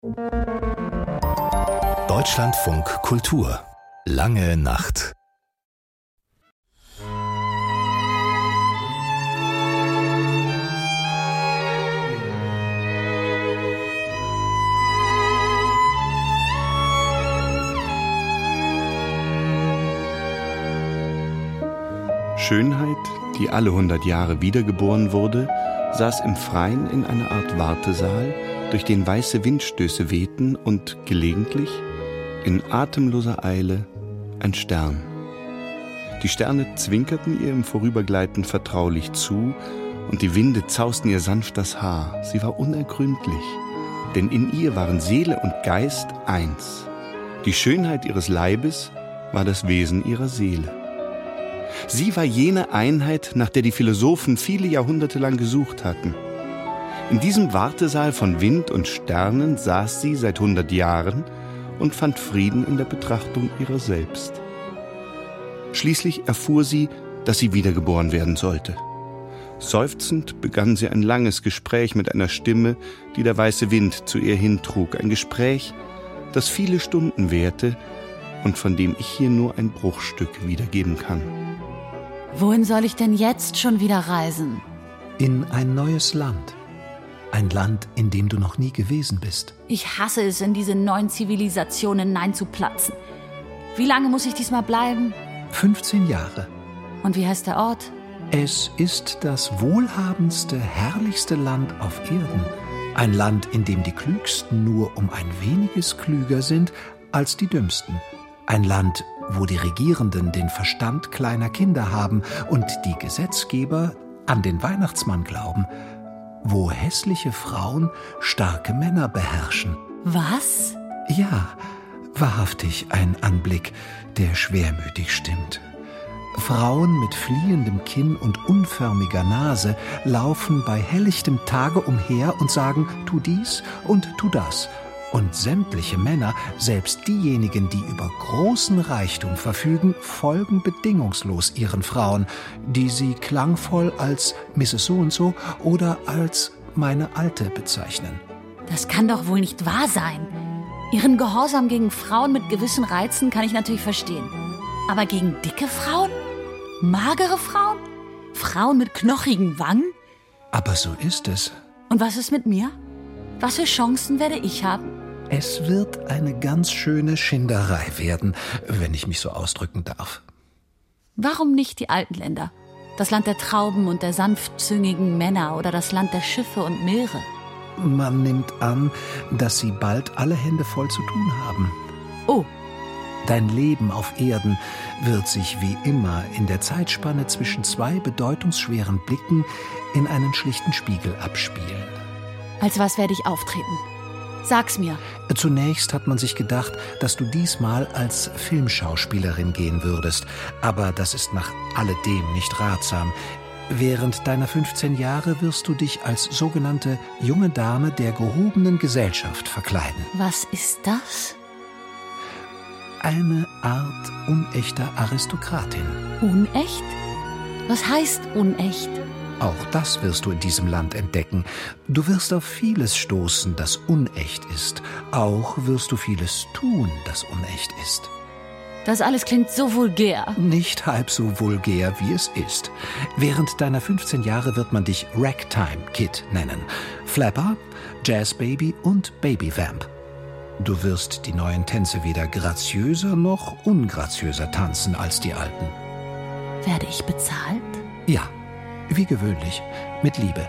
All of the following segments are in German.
Deutschlandfunk Kultur. Lange Nacht. Schönheit, die alle 100 Jahre wiedergeboren wurde, saß im Freien in einer Art Wartesaal, durch den weiße Windstöße wehten und gelegentlich, in atemloser Eile, ein Stern. Die Sterne zwinkerten ihr im Vorübergleiten vertraulich zu, und die Winde zausten ihr sanft das Haar. Sie war unergründlich, denn in ihr waren Seele und Geist eins. Die Schönheit ihres Leibes war das Wesen ihrer Seele. Sie war jene Einheit, nach der die Philosophen viele Jahrhunderte lang gesucht hatten. In diesem Wartesaal von Wind und Sternen saß sie seit 100 Jahren und fand Frieden in der Betrachtung ihrer selbst. Schließlich erfuhr sie, dass sie wiedergeboren werden sollte. Seufzend begann sie ein langes Gespräch mit einer Stimme, die der weiße Wind zu ihr hintrug. Ein Gespräch, das viele Stunden währte und von dem ich hier nur ein Bruchstück wiedergeben kann. Wohin soll ich denn jetzt schon wieder reisen? In ein neues Land. Ein Land, in dem du noch nie gewesen bist. Ich hasse es, in diese neuen Zivilisationen hineinzuplatzen. Wie lange muss ich diesmal bleiben? 15 Jahre. Und wie heißt der Ort? Es ist das wohlhabendste, herrlichste Land auf Erden. Ein Land, in dem die Klügsten nur um ein weniges klüger sind als die Dümmsten. Ein Land, wo die Regierenden den Verstand kleiner Kinder haben und die Gesetzgeber an den Weihnachtsmann glauben. Wo hässliche Frauen starke Männer beherrschen. Was? Ja, wahrhaftig ein Anblick, der schwermütig stimmt. Frauen mit fliehendem Kinn und unförmiger Nase laufen bei helllichtem Tage umher und sagen, tu dies und tu das. Und sämtliche Männer, selbst diejenigen, die über großen Reichtum verfügen, folgen bedingungslos ihren Frauen, die sie klangvoll als Mrs. So-und-so oder als meine Alte bezeichnen. Das kann doch wohl nicht wahr sein. Ihren Gehorsam gegen Frauen mit gewissen Reizen kann ich natürlich verstehen. Aber gegen dicke Frauen? Magere Frauen? Frauen mit knochigen Wangen? Aber so ist es. Und was ist mit mir? Was für Chancen werde ich haben? Es wird eine ganz schöne Schinderei werden, wenn ich mich so ausdrücken darf. Warum nicht die alten Länder? Das Land der Trauben und der sanftzüngigen Männer oder das Land der Schiffe und Meere? Man nimmt an, dass sie bald alle Hände voll zu tun haben. Oh. Dein Leben auf Erden wird sich wie immer in der Zeitspanne zwischen zwei bedeutungsschweren Blicken in einen schlichten Spiegel abspielen. Als was werde ich auftreten? Sag's mir. Zunächst hat man sich gedacht, dass du diesmal als Filmschauspielerin gehen würdest. Aber das ist nach alledem nicht ratsam. Während deiner 15 Jahre wirst du dich als sogenannte junge Dame der gehobenen Gesellschaft verkleiden. Was ist das? Eine Art unechter Aristokratin. Unecht? Was heißt unecht? Auch das wirst du in diesem Land entdecken. Du wirst auf vieles stoßen, das unecht ist. Auch wirst du vieles tun, das unecht ist. Das alles klingt so vulgär. Nicht halb so vulgär, wie es ist. Während deiner 15 Jahre wird man dich Ragtime Kid nennen. Flapper, Jazz Baby und Baby Vamp. Du wirst die neuen Tänze weder graziöser noch ungraziöser tanzen als die alten. Werde ich bezahlt? Ja. Wie gewöhnlich, mit Liebe.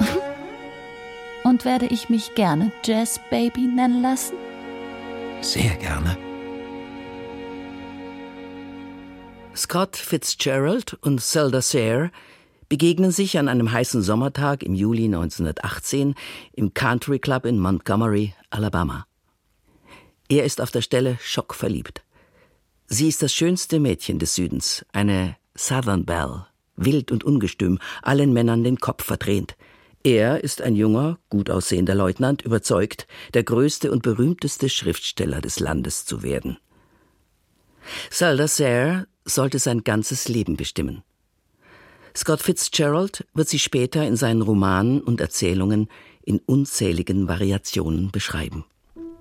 Und werde ich mich gerne Jazz Baby nennen lassen? Sehr gerne. Scott Fitzgerald und Zelda Sayre begegnen sich an einem heißen Sommertag im Juli 1918 im Country Club in Montgomery, Alabama. Er ist auf der Stelle schockverliebt. Sie ist das schönste Mädchen des Südens, eine Southern Belle. Wild und ungestüm, allen Männern den Kopf verdrehend. Er ist ein junger, gut aussehender Leutnant, überzeugt, der größte und berühmteste Schriftsteller des Landes zu werden. Zelda Sayre sollte sein ganzes Leben bestimmen. Scott Fitzgerald wird sie später in seinen Romanen und Erzählungen in unzähligen Variationen beschreiben.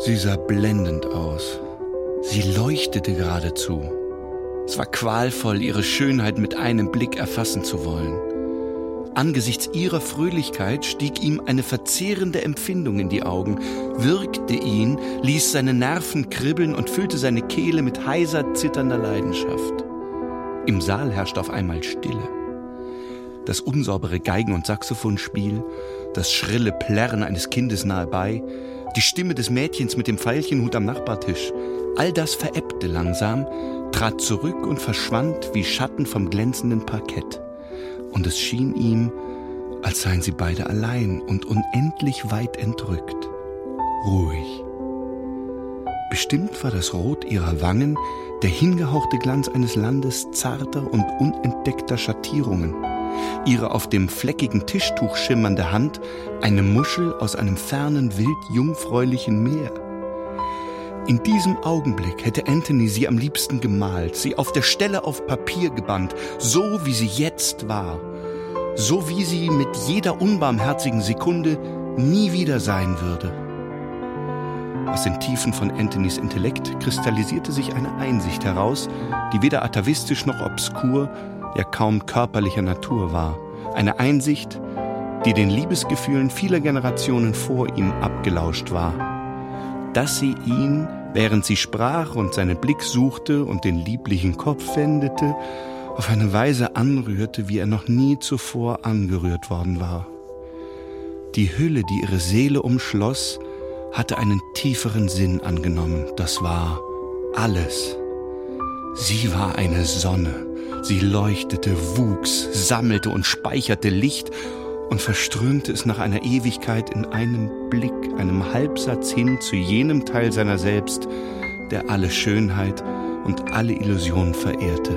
Sie sah blendend aus. Sie leuchtete geradezu. Es war qualvoll, ihre Schönheit mit einem Blick erfassen zu wollen. Angesichts ihrer Fröhlichkeit stieg ihm eine verzehrende Empfindung in die Augen, würgte ihn, ließ seine Nerven kribbeln und füllte seine Kehle mit heiser, zitternder Leidenschaft. Im Saal herrschte auf einmal Stille. Das unsaubere Geigen- und Saxophonspiel, das schrille Plärren eines Kindes nahe bei, die Stimme des Mädchens mit dem Veilchenhut am Nachbartisch, all das verebbte langsam, trat zurück und verschwand wie Schatten vom glänzenden Parkett. Und es schien ihm, als seien sie beide allein und unendlich weit entrückt. Ruhig. Bestimmt war das Rot ihrer Wangen der hingehauchte Glanz eines Landes zarter und unentdeckter Schattierungen. Ihre auf dem fleckigen Tischtuch schimmernde Hand eine Muschel aus einem fernen, wild jungfräulichen Meer. In diesem Augenblick hätte Anthony sie am liebsten gemalt, sie auf der Stelle auf Papier gebannt, so wie sie jetzt war, so wie sie mit jeder unbarmherzigen Sekunde nie wieder sein würde. Aus den Tiefen von Anthonys Intellekt kristallisierte sich eine Einsicht heraus, die weder atavistisch noch obskur, ja kaum körperlicher Natur war. Eine Einsicht, die den Liebesgefühlen vieler Generationen vor ihm abgelauscht war. Dass sie ihn, während sie sprach und seinen Blick suchte und den lieblichen Kopf wendete, auf eine Weise anrührte, wie er noch nie zuvor angerührt worden war. Die Hülle, die ihre Seele umschloss, hatte einen tieferen Sinn angenommen. Das war alles. Sie war eine Sonne. Sie leuchtete, wuchs, sammelte und speicherte Licht und verströmte es nach einer Ewigkeit in einem Blick, einem Halbsatz hin zu jenem Teil seiner selbst, der alle Schönheit und alle Illusionen verehrte.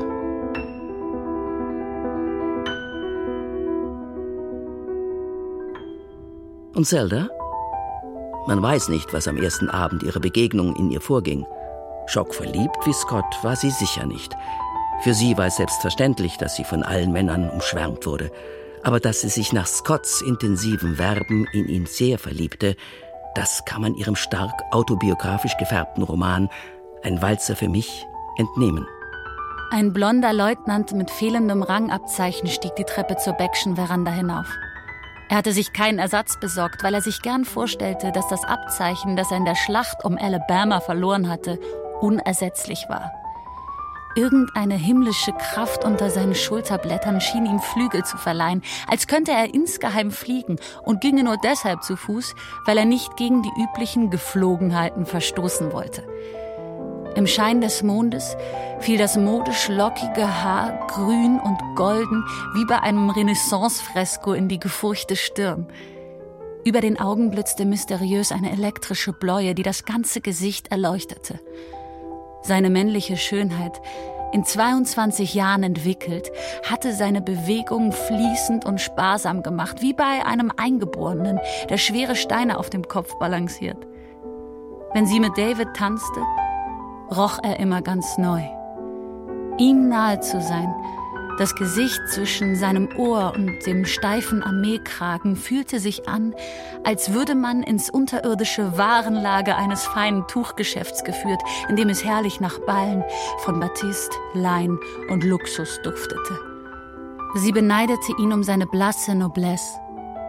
Und Zelda? Man weiß nicht, was am ersten Abend ihrer Begegnung in ihr vorging. Schockverliebt wie Scott war sie sicher nicht. Für sie war es selbstverständlich, dass sie von allen Männern umschwärmt wurde. Aber dass sie sich nach Scotts intensivem Werben in ihn sehr verliebte, das kann man ihrem stark autobiografisch gefärbten Roman »Ein Walzer für mich« entnehmen. Ein blonder Leutnant mit fehlendem Rangabzeichen stieg die Treppe zur Beckschen Veranda hinauf. Er hatte sich keinen Ersatz besorgt, weil er sich gern vorstellte, dass das Abzeichen, das er in der Schlacht um Alabama verloren hatte, unersetzlich war. Irgendeine himmlische Kraft unter seinen Schulterblättern schien ihm Flügel zu verleihen, als könnte er insgeheim fliegen und ginge nur deshalb zu Fuß, weil er nicht gegen die üblichen Gepflogenheiten verstoßen wollte. Im Schein des Mondes fiel das modisch lockige Haar grün und golden wie bei einem Renaissance-Fresko in die gefurchte Stirn. Über den Augen blitzte mysteriös eine elektrische Bläue, die das ganze Gesicht erleuchtete. Seine männliche Schönheit, in 22 Jahren entwickelt, hatte seine Bewegungen fließend und sparsam gemacht, wie bei einem Eingeborenen, der schwere Steine auf dem Kopf balanciert. Wenn sie mit David tanzte, roch er immer ganz neu. Ihm nahe zu sein, das Gesicht zwischen seinem Ohr und dem steifen Armeekragen fühlte sich an, als würde man ins unterirdische Warenlager eines feinen Tuchgeschäfts geführt, in dem es herrlich nach Ballen von Batist, Lein und Luxus duftete. Sie beneidete ihn um seine blasse Noblesse.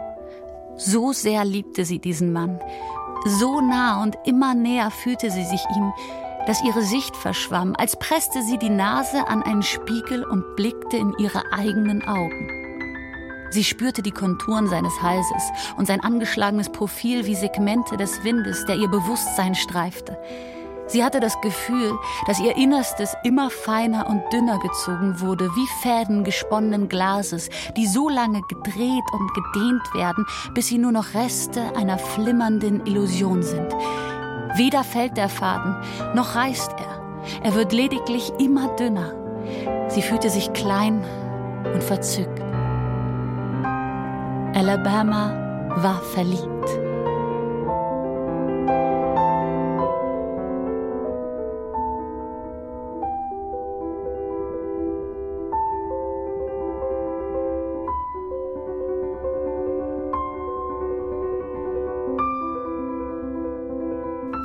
So sehr liebte sie diesen Mann, so nah und immer näher fühlte sie sich ihm, dass ihre Sicht verschwamm, als presste sie die Nase an einen Spiegel und blickte in ihre eigenen Augen. Sie spürte die Konturen seines Halses und sein angeschlagenes Profil wie Segmente des Windes, der ihr Bewusstsein streifte. Sie hatte das Gefühl, dass ihr Innerstes immer feiner und dünner gezogen wurde, wie Fäden gesponnenen Glases, die so lange gedreht und gedehnt werden, bis sie nur noch Reste einer flimmernden Illusion sind. Weder fällt der Faden, noch reißt er. Er wird lediglich immer dünner. Sie fühlte sich klein und verzückt. Alabama war verliebt.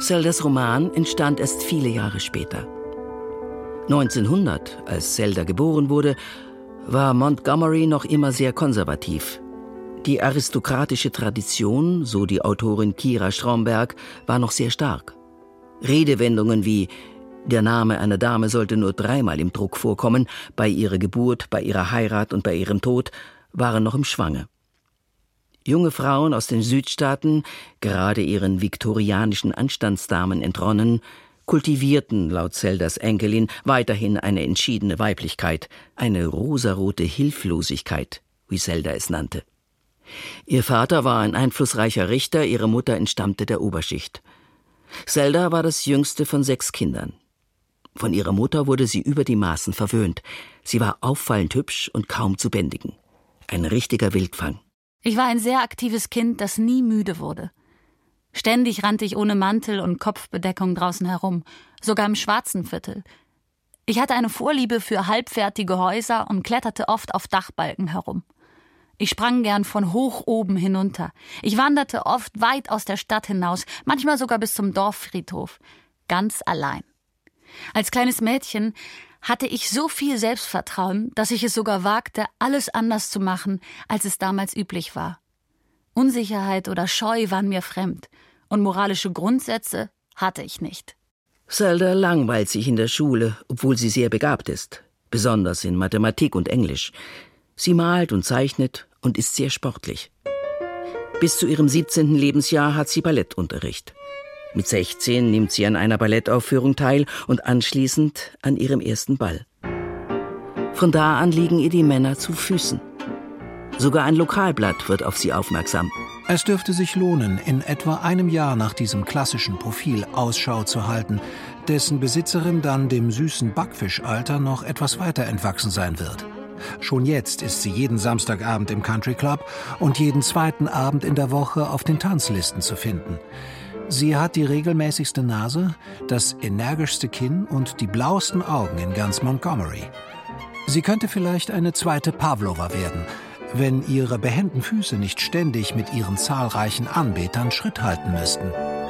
Zeldas Roman entstand erst viele Jahre später. 1900, als Zelda geboren wurde, war Montgomery noch immer sehr konservativ. Die aristokratische Tradition, so die Autorin Kira Stromberg, war noch sehr stark. Redewendungen wie „Der Name einer Dame sollte nur 3-mal im Druck vorkommen, bei ihrer Geburt, bei ihrer Heirat und bei ihrem Tod“, waren noch im Schwange. Junge Frauen aus den Südstaaten, gerade ihren viktorianischen Anstandsdamen entronnen, kultivierten, laut Zeldas Enkelin, weiterhin eine entschiedene Weiblichkeit, eine rosarote Hilflosigkeit, wie Zelda es nannte. Ihr Vater war ein einflussreicher Richter, ihre Mutter entstammte der Oberschicht. Zelda war das jüngste von 6 Kindern. Von ihrer Mutter wurde sie über die Maßen verwöhnt. Sie war auffallend hübsch und kaum zu bändigen. Ein richtiger Wildfang. Ich war ein sehr aktives Kind, das nie müde wurde. Ständig rannte ich ohne Mantel und Kopfbedeckung draußen herum, sogar im Schwarzenviertel. Ich hatte eine Vorliebe für halbfertige Häuser und kletterte oft auf Dachbalken herum. Ich sprang gern von hoch oben hinunter. Ich wanderte oft weit aus der Stadt hinaus, manchmal sogar bis zum Dorffriedhof, ganz allein. Als kleines Mädchen hatte ich so viel Selbstvertrauen, dass ich es sogar wagte, alles anders zu machen, als es damals üblich war. Unsicherheit oder Scheu waren mir fremd und moralische Grundsätze hatte ich nicht. Zelda langweilt sich in der Schule, obwohl sie sehr begabt ist, besonders in Mathematik und Englisch. Sie malt und zeichnet und ist sehr sportlich. Bis zu ihrem 17. Lebensjahr hat sie Ballettunterricht. Mit 16 nimmt sie an einer Ballettaufführung teil und anschließend an ihrem ersten Ball. Von da an liegen ihr die Männer zu Füßen. Sogar ein Lokalblatt wird auf sie aufmerksam. Es dürfte sich lohnen, in etwa einem Jahr nach diesem klassischen Profil Ausschau zu halten, dessen Besitzerin dann dem süßen Backfischalter noch etwas weiter entwachsen sein wird. Schon jetzt ist sie jeden Samstagabend im Country Club und jeden zweiten Abend in der Woche auf den Tanzlisten zu finden. Sie hat die regelmäßigste Nase, das energischste Kinn und die blauesten Augen in ganz Montgomery. Sie könnte vielleicht eine zweite Pavlova werden, wenn ihre behenden Füße nicht ständig mit ihren zahlreichen Anbetern Schritt halten müssten.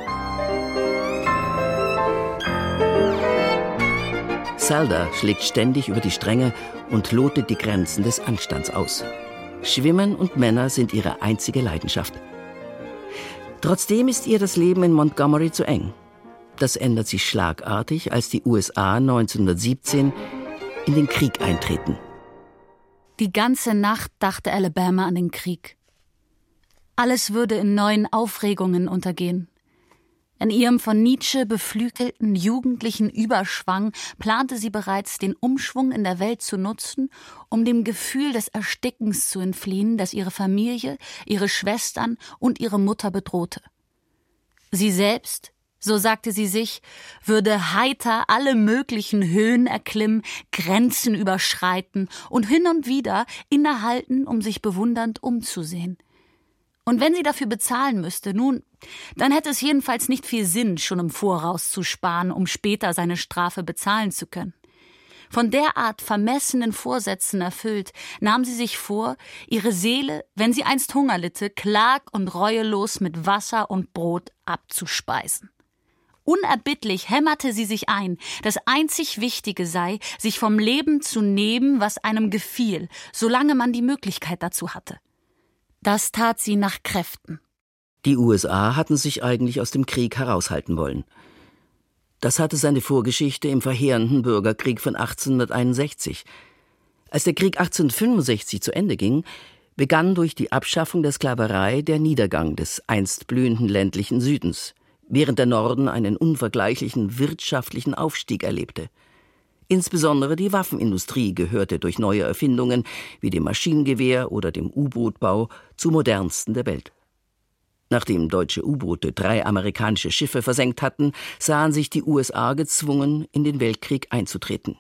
Zelda schlägt ständig über die Stränge und lotet die Grenzen des Anstands aus. Schwimmen und Männer sind ihre einzige Leidenschaft. Trotzdem ist ihr das Leben in Montgomery zu eng. Das ändert sich schlagartig, als die USA 1917 in den Krieg eintreten. Die ganze Nacht dachte Alabama an den Krieg. Alles würde in neuen Aufregungen untergehen. In ihrem von Nietzsche beflügelten jugendlichen Überschwang plante sie bereits, den Umschwung in der Welt zu nutzen, um dem Gefühl des Erstickens zu entfliehen, das ihre Familie, ihre Schwestern und ihre Mutter bedrohte. Sie selbst, so sagte sie sich, würde heiter alle möglichen Höhen erklimmen, Grenzen überschreiten und hin und wieder innehalten, um sich bewundernd umzusehen. Und wenn sie dafür bezahlen müsste, nun, dann hätte es jedenfalls nicht viel Sinn, schon im Voraus zu sparen, um später seine Strafe bezahlen zu können. Von derart vermessenen Vorsätzen erfüllt, nahm sie sich vor, ihre Seele, wenn sie einst Hunger litte, klag und reuelos mit Wasser und Brot abzuspeisen. Unerbittlich hämmerte sie sich ein, das einzig Wichtige sei, sich vom Leben zu nehmen, was einem gefiel, solange man die Möglichkeit dazu hatte. Das tat sie nach Kräften. Die USA hatten sich eigentlich aus dem Krieg heraushalten wollen. Das hatte seine Vorgeschichte im verheerenden Bürgerkrieg von 1861. Als der Krieg 1865 zu Ende ging, begann durch die Abschaffung der Sklaverei der Niedergang des einst blühenden ländlichen Südens, während der Norden einen unvergleichlichen wirtschaftlichen Aufstieg erlebte. Insbesondere die Waffenindustrie gehörte durch neue Erfindungen wie dem Maschinengewehr oder dem U-Bootbau zu modernsten der Welt. Nachdem deutsche U-Boote 3 amerikanische Schiffe versenkt hatten, sahen sich die USA gezwungen, in den Weltkrieg einzutreten.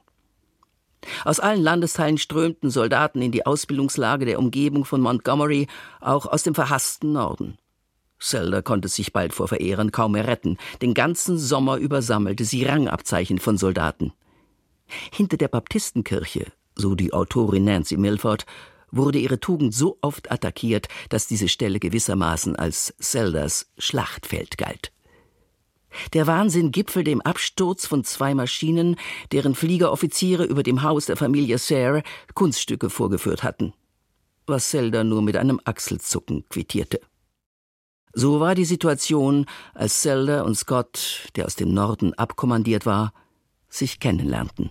Aus allen Landesteilen strömten Soldaten in die Ausbildungslager der Umgebung von Montgomery, auch aus dem verhassten Norden. Zelda konnte sich bald vor Verehrern kaum mehr retten. Den ganzen Sommer über sammelte sie Rangabzeichen von Soldaten. Hinter der Baptistenkirche, so die Autorin Nancy Milford, wurde ihre Tugend so oft attackiert, dass diese Stelle gewissermaßen als Zeldas Schlachtfeld galt. Der Wahnsinn gipfelte im Absturz von 2 Maschinen, deren Fliegeroffiziere über dem Haus der Familie Sayre Kunststücke vorgeführt hatten, was Zelda nur mit einem Achselzucken quittierte. So war die Situation, als Zelda und Scott, der aus dem Norden abkommandiert war, sich kennenlernten.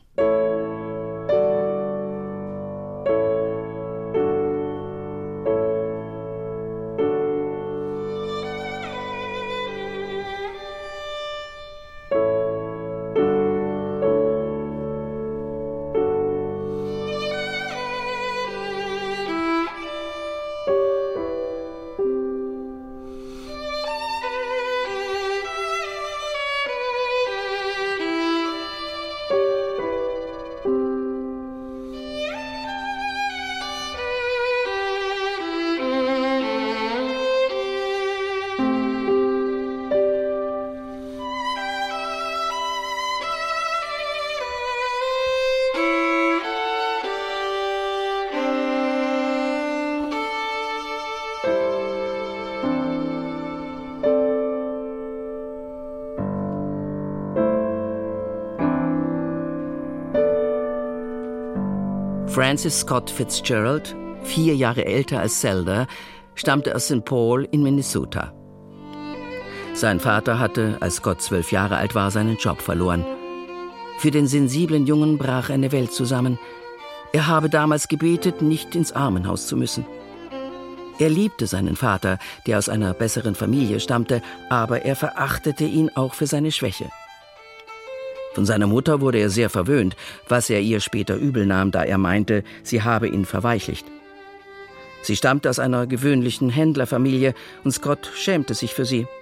Francis Scott Fitzgerald, 4 Jahre älter als Zelda, stammte aus St. Paul in Minnesota. Sein Vater hatte, als Scott 12 Jahre alt war, seinen Job verloren. Für den sensiblen Jungen brach eine Welt zusammen. Er habe damals gebetet, nicht ins Armenhaus zu müssen. Er liebte seinen Vater, der aus einer besseren Familie stammte, aber er verachtete ihn auch für seine Schwäche. Von seiner Mutter wurde er sehr verwöhnt, was er ihr später übel nahm, da er meinte, sie habe ihn verweichlicht. Sie stammte aus einer gewöhnlichen Händlerfamilie und Scott schämte sich für sie.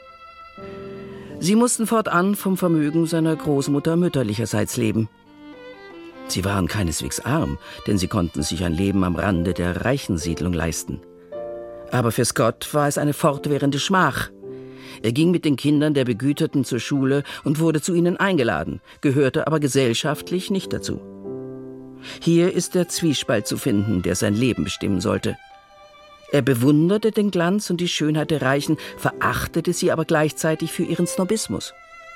Sie mussten fortan vom Vermögen seiner Großmutter mütterlicherseits leben. Sie waren keineswegs arm, denn sie konnten sich ein Leben am Rande der reichen Siedlung leisten. Aber für Scott war es eine fortwährende Schmach. Er ging mit den Kindern der Begüterten zur Schule und wurde zu ihnen eingeladen, gehörte aber gesellschaftlich nicht dazu. Hier ist der Zwiespalt zu finden, der sein Leben bestimmen sollte. Er bewunderte den Glanz und die Schönheit der Reichen, verachtete sie aber gleichzeitig für ihren Snobismus.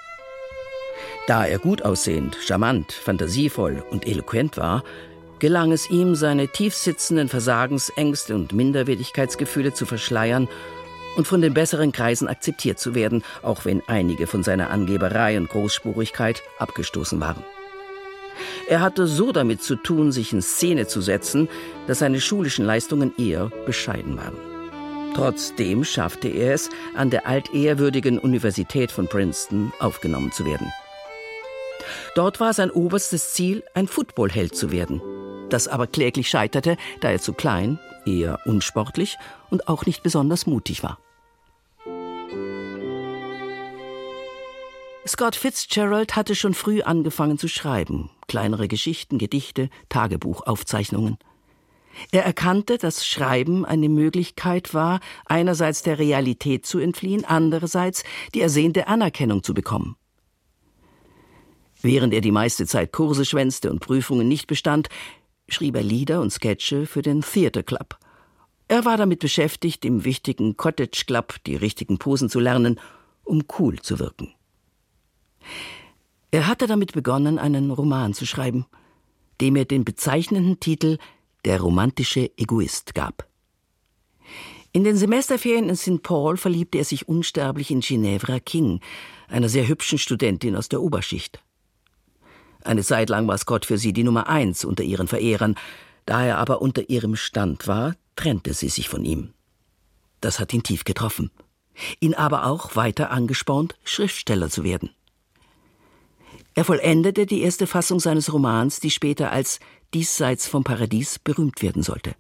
Da er gut aussehend, charmant, fantasievoll und eloquent war, gelang es ihm, seine tiefsitzenden Versagensängste und Minderwertigkeitsgefühle zu verschleiern und von den besseren Kreisen akzeptiert zu werden, auch wenn einige von seiner Angeberei und Großspurigkeit abgestoßen waren. Er hatte so damit zu tun, sich in Szene zu setzen, dass seine schulischen Leistungen eher bescheiden waren. Trotzdem schaffte er es, an der altehrwürdigen Universität von Princeton aufgenommen zu werden. Dort war sein oberstes Ziel, ein Footballheld zu werden, das aber kläglich scheiterte, da er zu klein, eher unsportlich und auch nicht besonders mutig war. Scott Fitzgerald hatte schon früh angefangen zu schreiben, kleinere Geschichten, Gedichte, Tagebuchaufzeichnungen. Er erkannte, dass Schreiben eine Möglichkeit war, einerseits der Realität zu entfliehen, andererseits die ersehnte Anerkennung zu bekommen. Während er die meiste Zeit Kurse schwänzte und Prüfungen nicht bestand, schrieb er Lieder und Sketche für den Theatre Club. Er war damit beschäftigt, im wichtigen Cottage Club die richtigen Posen zu lernen, um cool zu wirken. Er hatte damit begonnen, einen Roman zu schreiben, dem er den bezeichnenden Titel »Der romantische Egoist« gab. In den Semesterferien in St. Paul verliebte er sich unsterblich in Ginevra King, einer sehr hübschen Studentin aus der Oberschicht. Eine Zeit lang war Scott für sie die Nummer 1 unter ihren Verehrern. Da er aber unter ihrem Stand war, trennte sie sich von ihm. Das hat ihn tief getroffen, ihn aber auch weiter angespornt, Schriftsteller zu werden. Er vollendete die erste Fassung seines Romans, die später als »Diesseits vom Paradies« berühmt werden sollte.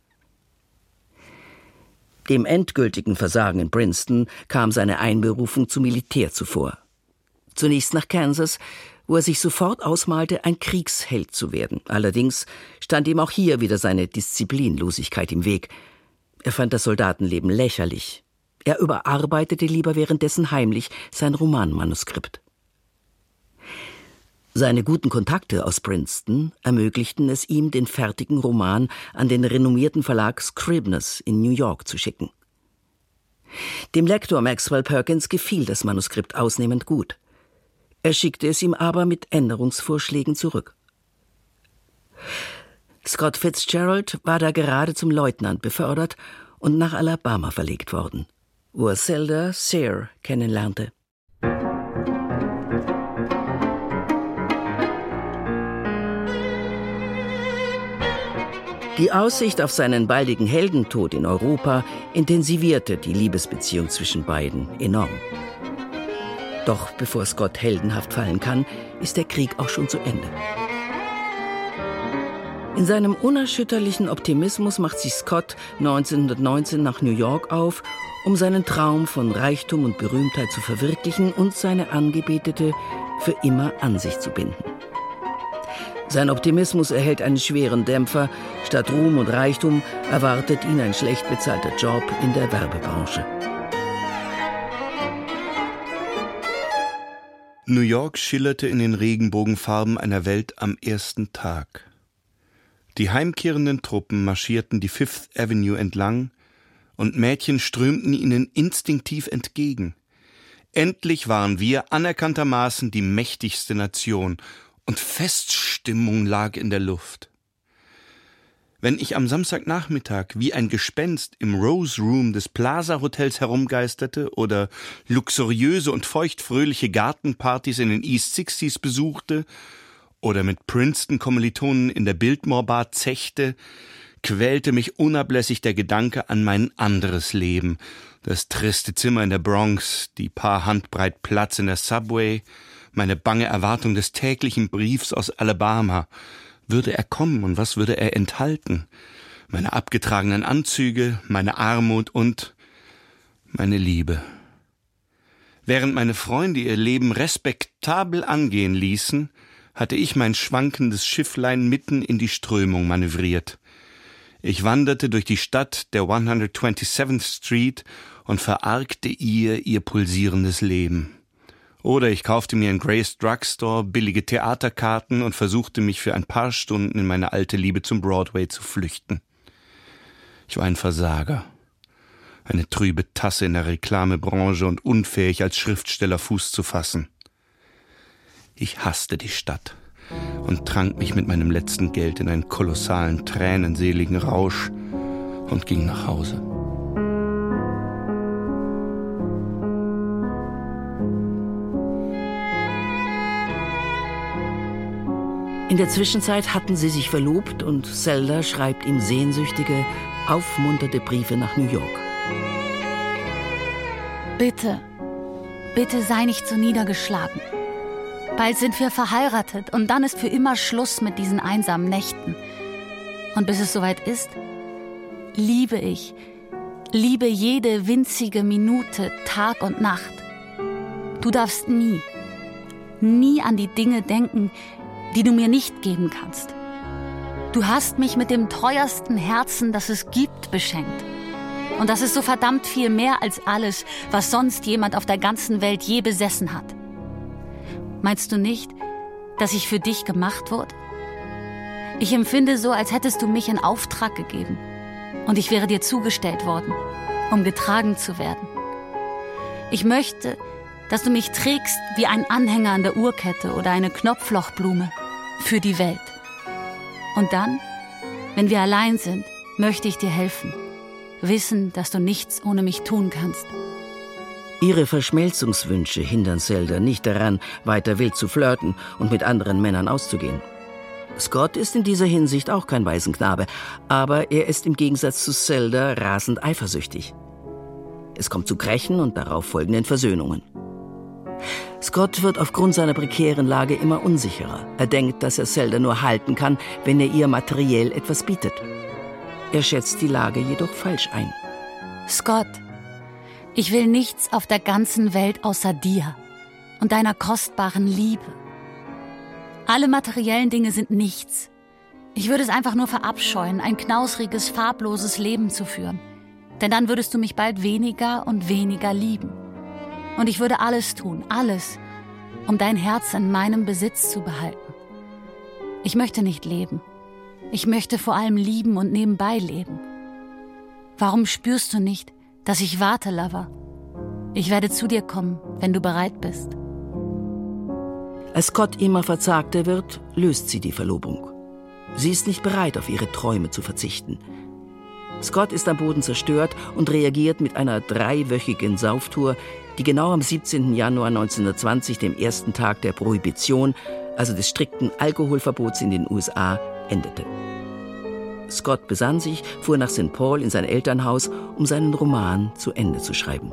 Dem endgültigen Versagen in Princeton kam seine Einberufung zum Militär zuvor. Zunächst nach Kansas, wo er sich sofort ausmalte, ein Kriegsheld zu werden. Allerdings stand ihm auch hier wieder seine Disziplinlosigkeit im Weg. Er fand das Soldatenleben lächerlich. Er überarbeitete lieber währenddessen heimlich sein Romanmanuskript. Seine guten Kontakte aus Princeton ermöglichten es ihm, den fertigen Roman an den renommierten Verlag Scribners in New York zu schicken. Dem Lektor Maxwell Perkins gefiel das Manuskript ausnehmend gut. Er schickte es ihm aber mit Änderungsvorschlägen zurück. Scott Fitzgerald war da gerade zum Leutnant befördert und nach Alabama verlegt worden, wo er Zelda Sayre kennenlernte. Die Aussicht auf seinen baldigen Heldentod in Europa intensivierte die Liebesbeziehung zwischen beiden enorm. Doch bevor Scott heldenhaft fallen kann, ist der Krieg auch schon zu Ende. In seinem unerschütterlichen Optimismus macht sich Scott 1919 nach New York auf, um seinen Traum von Reichtum und Berühmtheit zu verwirklichen und seine Angebetete für immer an sich zu binden. Sein Optimismus erhält einen schweren Dämpfer. Statt Ruhm und Reichtum erwartet ihn ein schlecht bezahlter Job in der Werbebranche. New York schillerte in den Regenbogenfarben einer Welt am ersten Tag. Die heimkehrenden Truppen marschierten die Fifth Avenue entlang und Mädchen strömten ihnen instinktiv entgegen. Endlich waren wir anerkanntermaßen die mächtigste Nation und Feststimmung lag in der Luft. Wenn ich am Samstagnachmittag wie ein Gespenst im Rose Room des Plaza Hotels herumgeisterte oder luxuriöse und feuchtfröhliche Gartenpartys in den East Sixties besuchte oder mit Princeton-Kommilitonen in der Biltmore Bar zechte, quälte mich unablässig der Gedanke an mein anderes Leben, das triste Zimmer in der Bronx, die paar Handbreit Platz in der Subway, meine bange Erwartung des täglichen Briefs aus Alabama. Würde er kommen und was würde er enthalten? Meine abgetragenen Anzüge, meine Armut und meine Liebe. Während meine Freunde ihr Leben respektabel angehen ließen, hatte ich mein schwankendes Schifflein mitten in die Strömung manövriert. Ich wanderte durch die Stadt der 127th Street und verargte ihr pulsierendes Leben. Oder ich kaufte mir in Grace Drugstore billige Theaterkarten und versuchte mich für ein paar Stunden in meine alte Liebe zum Broadway zu flüchten. Ich war ein Versager, eine trübe Tasse in der Reklamebranche und unfähig als Schriftsteller Fuß zu fassen. Ich hasste die Stadt und trank mich mit meinem letzten Geld in einen kolossalen, tränenseligen Rausch und ging nach Hause. In der Zwischenzeit hatten sie sich verlobt und Zelda schreibt ihm sehnsüchtige, aufmunternde Briefe nach New York. Bitte, bitte sei nicht so niedergeschlagen. Bald sind wir verheiratet und dann ist für immer Schluss mit diesen einsamen Nächten. Und bis es soweit ist, liebe jede winzige Minute, Tag und Nacht. Du darfst nie an die Dinge denken, die du mir nicht geben kannst. Du hast mich mit dem teuersten Herzen, das es gibt, beschenkt. Und das ist so verdammt viel mehr als alles, was sonst jemand auf der ganzen Welt je besessen hat. Meinst du nicht, dass ich für dich gemacht wurde? Ich empfinde so, als hättest du mich in Auftrag gegeben und ich wäre dir zugestellt worden, um getragen zu werden. Ich möchte, dass du mich trägst wie ein Anhänger an der Uhrkette oder eine Knopflochblume für die Welt. Und dann, wenn wir allein sind, möchte ich dir helfen. Wissen, dass du nichts ohne mich tun kannst. Ihre Verschmelzungswünsche hindern Zelda nicht daran, weiter wild zu flirten und mit anderen Männern auszugehen. Scott ist in dieser Hinsicht auch kein Waisenknabe, aber er ist im Gegensatz zu Zelda rasend eifersüchtig. Es kommt zu Krächen und darauf folgenden Versöhnungen. Scott wird aufgrund seiner prekären Lage immer unsicherer. Er denkt, dass er Zelda nur halten kann, wenn er ihr materiell etwas bietet. Er schätzt die Lage jedoch falsch ein. Scott, ich will nichts auf der ganzen Welt außer dir und deiner kostbaren Liebe. Alle materiellen Dinge sind nichts. Ich würde es einfach nur verabscheuen, ein knausriges, farbloses Leben zu führen. Denn dann würdest du mich bald weniger und weniger lieben. Und ich würde alles tun, alles, um dein Herz in meinem Besitz zu behalten. Ich möchte nicht leben. Ich möchte vor allem lieben und nebenbei leben. Warum spürst du nicht, dass ich warte, Lover. Ich werde zu dir kommen, wenn du bereit bist. Als Scott immer verzagter wird, löst sie die Verlobung. Sie ist nicht bereit, auf ihre Träume zu verzichten. Scott ist am Boden zerstört und reagiert mit einer 3-wöchigen Sauftour, die genau am 17. Januar 1920, dem ersten Tag der Prohibition, also des strikten Alkoholverbots in den USA, endete. Scott besann sich, fuhr nach St. Paul in sein Elternhaus, um seinen Roman zu Ende zu schreiben.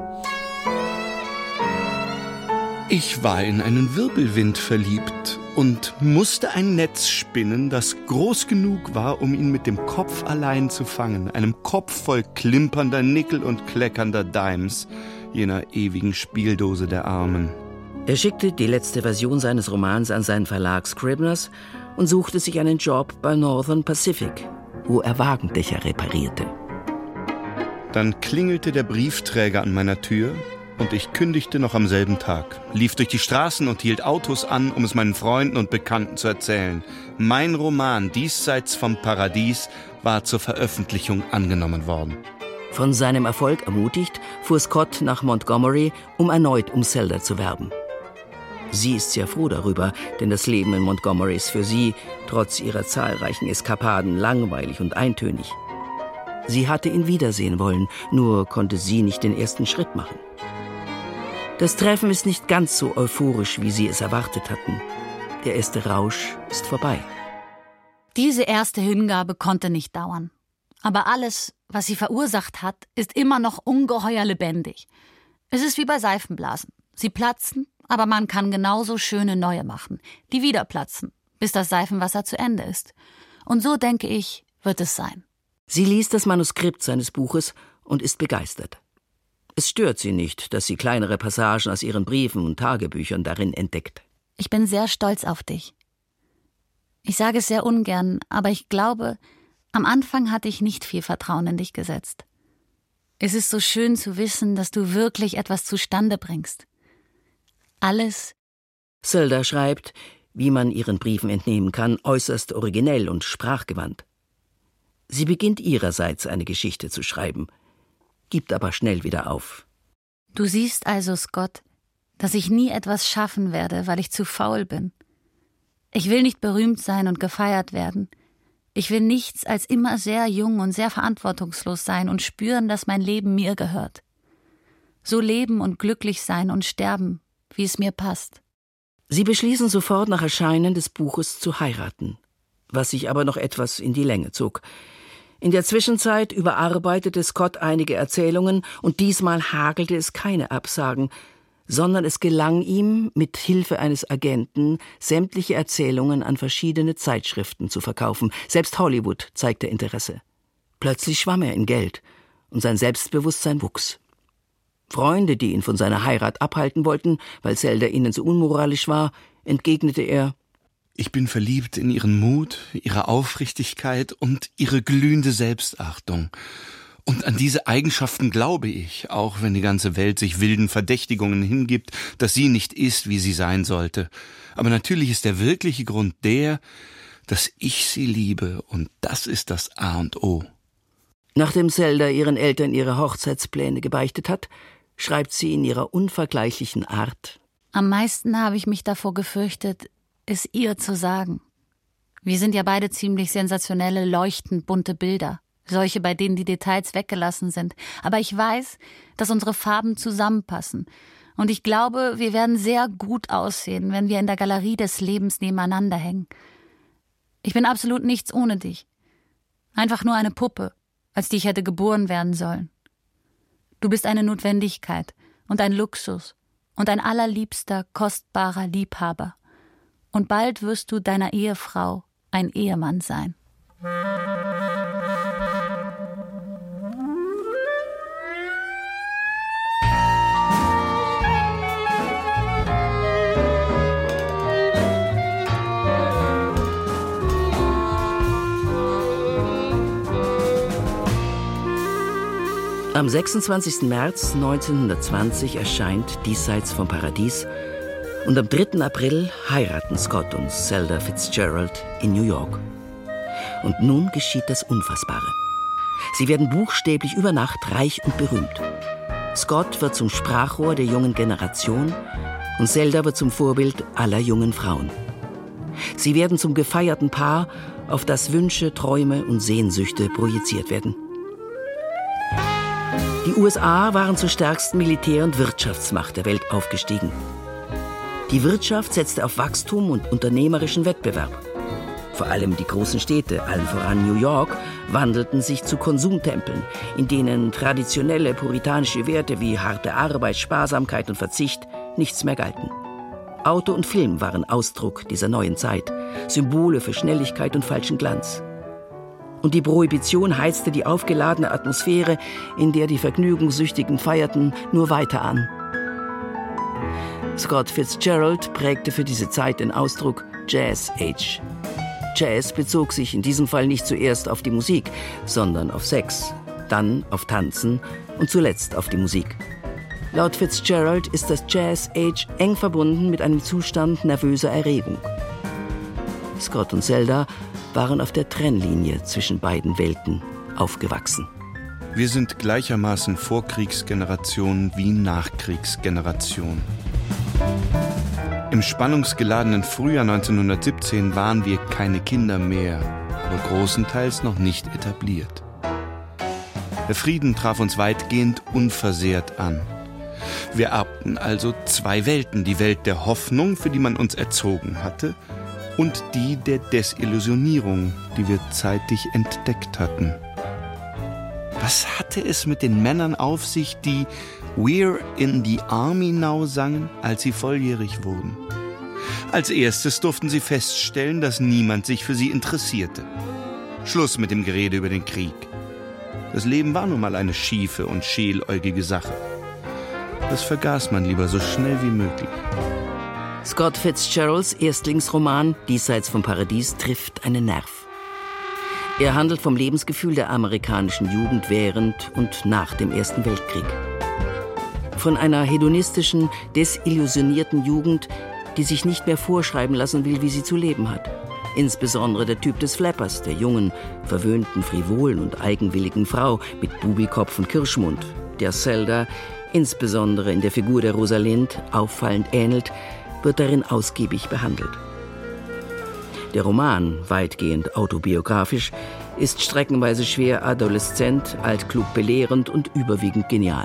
Ich war in einen Wirbelwind verliebt und musste ein Netz spinnen, das groß genug war, um ihn mit dem Kopf allein zu fangen, einem Kopf voll klimpernder Nickel und kleckernder Dimes, jener ewigen Spieldose der Armen. Er schickte die letzte Version seines Romans an seinen Verlag Scribners und suchte sich einen Job bei Northern Pacific, wo er Wagendächer reparierte. Dann klingelte der Briefträger an meiner Tür und ich kündigte noch am selben Tag, lief durch die Straßen und hielt Autos an, um es meinen Freunden und Bekannten zu erzählen. Mein Roman Diesseits vom Paradies war zur Veröffentlichung angenommen worden. Von seinem Erfolg ermutigt, fuhr Scott nach Montgomery, um erneut um Zelda zu werben. Sie ist sehr froh darüber, denn das Leben in Montgomery ist für sie, trotz ihrer zahlreichen Eskapaden, langweilig und eintönig. Sie hatte ihn wiedersehen wollen, nur konnte sie nicht den ersten Schritt machen. Das Treffen ist nicht ganz so euphorisch, wie sie es erwartet hatten. Der erste Rausch ist vorbei. Diese erste Hingabe konnte nicht dauern. Aber alles, was sie verursacht hat, ist immer noch ungeheuer lebendig. Es ist wie bei Seifenblasen. Sie platzen, aber man kann genauso schöne neue machen, die wieder platzen, bis das Seifenwasser zu Ende ist. Und so, denke ich, wird es sein. Sie liest das Manuskript seines Buches und ist begeistert. Es stört sie nicht, dass sie kleinere Passagen aus ihren Briefen und Tagebüchern darin entdeckt. Ich bin sehr stolz auf dich. Ich sage es sehr ungern, aber ich glaube, am Anfang hatte ich nicht viel Vertrauen in dich gesetzt. Es ist so schön zu wissen, dass du wirklich etwas zustande bringst. Alles. Zelda schreibt, wie man ihren Briefen entnehmen kann, äußerst originell und sprachgewandt. Sie beginnt ihrerseits eine Geschichte zu schreiben, gibt aber schnell wieder auf. Du siehst also, Scott, dass ich nie etwas schaffen werde, weil ich zu faul bin. Ich will nicht berühmt sein und gefeiert werden. Ich will nichts als immer sehr jung und sehr verantwortungslos sein und spüren, dass mein Leben mir gehört. So leben und glücklich sein und sterben, wie es mir passt. Sie beschließen sofort nach Erscheinen des Buches zu heiraten, was sich aber noch etwas in die Länge zog. In der Zwischenzeit überarbeitete Scott einige Erzählungen und diesmal hagelte es keine Absagen, sondern es gelang ihm, mit Hilfe eines Agenten sämtliche Erzählungen an verschiedene Zeitschriften zu verkaufen. Selbst Hollywood zeigte Interesse. Plötzlich schwamm er in Geld und sein Selbstbewusstsein wuchs. Freunde, die ihn von seiner Heirat abhalten wollten, weil Zelda ihnen so unmoralisch war, entgegnete er: Ich bin verliebt in ihren Mut, ihre Aufrichtigkeit und ihre glühende Selbstachtung. Und an diese Eigenschaften glaube ich, auch wenn die ganze Welt sich wilden Verdächtigungen hingibt, dass sie nicht ist, wie sie sein sollte. Aber natürlich ist der wirkliche Grund der, dass ich sie liebe, und das ist das A und O. Nachdem Zelda ihren Eltern ihre Hochzeitspläne gebeichtet hat, schreibt sie in ihrer unvergleichlichen Art: Am meisten habe ich mich davor gefürchtet, es ihr zu sagen. Wir sind ja beide ziemlich sensationelle, leuchtend bunte Bilder. Solche, bei denen die Details weggelassen sind. Aber ich weiß, dass unsere Farben zusammenpassen. Und ich glaube, wir werden sehr gut aussehen, wenn wir in der Galerie des Lebens nebeneinander hängen. Ich bin absolut nichts ohne dich. Einfach nur eine Puppe, als die ich hätte geboren werden sollen. Du bist eine Notwendigkeit und ein Luxus und ein allerliebster, kostbarer Liebhaber. Und bald wirst du deiner Ehefrau ein Ehemann sein. Am 26. März 1920 erscheint Diesseits vom Paradies und am 3. April heiraten Scott und Zelda Fitzgerald in New York. Und nun geschieht das Unfassbare. Sie werden buchstäblich über Nacht reich und berühmt. Scott wird zum Sprachrohr der jungen Generation und Zelda wird zum Vorbild aller jungen Frauen. Sie werden zum gefeierten Paar, auf das Wünsche, Träume und Sehnsüchte projiziert werden. Die USA waren zur stärksten Militär- und Wirtschaftsmacht der Welt aufgestiegen. Die Wirtschaft setzte auf Wachstum und unternehmerischen Wettbewerb. Vor allem die großen Städte, allen voran New York, wandelten sich zu Konsumtempeln, in denen traditionelle puritanische Werte wie harte Arbeit, Sparsamkeit und Verzicht nichts mehr galten. Auto und Film waren Ausdruck dieser neuen Zeit, Symbole für Schnelligkeit und falschen Glanz. Und die Prohibition heizte die aufgeladene Atmosphäre, in der die Vergnügungssüchtigen feierten, nur weiter an. Scott Fitzgerald prägte für diese Zeit den Ausdruck Jazz Age. Jazz bezog sich in diesem Fall nicht zuerst auf die Musik, sondern auf Sex, dann auf Tanzen und zuletzt auf die Musik. Laut Fitzgerald ist das Jazz Age eng verbunden mit einem Zustand nervöser Erregung. Scott und Zelda waren auf der Trennlinie zwischen beiden Welten aufgewachsen. Wir sind gleichermaßen Vorkriegsgeneration wie Nachkriegsgeneration. Im spannungsgeladenen Frühjahr 1917 waren wir keine Kinder mehr, aber großenteils noch nicht etabliert. Der Frieden traf uns weitgehend unversehrt an. Wir erbten also zwei Welten, die Welt der Hoffnung, für die man uns erzogen hatte, und die der Desillusionierung, die wir zeitig entdeckt hatten. Was hatte es mit den Männern auf sich, die We're in the Army Now sangen, als sie volljährig wurden? Als erstes durften sie feststellen, dass niemand sich für sie interessierte. Schluss mit dem Gerede über den Krieg. Das Leben war nun mal eine schiefe und schieläugige Sache. Das vergaß man lieber so schnell wie möglich. Scott Fitzgeralds Erstlingsroman Diesseits vom Paradies trifft einen Nerv. Er handelt vom Lebensgefühl der amerikanischen Jugend während und nach dem Ersten Weltkrieg. Von einer hedonistischen, desillusionierten Jugend, die sich nicht mehr vorschreiben lassen will, wie sie zu leben hat. Insbesondere der Typ des Flappers, der jungen, verwöhnten, frivolen und eigenwilligen Frau mit Bubikopf und Kirschmund, der Zelda, insbesondere in der Figur der Rosalind, auffallend ähnelt, wird darin ausgiebig behandelt. Der Roman, weitgehend autobiografisch, ist streckenweise schwer adoleszent, altklug belehrend und überwiegend genial.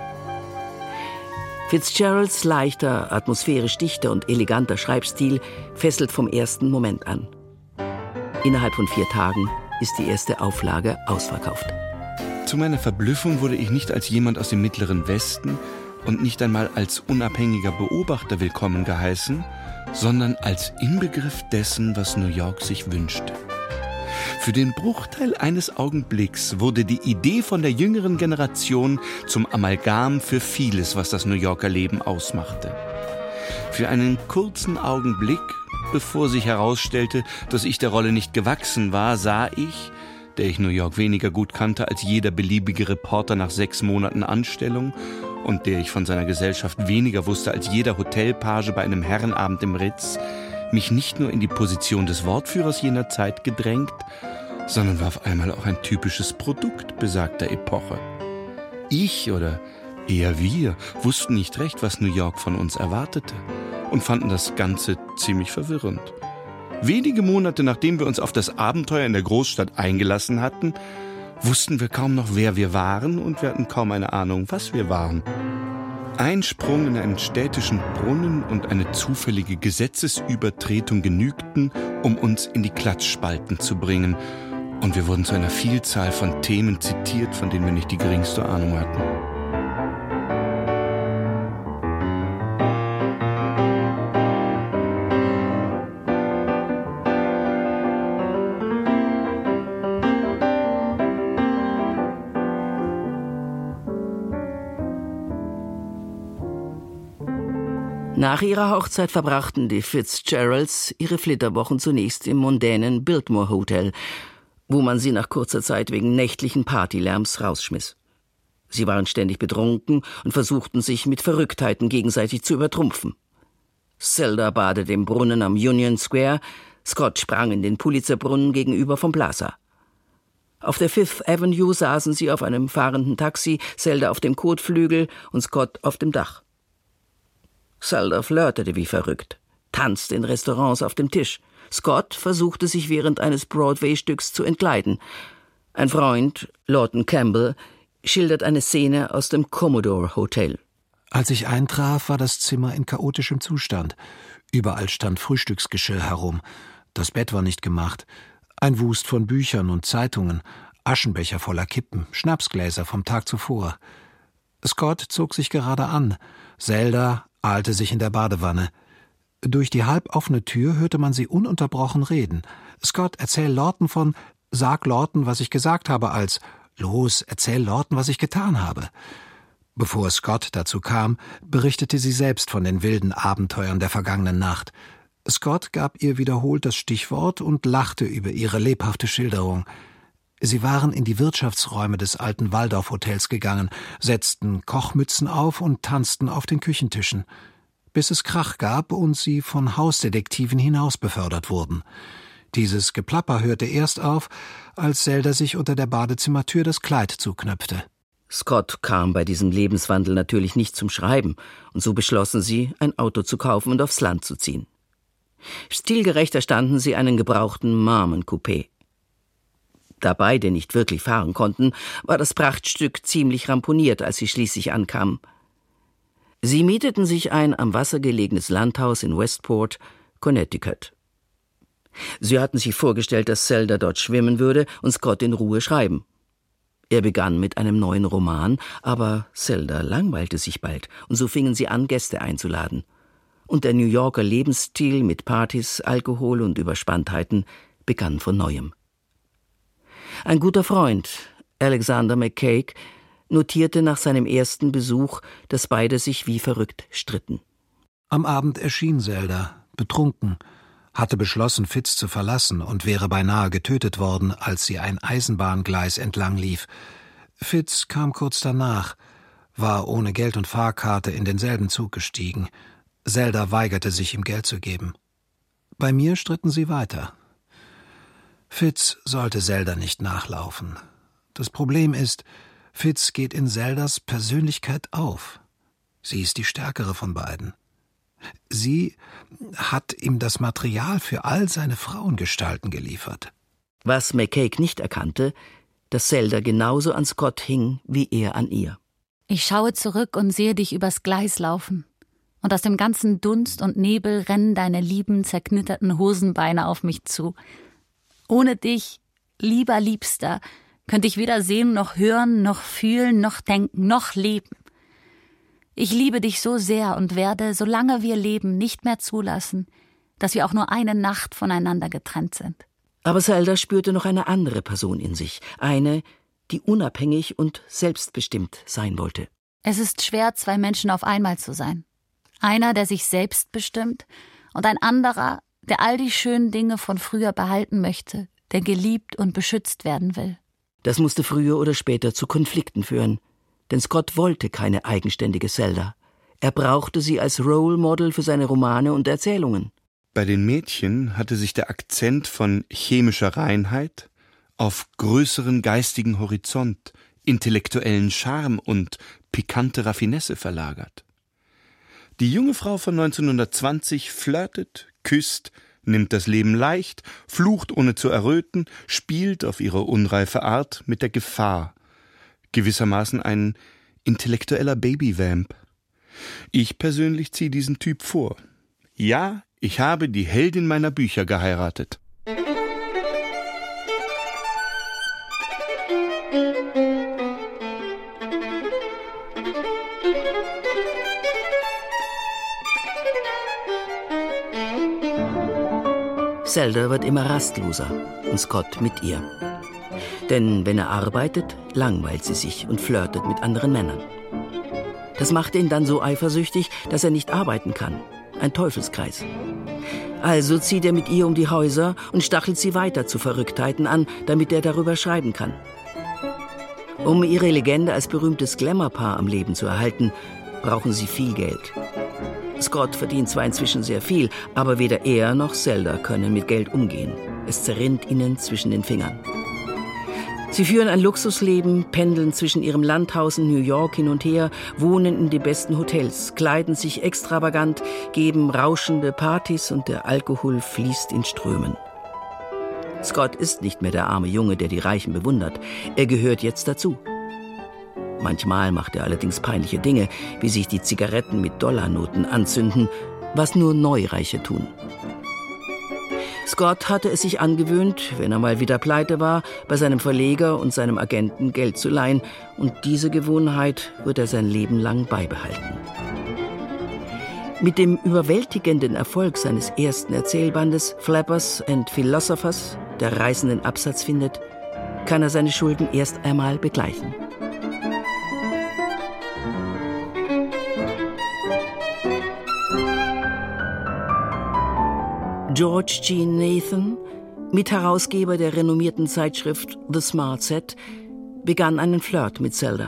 Fitzgeralds leichter, atmosphärisch dichter und eleganter Schreibstil fesselt vom ersten Moment an. Innerhalb von 4 Tagen ist die erste Auflage ausverkauft. Zu meiner Verblüffung wurde ich nicht als jemand aus dem Mittleren Westen und nicht einmal als unabhängiger Beobachter willkommen geheißen, sondern als Inbegriff dessen, was New York sich wünschte. Für den Bruchteil eines Augenblicks wurde die Idee von der jüngeren Generation zum Amalgam für vieles, was das New Yorker Leben ausmachte. Für einen kurzen Augenblick, bevor sich herausstellte, dass ich der Rolle nicht gewachsen war, sah ich, der ich New York weniger gut kannte als jeder beliebige Reporter nach 6 Monaten Anstellung und der ich von seiner Gesellschaft weniger wusste als jeder Hotelpage bei einem Herrenabend im Ritz, mich nicht nur in die Position des Wortführers jener Zeit gedrängt, sondern war auf einmal auch ein typisches Produkt besagter Epoche. Ich, oder eher wir, wussten nicht recht, was New York von uns erwartete und fanden das Ganze ziemlich verwirrend. Wenige Monate nachdem wir uns auf das Abenteuer in der Großstadt eingelassen hatten, wussten wir kaum noch, wer wir waren, und wir hatten kaum eine Ahnung, was wir waren. Ein Sprung in einen städtischen Brunnen und eine zufällige Gesetzesübertretung genügten, um uns in die Klatschspalten zu bringen, und wir wurden zu einer Vielzahl von Themen zitiert, von denen wir nicht die geringste Ahnung hatten. Nach ihrer Hochzeit verbrachten die Fitzgeralds ihre Flitterwochen zunächst im mondänen Biltmore Hotel, wo man sie nach kurzer Zeit wegen nächtlichen Partylärms rausschmiss. Sie waren ständig betrunken und versuchten sich mit Verrücktheiten gegenseitig zu übertrumpfen. Zelda badete im Brunnen am Union Square, Scott sprang in den Pulitzerbrunnen gegenüber vom Plaza. Auf der Fifth Avenue saßen sie auf einem fahrenden Taxi, Zelda auf dem Kotflügel und Scott auf dem Dach. Zelda flirtete wie verrückt, tanzte in Restaurants auf dem Tisch. Scott versuchte sich während eines Broadway-Stücks zu entkleiden. Ein Freund, Lawton Campbell, schildert eine Szene aus dem Commodore Hotel. Als ich eintraf, war das Zimmer in chaotischem Zustand. Überall stand Frühstücksgeschirr herum. Das Bett war nicht gemacht. Ein Wust von Büchern und Zeitungen, Aschenbecher voller Kippen, Schnapsgläser vom Tag zuvor. Scott zog sich gerade an. Zelda ahlte sich in der Badewanne. Durch die halboffene Tür hörte man sie ununterbrochen reden. Scott, erzähl Lawton von »Sag Lawton, was ich gesagt habe« als »Los, erzähl Lawton, was ich getan habe«. Bevor Scott dazu kam, berichtete sie selbst von den wilden Abenteuern der vergangenen Nacht. Scott gab ihr wiederholt das Stichwort und lachte über ihre lebhafte Schilderung. Sie waren in die Wirtschaftsräume des alten Waldorf-Hotels gegangen, setzten Kochmützen auf und tanzten auf den Küchentischen, bis es Krach gab und sie von Hausdetektiven hinaus befördert wurden. Dieses Geplapper hörte erst auf, als Zelda sich unter der Badezimmertür das Kleid zuknöpfte. Scott kam bei diesem Lebenswandel natürlich nicht zum Schreiben, und so beschlossen sie, ein Auto zu kaufen und aufs Land zu ziehen. Stilgerecht erstanden sie einen gebrauchten Marmon-Coupé. Da beide nicht wirklich fahren konnten, war das Prachtstück ziemlich ramponiert, als sie schließlich ankamen. Sie mieteten sich ein am Wasser gelegenes Landhaus in Westport, Connecticut. Sie hatten sich vorgestellt, dass Zelda dort schwimmen würde und Scott in Ruhe schreiben. Er begann mit einem neuen Roman, aber Zelda langweilte sich bald, und so fingen sie an, Gäste einzuladen. Und der New Yorker Lebensstil mit Partys, Alkohol und Überspanntheiten begann von Neuem. Ein guter Freund, Alexander McCaig, notierte nach seinem ersten Besuch, dass beide sich wie verrückt stritten. Am Abend erschien Zelda, betrunken, hatte beschlossen, Fitz zu verlassen und wäre beinahe getötet worden, als sie ein Eisenbahngleis entlang lief. Fitz kam kurz danach, war ohne Geld und Fahrkarte in denselben Zug gestiegen. Zelda weigerte sich, ihm Geld zu geben. Bei mir stritten sie weiter. Fitz sollte Zelda nicht nachlaufen. Das Problem ist, Fitz geht in Zeldas Persönlichkeit auf. Sie ist die stärkere von beiden. Sie hat ihm das Material für all seine Frauengestalten geliefert. Was McCaig nicht erkannte, dass Zelda genauso an Scott hing, wie er an ihr. Ich schaue zurück und sehe dich übers Gleis laufen. Und aus dem ganzen Dunst und Nebel rennen deine lieben, zerknitterten Hosenbeine auf mich zu. Ohne dich, lieber Liebster, könnte ich weder sehen, noch hören, noch fühlen, noch denken, noch leben. Ich liebe dich so sehr und werde, solange wir leben, nicht mehr zulassen, dass wir auch nur eine Nacht voneinander getrennt sind. Aber Zelda spürte noch eine andere Person in sich, eine, die unabhängig und selbstbestimmt sein wollte. Es ist schwer, zwei Menschen auf einmal zu sein. Einer, der sich selbst bestimmt, und ein anderer, der all die schönen Dinge von früher behalten möchte, der geliebt und beschützt werden will. Das musste früher oder später zu Konflikten führen, denn Scott wollte keine eigenständige Zelda. Er brauchte sie als Role Model für seine Romane und Erzählungen. Bei den Mädchen hatte sich der Akzent von chemischer Reinheit auf größeren geistigen Horizont, intellektuellen Charme und pikante Raffinesse verlagert. Die junge Frau von 1920 flirtet, küsst, nimmt das Leben leicht, flucht ohne zu erröten, spielt auf ihre unreife Art mit der Gefahr. Gewissermaßen ein intellektueller Babyvamp. Ich persönlich ziehe diesen Typ vor. Ja, ich habe die Heldin meiner Bücher geheiratet. Zelda wird immer rastloser und Scott mit ihr. Denn wenn er arbeitet, langweilt sie sich und flirtet mit anderen Männern. Das macht ihn dann so eifersüchtig, dass er nicht arbeiten kann. Ein Teufelskreis. Also zieht er mit ihr um die Häuser und stachelt sie weiter zu Verrücktheiten an, damit er darüber schreiben kann. Um ihre Legende als berühmtes Glamour-Paar am Leben zu erhalten, brauchen sie viel Geld. Scott verdient zwar inzwischen sehr viel, aber weder er noch Zelda können mit Geld umgehen. Es zerrinnt ihnen zwischen den Fingern. Sie führen ein Luxusleben, pendeln zwischen ihrem Landhaus in New York hin und her, wohnen in den besten Hotels, kleiden sich extravagant, geben rauschende Partys und der Alkohol fließt in Strömen. Scott ist nicht mehr der arme Junge, der die Reichen bewundert. Er gehört jetzt dazu. Manchmal macht er allerdings peinliche Dinge, wie sich die Zigaretten mit Dollarnoten anzünden, was nur Neureiche tun. Scott hatte es sich angewöhnt, wenn er mal wieder pleite war, bei seinem Verleger und seinem Agenten Geld zu leihen. Und diese Gewohnheit wird er sein Leben lang beibehalten. Mit dem überwältigenden Erfolg seines ersten Erzählbandes Flappers and Philosophers, der reißenden Absatz findet, kann er seine Schulden erst einmal begleichen. George G. Nathan, Mitherausgeber der renommierten Zeitschrift The Smart Set, begann einen Flirt mit Zelda.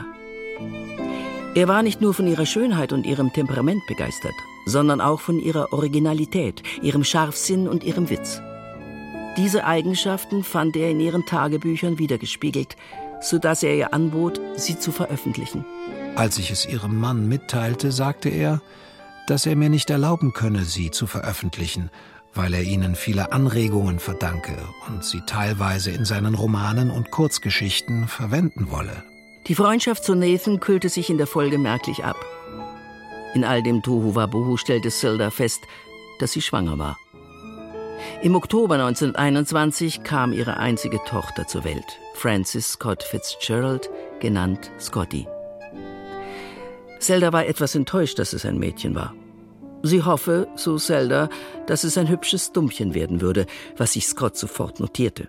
Er war nicht nur von ihrer Schönheit und ihrem Temperament begeistert, sondern auch von ihrer Originalität, ihrem Scharfsinn und ihrem Witz. Diese Eigenschaften fand er in ihren Tagebüchern wiedergespiegelt, sodass er ihr anbot, sie zu veröffentlichen. Als ich es ihrem Mann mitteilte, sagte er, dass er mir nicht erlauben könne, sie zu veröffentlichen, weil er ihnen viele Anregungen verdanke und sie teilweise in seinen Romanen und Kurzgeschichten verwenden wolle. Die Freundschaft zu Nathan kühlte sich in der Folge merklich ab. In all dem Tohuwabohu stellte Zelda fest, dass sie schwanger war. Im Oktober 1921 kam ihre einzige Tochter zur Welt, Frances Scott Fitzgerald, genannt Scotty. Zelda war etwas enttäuscht, dass es ein Mädchen war. Sie hoffe, so Zelda, dass es ein hübsches Dummchen werden würde, was sich Scott sofort notierte.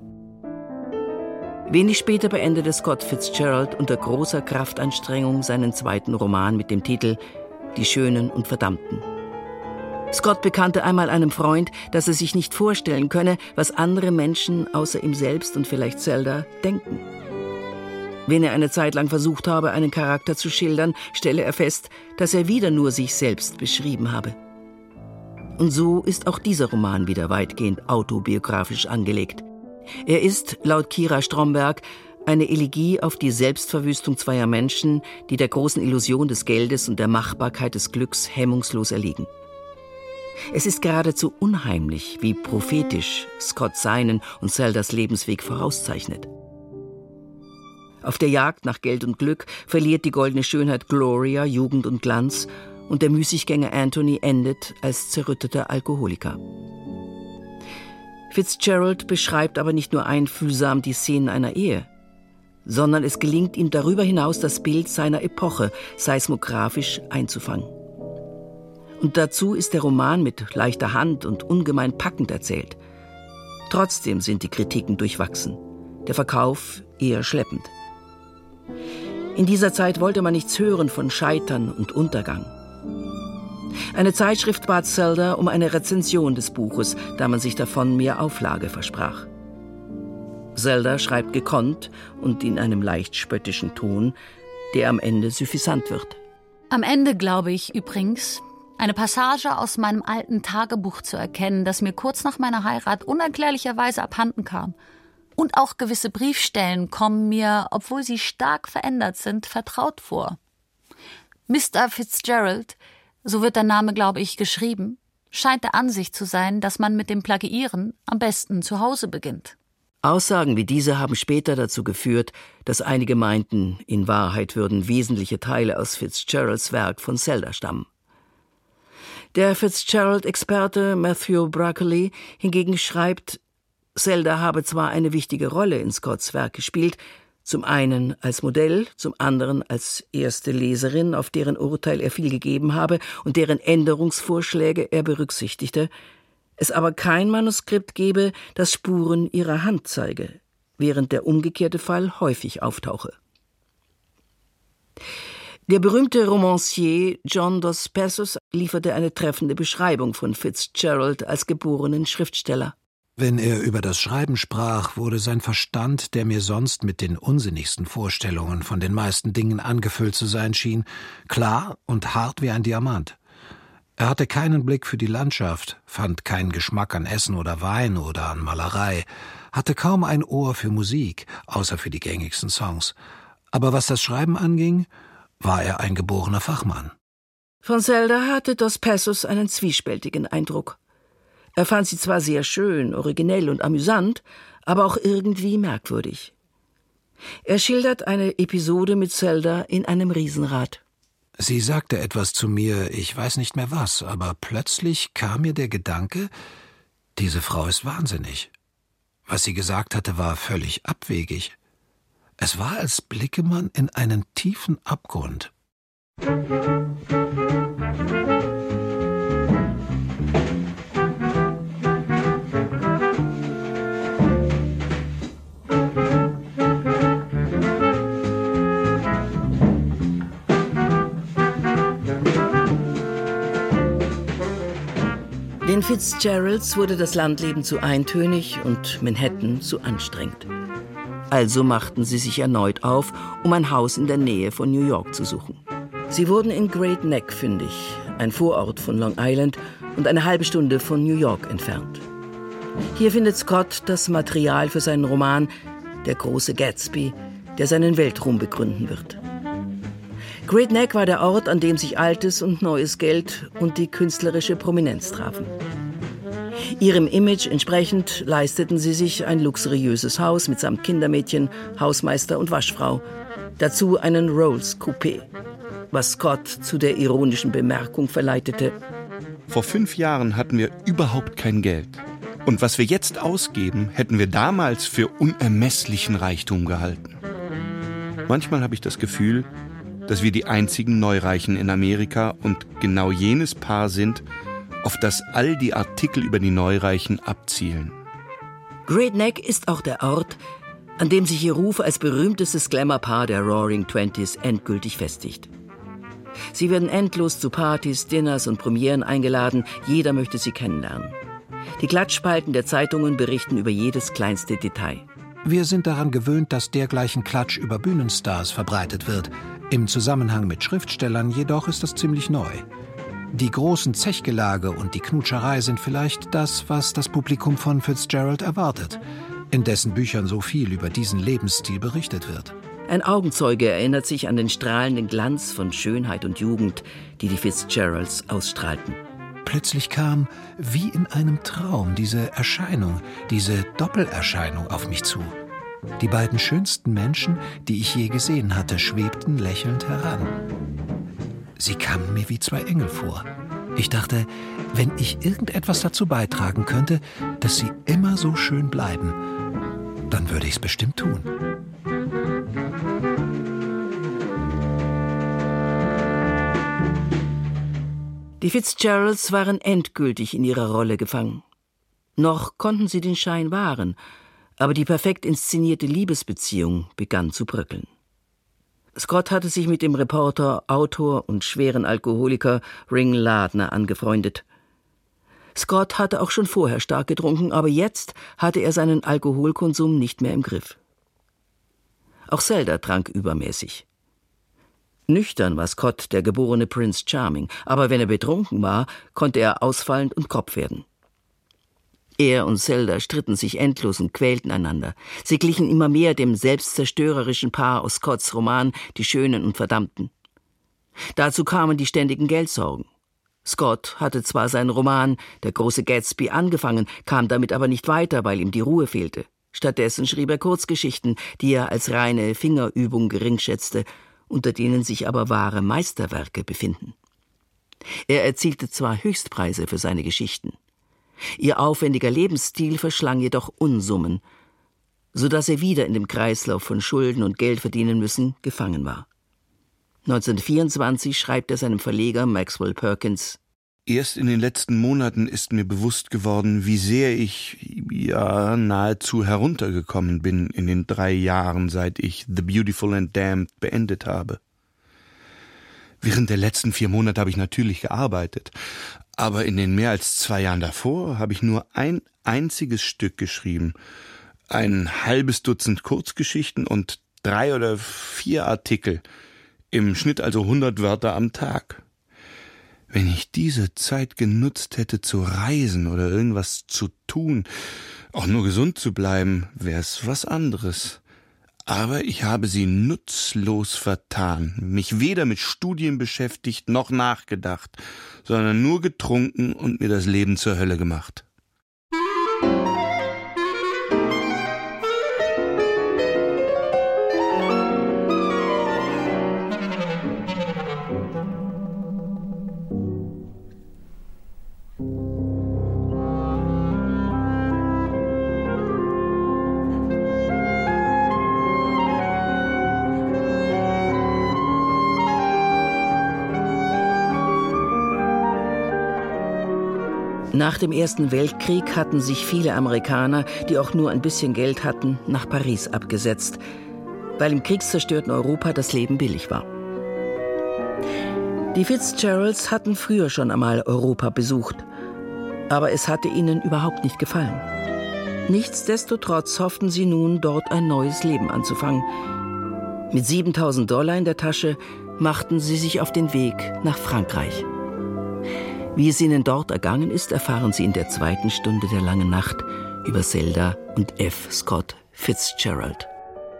Wenig später beendete Scott Fitzgerald unter großer Kraftanstrengung seinen zweiten Roman mit dem Titel »Die Schönen und Verdammten«. Scott bekannte einmal einem Freund, dass er sich nicht vorstellen könne, was andere Menschen außer ihm selbst und vielleicht Zelda denken. Wenn er eine Zeit lang versucht habe, einen Charakter zu schildern, stelle er fest, dass er wieder nur sich selbst beschrieben habe. Und so ist auch dieser Roman wieder weitgehend autobiografisch angelegt. Er ist, laut Kira Stromberg, eine Elegie auf die Selbstverwüstung zweier Menschen, die der großen Illusion des Geldes und der Machbarkeit des Glücks hemmungslos erliegen. Es ist geradezu unheimlich, wie prophetisch Scott seinen und Zeldas Lebensweg vorauszeichnet. Auf der Jagd nach Geld und Glück verliert die goldene Schönheit Gloria Jugend und Glanz und der Müßiggänger Anthony endet als zerrütteter Alkoholiker. Fitzgerald beschreibt aber nicht nur einfühlsam die Szenen einer Ehe, sondern es gelingt ihm darüber hinaus, das Bild seiner Epoche seismografisch einzufangen. Und dazu ist der Roman mit leichter Hand und ungemein packend erzählt. Trotzdem sind die Kritiken durchwachsen, der Verkauf eher schleppend. In dieser Zeit wollte man nichts hören von Scheitern und Untergang. Eine Zeitschrift bat Zelda um eine Rezension des Buches, da man sich davon mehr Auflage versprach. Zelda schreibt gekonnt und in einem leicht spöttischen Ton, der am Ende suffisant wird. Am Ende glaube ich übrigens, eine Passage aus meinem alten Tagebuch zu erkennen, das mir kurz nach meiner Heirat unerklärlicherweise abhanden kam. Und auch gewisse Briefstellen kommen mir, obwohl sie stark verändert sind, vertraut vor. Mr. Fitzgerald, so wird der Name, glaube ich, geschrieben, scheint der Ansicht zu sein, dass man mit dem Plagiieren am besten zu Hause beginnt. Aussagen wie diese haben später dazu geführt, dass einige meinten, in Wahrheit würden wesentliche Teile aus Fitzgeralds Werk von Zelda stammen. Der Fitzgerald-Experte Matthew Broccoli hingegen schreibt, Zelda habe zwar eine wichtige Rolle in Scotts Werk gespielt, zum einen als Modell, zum anderen als erste Leserin, auf deren Urteil er viel gegeben habe und deren Änderungsvorschläge er berücksichtigte, es aber kein Manuskript gebe, das Spuren ihrer Hand zeige, während der umgekehrte Fall häufig auftauche. Der berühmte Romancier John Dos Passos lieferte eine treffende Beschreibung von Fitzgerald als geborenen Schriftsteller. Wenn er über das Schreiben sprach, wurde sein Verstand, der mir sonst mit den unsinnigsten Vorstellungen von den meisten Dingen angefüllt zu sein schien, klar und hart wie ein Diamant. Er hatte keinen Blick für die Landschaft, fand keinen Geschmack an Essen oder Wein oder an Malerei, hatte kaum ein Ohr für Musik, außer für die gängigsten Songs. Aber was das Schreiben anging, war er ein geborener Fachmann. Von Zelda hatte Dos Passos einen zwiespältigen Eindruck. Er fand sie zwar sehr schön, originell und amüsant, aber auch irgendwie merkwürdig. Er schildert eine Episode mit Zelda in einem Riesenrad. Sie sagte etwas zu mir, ich weiß nicht mehr was, aber plötzlich kam mir der Gedanke, diese Frau ist wahnsinnig. Was sie gesagt hatte, war völlig abwegig. Es war, als blicke man in einen tiefen Abgrund. Den Fitzgeralds wurde das Landleben zu eintönig und Manhattan zu anstrengend. Also machten sie sich erneut auf, um ein Haus in der Nähe von New York zu suchen. Sie wurden in Great Neck fündig, ein Vorort von Long Island und eine halbe Stunde von New York entfernt. Hier findet Scott das Material für seinen Roman »Der große Gatsby«, der seinen Weltruhm begründen wird. Great Neck war der Ort, an dem sich altes und neues Geld und die künstlerische Prominenz trafen. Ihrem Image entsprechend leisteten sie sich ein luxuriöses Haus mitsamt Kindermädchen, Hausmeister und Waschfrau. Dazu einen Rolls Coupé, was Scott zu der ironischen Bemerkung verleitete: Vor 5 Jahren hatten wir überhaupt kein Geld. Und was wir jetzt ausgeben, hätten wir damals für unermesslichen Reichtum gehalten. Manchmal habe ich das Gefühl, dass wir die einzigen Neureichen in Amerika und genau jenes Paar sind, auf das all die Artikel über die Neureichen abzielen. Great Neck ist auch der Ort, an dem sich ihr Ruf als berühmtestes Glamour-Paar der Roaring Twenties endgültig festigt. Sie werden endlos zu Partys, Dinners und Premieren eingeladen, jeder möchte sie kennenlernen. Die Klatschspalten der Zeitungen berichten über jedes kleinste Detail. Wir sind daran gewöhnt, dass dergleichen Klatsch über Bühnenstars verbreitet wird. Im Zusammenhang mit Schriftstellern jedoch ist das ziemlich neu. Die großen Zechgelage und die Knutscherei sind vielleicht das, was das Publikum von Fitzgerald erwartet, in dessen Büchern so viel über diesen Lebensstil berichtet wird. Ein Augenzeuge erinnert sich an den strahlenden Glanz von Schönheit und Jugend, die die Fitzgeralds ausstrahlten. Plötzlich kam, wie in einem Traum, diese Erscheinung, diese Doppelerscheinung auf mich zu. Die beiden schönsten Menschen, die ich je gesehen hatte, schwebten lächelnd heran. Sie kamen mir wie 2 Engel vor. Ich dachte, wenn ich irgendetwas dazu beitragen könnte, dass sie immer so schön bleiben, dann würde ich es bestimmt tun. Die Fitzgeralds waren endgültig in ihrer Rolle gefangen. Noch konnten sie den Schein wahren, aber die perfekt inszenierte Liebesbeziehung begann zu bröckeln. Scott hatte sich mit dem Reporter, Autor und schweren Alkoholiker Ring Lardner angefreundet. Scott hatte auch schon vorher stark getrunken, aber jetzt hatte er seinen Alkoholkonsum nicht mehr im Griff. Auch Zelda trank übermäßig. Nüchtern war Scott der geborene Prince Charming, aber wenn er betrunken war, konnte er ausfallend und Kopf werden. Er und Zelda stritten sich endlos und quälten einander. Sie glichen immer mehr dem selbstzerstörerischen Paar aus Scotts Roman »Die Schönen und Verdammten«. Dazu kamen die ständigen Geldsorgen. Scott hatte zwar seinen Roman »Der große Gatsby« angefangen, kam damit aber nicht weiter, weil ihm die Ruhe fehlte. Stattdessen schrieb er Kurzgeschichten, die er als reine Fingerübung geringschätzte, unter denen sich aber wahre Meisterwerke befinden. Er erzielte zwar Höchstpreise für seine Geschichten. Ihr aufwendiger Lebensstil verschlang jedoch Unsummen, sodass er wieder in dem Kreislauf von Schulden und Geld verdienen müssen gefangen war. 1924 schreibt er seinem Verleger Maxwell Perkins: Erst in den letzten Monaten ist mir bewusst geworden, wie sehr ich nahezu heruntergekommen bin in den 3 Jahren, seit ich The Beautiful and Damned beendet habe. Während der letzten 4 Monate habe ich natürlich gearbeitet, aber in den mehr als 2 Jahren davor habe ich nur ein einziges Stück geschrieben, ein halbes Dutzend Kurzgeschichten und 3 oder 4 Artikel, im Schnitt also 100 Wörter am Tag. Wenn ich diese Zeit genutzt hätte zu reisen oder irgendwas zu tun, auch nur gesund zu bleiben, wär's was anderes. Aber ich habe sie nutzlos vertan, mich weder mit Studien beschäftigt noch nachgedacht, sondern nur getrunken und mir das Leben zur Hölle gemacht. Nach dem Ersten Weltkrieg hatten sich viele Amerikaner, die auch nur ein bisschen Geld hatten, nach Paris abgesetzt, weil im kriegszerstörten Europa das Leben billig war. Die Fitzgeralds hatten früher schon einmal Europa besucht, aber es hatte ihnen überhaupt nicht gefallen. Nichtsdestotrotz hofften sie nun, dort ein neues Leben anzufangen. Mit $7.000 in der Tasche machten sie sich auf den Weg nach Frankreich. Wie es ihnen dort ergangen ist, erfahren Sie in der 2. Stunde der langen Nacht über Zelda und F. Scott Fitzgerald.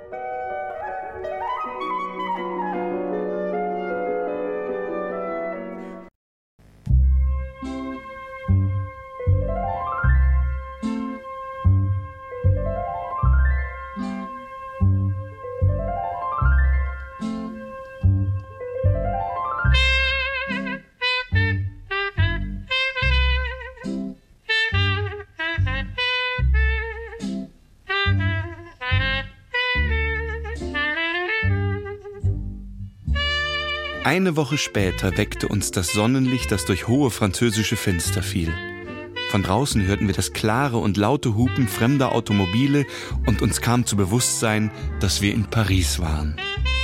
Eine Woche später weckte uns das Sonnenlicht, das durch hohe französische Fenster fiel. Von draußen hörten wir das klare und laute Hupen fremder Automobile und uns kam zu Bewusstsein, dass wir in Paris waren.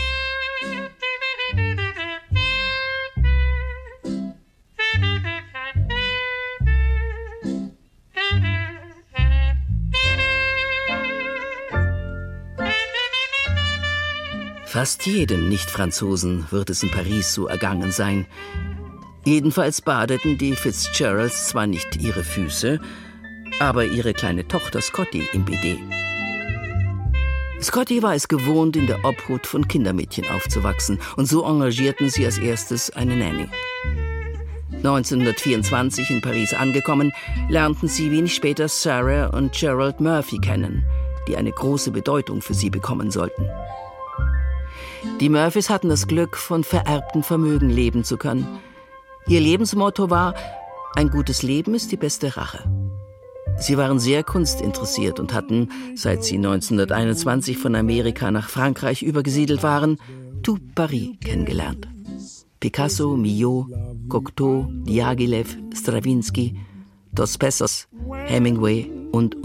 Fast jedem Nicht-Franzosen wird es in Paris so ergangen sein. Jedenfalls badeten die Fitzgeralds zwar nicht ihre Füße, aber ihre kleine Tochter Scotty im BD. Scotty war es gewohnt, in der Obhut von Kindermädchen aufzuwachsen, und so engagierten sie als erstes eine Nanny. 1924 in Paris angekommen, lernten sie wenig später Sarah und Gerald Murphy kennen, die eine große Bedeutung für sie bekommen sollten. Die Murphys hatten das Glück, von vererbtem Vermögen leben zu können. Ihr Lebensmotto war: ein gutes Leben ist die beste Rache. Sie waren sehr kunstinteressiert und hatten, seit sie 1921 von Amerika nach Frankreich übergesiedelt waren, tout Paris kennengelernt. Picasso, Millau, Cocteau, Diaghilev, Stravinsky, Dos Passos, Hemingway und.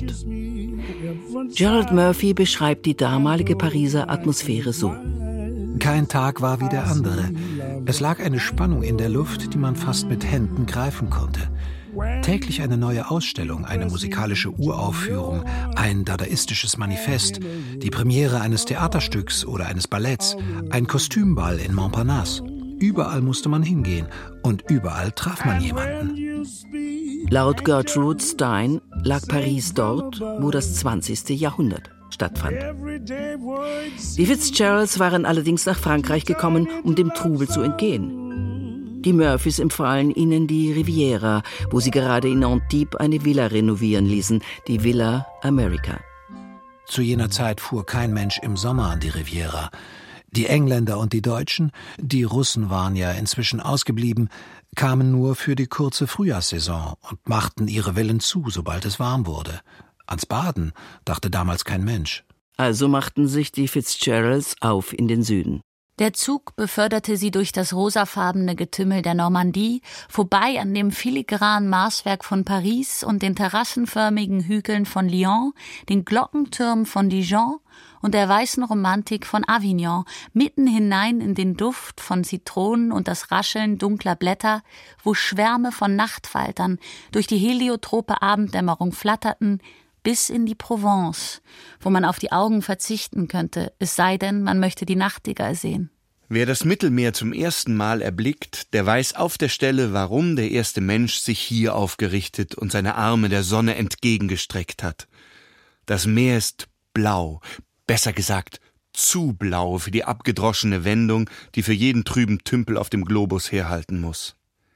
Gerald Murphy beschreibt die damalige Pariser Atmosphäre so: Kein Tag war wie der andere. Es lag eine Spannung in der Luft, die man fast mit Händen greifen konnte. Täglich eine neue Ausstellung, eine musikalische Uraufführung, ein dadaistisches Manifest, die Premiere eines Theaterstücks oder eines Balletts, ein Kostümball in Montparnasse. Überall musste man hingehen und überall traf man jemanden. Laut Gertrude Stein lag Paris dort, wo das 20. Jahrhundert stattfand. Die Fitzgeralds waren allerdings nach Frankreich gekommen, um dem Trubel zu entgehen. Die Murphys empfahlen ihnen die Riviera, wo sie gerade in Antibes eine Villa renovieren ließen, die Villa America. Zu jener Zeit fuhr kein Mensch im Sommer an die Riviera. Die Engländer und die Deutschen, die Russen waren ja inzwischen ausgeblieben, kamen nur für die kurze Frühjahrssaison und machten ihre Villen zu, sobald es warm wurde. Ans Baden dachte damals kein Mensch. Also machten sich die Fitzgeralds auf in den Süden. Der Zug beförderte sie durch das rosafarbene Getümmel der Normandie, vorbei an dem filigranen Maßwerk von Paris und den terrassenförmigen Hügeln von Lyon, den Glockentürmen von Dijon und der weißen Romantik von Avignon, mitten hinein in den Duft von Zitronen und das Rascheln dunkler Blätter, wo Schwärme von Nachtfaltern durch die heliotrope Abenddämmerung flatterten, bis in die Provence, wo man auf die Augen verzichten könnte, es sei denn, man möchte die Nachtigall sehen. Wer das Mittelmeer zum ersten Mal erblickt, der weiß auf der Stelle, warum der erste Mensch sich hier aufgerichtet und seine Arme der Sonne entgegengestreckt hat. Das Meer ist blau, besser gesagt zu blau für die abgedroschene Wendung, die für jeden trüben Tümpel auf dem Globus herhalten muss.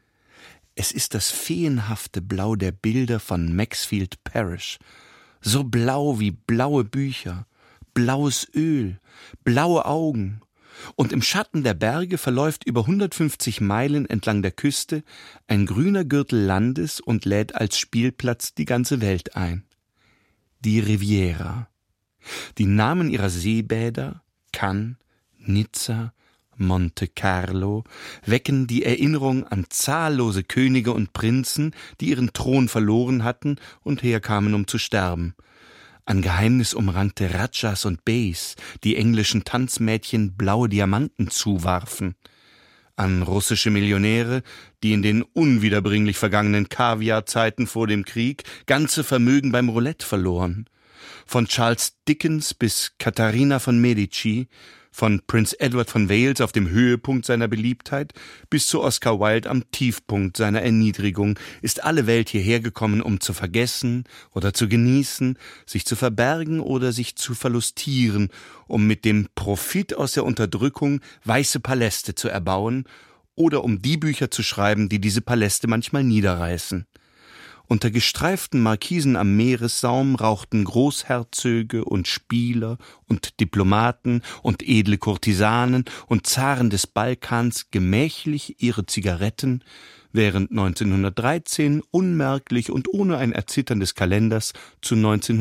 Es ist das feenhafte Blau der Bilder von Maxfield Parrish, so blau wie blaue Bücher, blaues Öl, blaue Augen. Und im Schatten der Berge verläuft über 150 Meilen entlang der Küste ein grüner Gürtel Landes und lädt als Spielplatz die ganze Welt ein. Die Riviera. Die Namen ihrer Seebäder, Cannes, Nizza, Monte Carlo, wecken die Erinnerung an zahllose Könige und Prinzen, die ihren Thron verloren hatten und herkamen, um zu sterben. An geheimnisumrankte Rajas und Beys, die englischen Tanzmädchen blaue Diamanten zuwarfen. An russische Millionäre, die in den unwiederbringlich vergangenen Kaviarzeiten vor dem Krieg ganze Vermögen beim Roulette verloren. Von Charles Dickens bis Katharina von Medici, von Prince Edward von Wales auf dem Höhepunkt seiner Beliebtheit bis zu Oscar Wilde am Tiefpunkt seiner Erniedrigung ist alle Welt hierher gekommen, um zu vergessen oder zu genießen, sich zu verbergen oder sich zu verlustieren, um mit dem Profit aus der Unterdrückung weiße Paläste zu erbauen oder um die Bücher zu schreiben, die diese Paläste manchmal niederreißen. Unter gestreiften Markisen am Meeressaum rauchten Großherzöge und Spieler und Diplomaten und edle Kurtisanen und Zaren des Balkans gemächlich ihre Zigaretten, während 1913 unmerklich und ohne ein Erzittern des Kalenders zu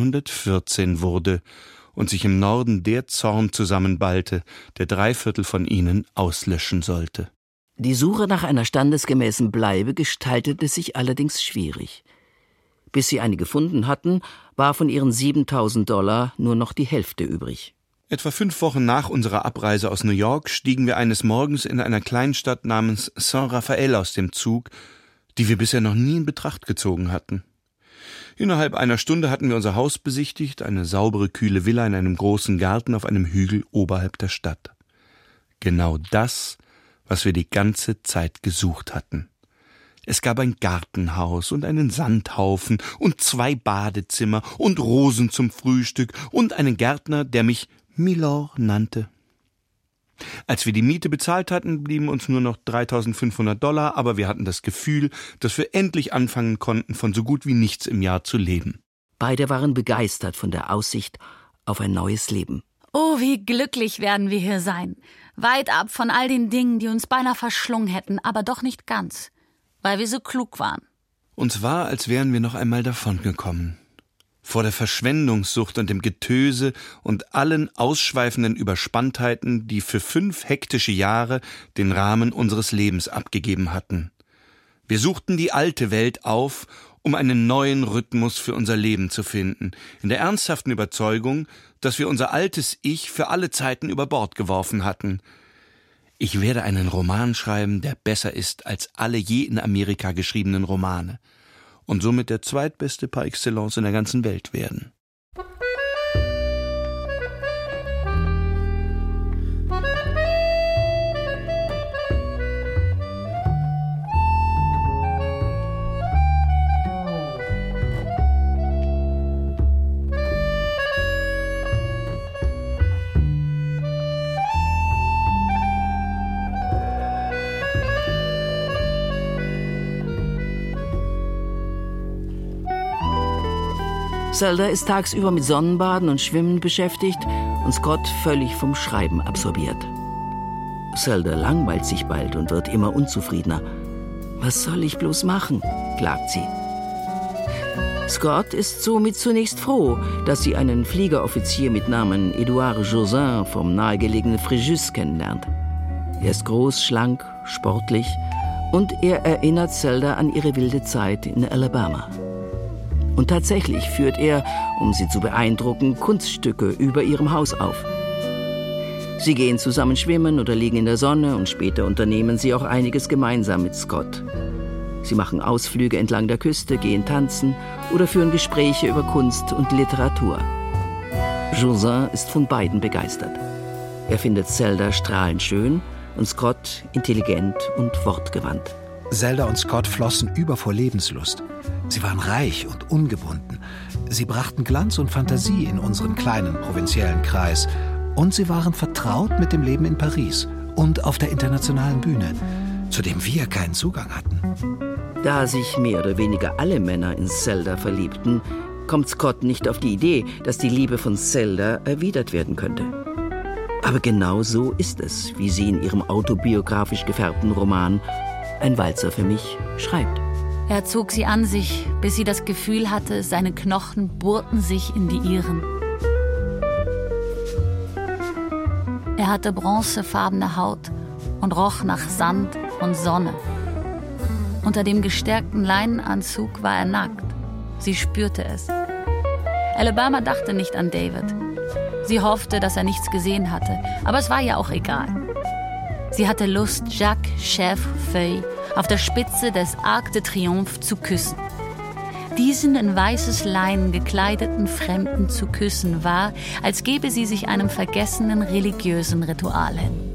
1914 wurde und sich im Norden der Zorn zusammenballte, der 3/4 von ihnen auslöschen sollte. Die Suche nach einer standesgemäßen Bleibe gestaltete sich allerdings schwierig. Bis sie eine gefunden hatten, war von ihren $7.000 nur noch die Hälfte übrig. Etwa 5 Wochen nach unserer Abreise aus New York stiegen wir eines Morgens in einer Kleinstadt namens Saint-Raphael aus dem Zug, die wir bisher noch nie in Betracht gezogen hatten. Innerhalb einer Stunde hatten wir unser Haus besichtigt, eine saubere, kühle Villa in einem großen Garten auf einem Hügel oberhalb der Stadt. Genau das, was wir die ganze Zeit gesucht hatten. Es gab ein Gartenhaus und einen Sandhaufen und 2 Badezimmer und Rosen zum Frühstück und einen Gärtner, der mich Milord nannte. Als wir die Miete bezahlt hatten, blieben uns nur noch $3.500, aber wir hatten das Gefühl, dass wir endlich anfangen konnten, von so gut wie nichts im Jahr zu leben. Beide waren begeistert von der Aussicht auf ein neues Leben. Oh, wie glücklich werden wir hier sein. Weit ab von all den Dingen, die uns beinahe verschlungen hätten, aber doch nicht ganz. Weil wir so klug waren. Uns war, als wären wir noch einmal davongekommen. Vor der Verschwendungssucht und dem Getöse und allen ausschweifenden Überspanntheiten, die für 5 hektische Jahre den Rahmen unseres Lebens abgegeben hatten. Wir suchten die alte Welt auf, um einen neuen Rhythmus für unser Leben zu finden, in der ernsthaften Überzeugung, dass wir unser altes Ich für alle Zeiten über Bord geworfen hatten. Ich werde einen Roman schreiben, der besser ist als alle je in Amerika geschriebenen Romane und somit der zweitbeste par excellence in der ganzen Welt werden. Zelda ist tagsüber mit Sonnenbaden und Schwimmen beschäftigt und Scott völlig vom Schreiben absorbiert. Zelda langweilt sich bald und wird immer unzufriedener. Was soll ich bloß machen? Klagt sie. Scott ist somit zunächst froh, dass sie einen Fliegeroffizier mit Namen Edouard Jossin vom nahegelegenen Fréjus kennenlernt. Er ist groß, schlank, sportlich und er erinnert Zelda an ihre wilde Zeit in Alabama. Und tatsächlich führt er, um sie zu beeindrucken, Kunststücke über ihrem Haus auf. Sie gehen zusammen schwimmen oder liegen in der Sonne und später unternehmen sie auch einiges gemeinsam mit Scott. Sie machen Ausflüge entlang der Küste, gehen tanzen oder führen Gespräche über Kunst und Literatur. Jossin ist von beiden begeistert. Er findet Zelda strahlend schön und Scott intelligent und wortgewandt. Zelda und Scott flossen über vor Lebenslust. Sie waren reich und ungebunden. Sie brachten Glanz und Fantasie in unseren kleinen provinziellen Kreis. Und sie waren vertraut mit dem Leben in Paris und auf der internationalen Bühne, zu dem wir keinen Zugang hatten. Da sich mehr oder weniger alle Männer in Zelda verliebten, kommt Scott nicht auf die Idee, dass die Liebe von Zelda erwidert werden könnte. Aber genau so ist es, wie sie in ihrem autobiografisch gefärbten Roman »Ein Walzer für mich« schreibt. Er zog sie an sich, bis sie das Gefühl hatte, seine Knochen bohrten sich in die ihren. Er hatte bronzefarbene Haut und roch nach Sand und Sonne. Unter dem gestärkten Leinenanzug war er nackt. Sie spürte es. Alabama dachte nicht an David. Sie hoffte, dass er nichts gesehen hatte, aber es war ja auch egal. Sie hatte Lust, Jacques Chèvrefeuille auf der Spitze des Arc de Triomphe zu küssen. Diesen in weißes Leinen gekleideten Fremden zu küssen war, als gebe sie sich einem vergessenen religiösen Ritual hin.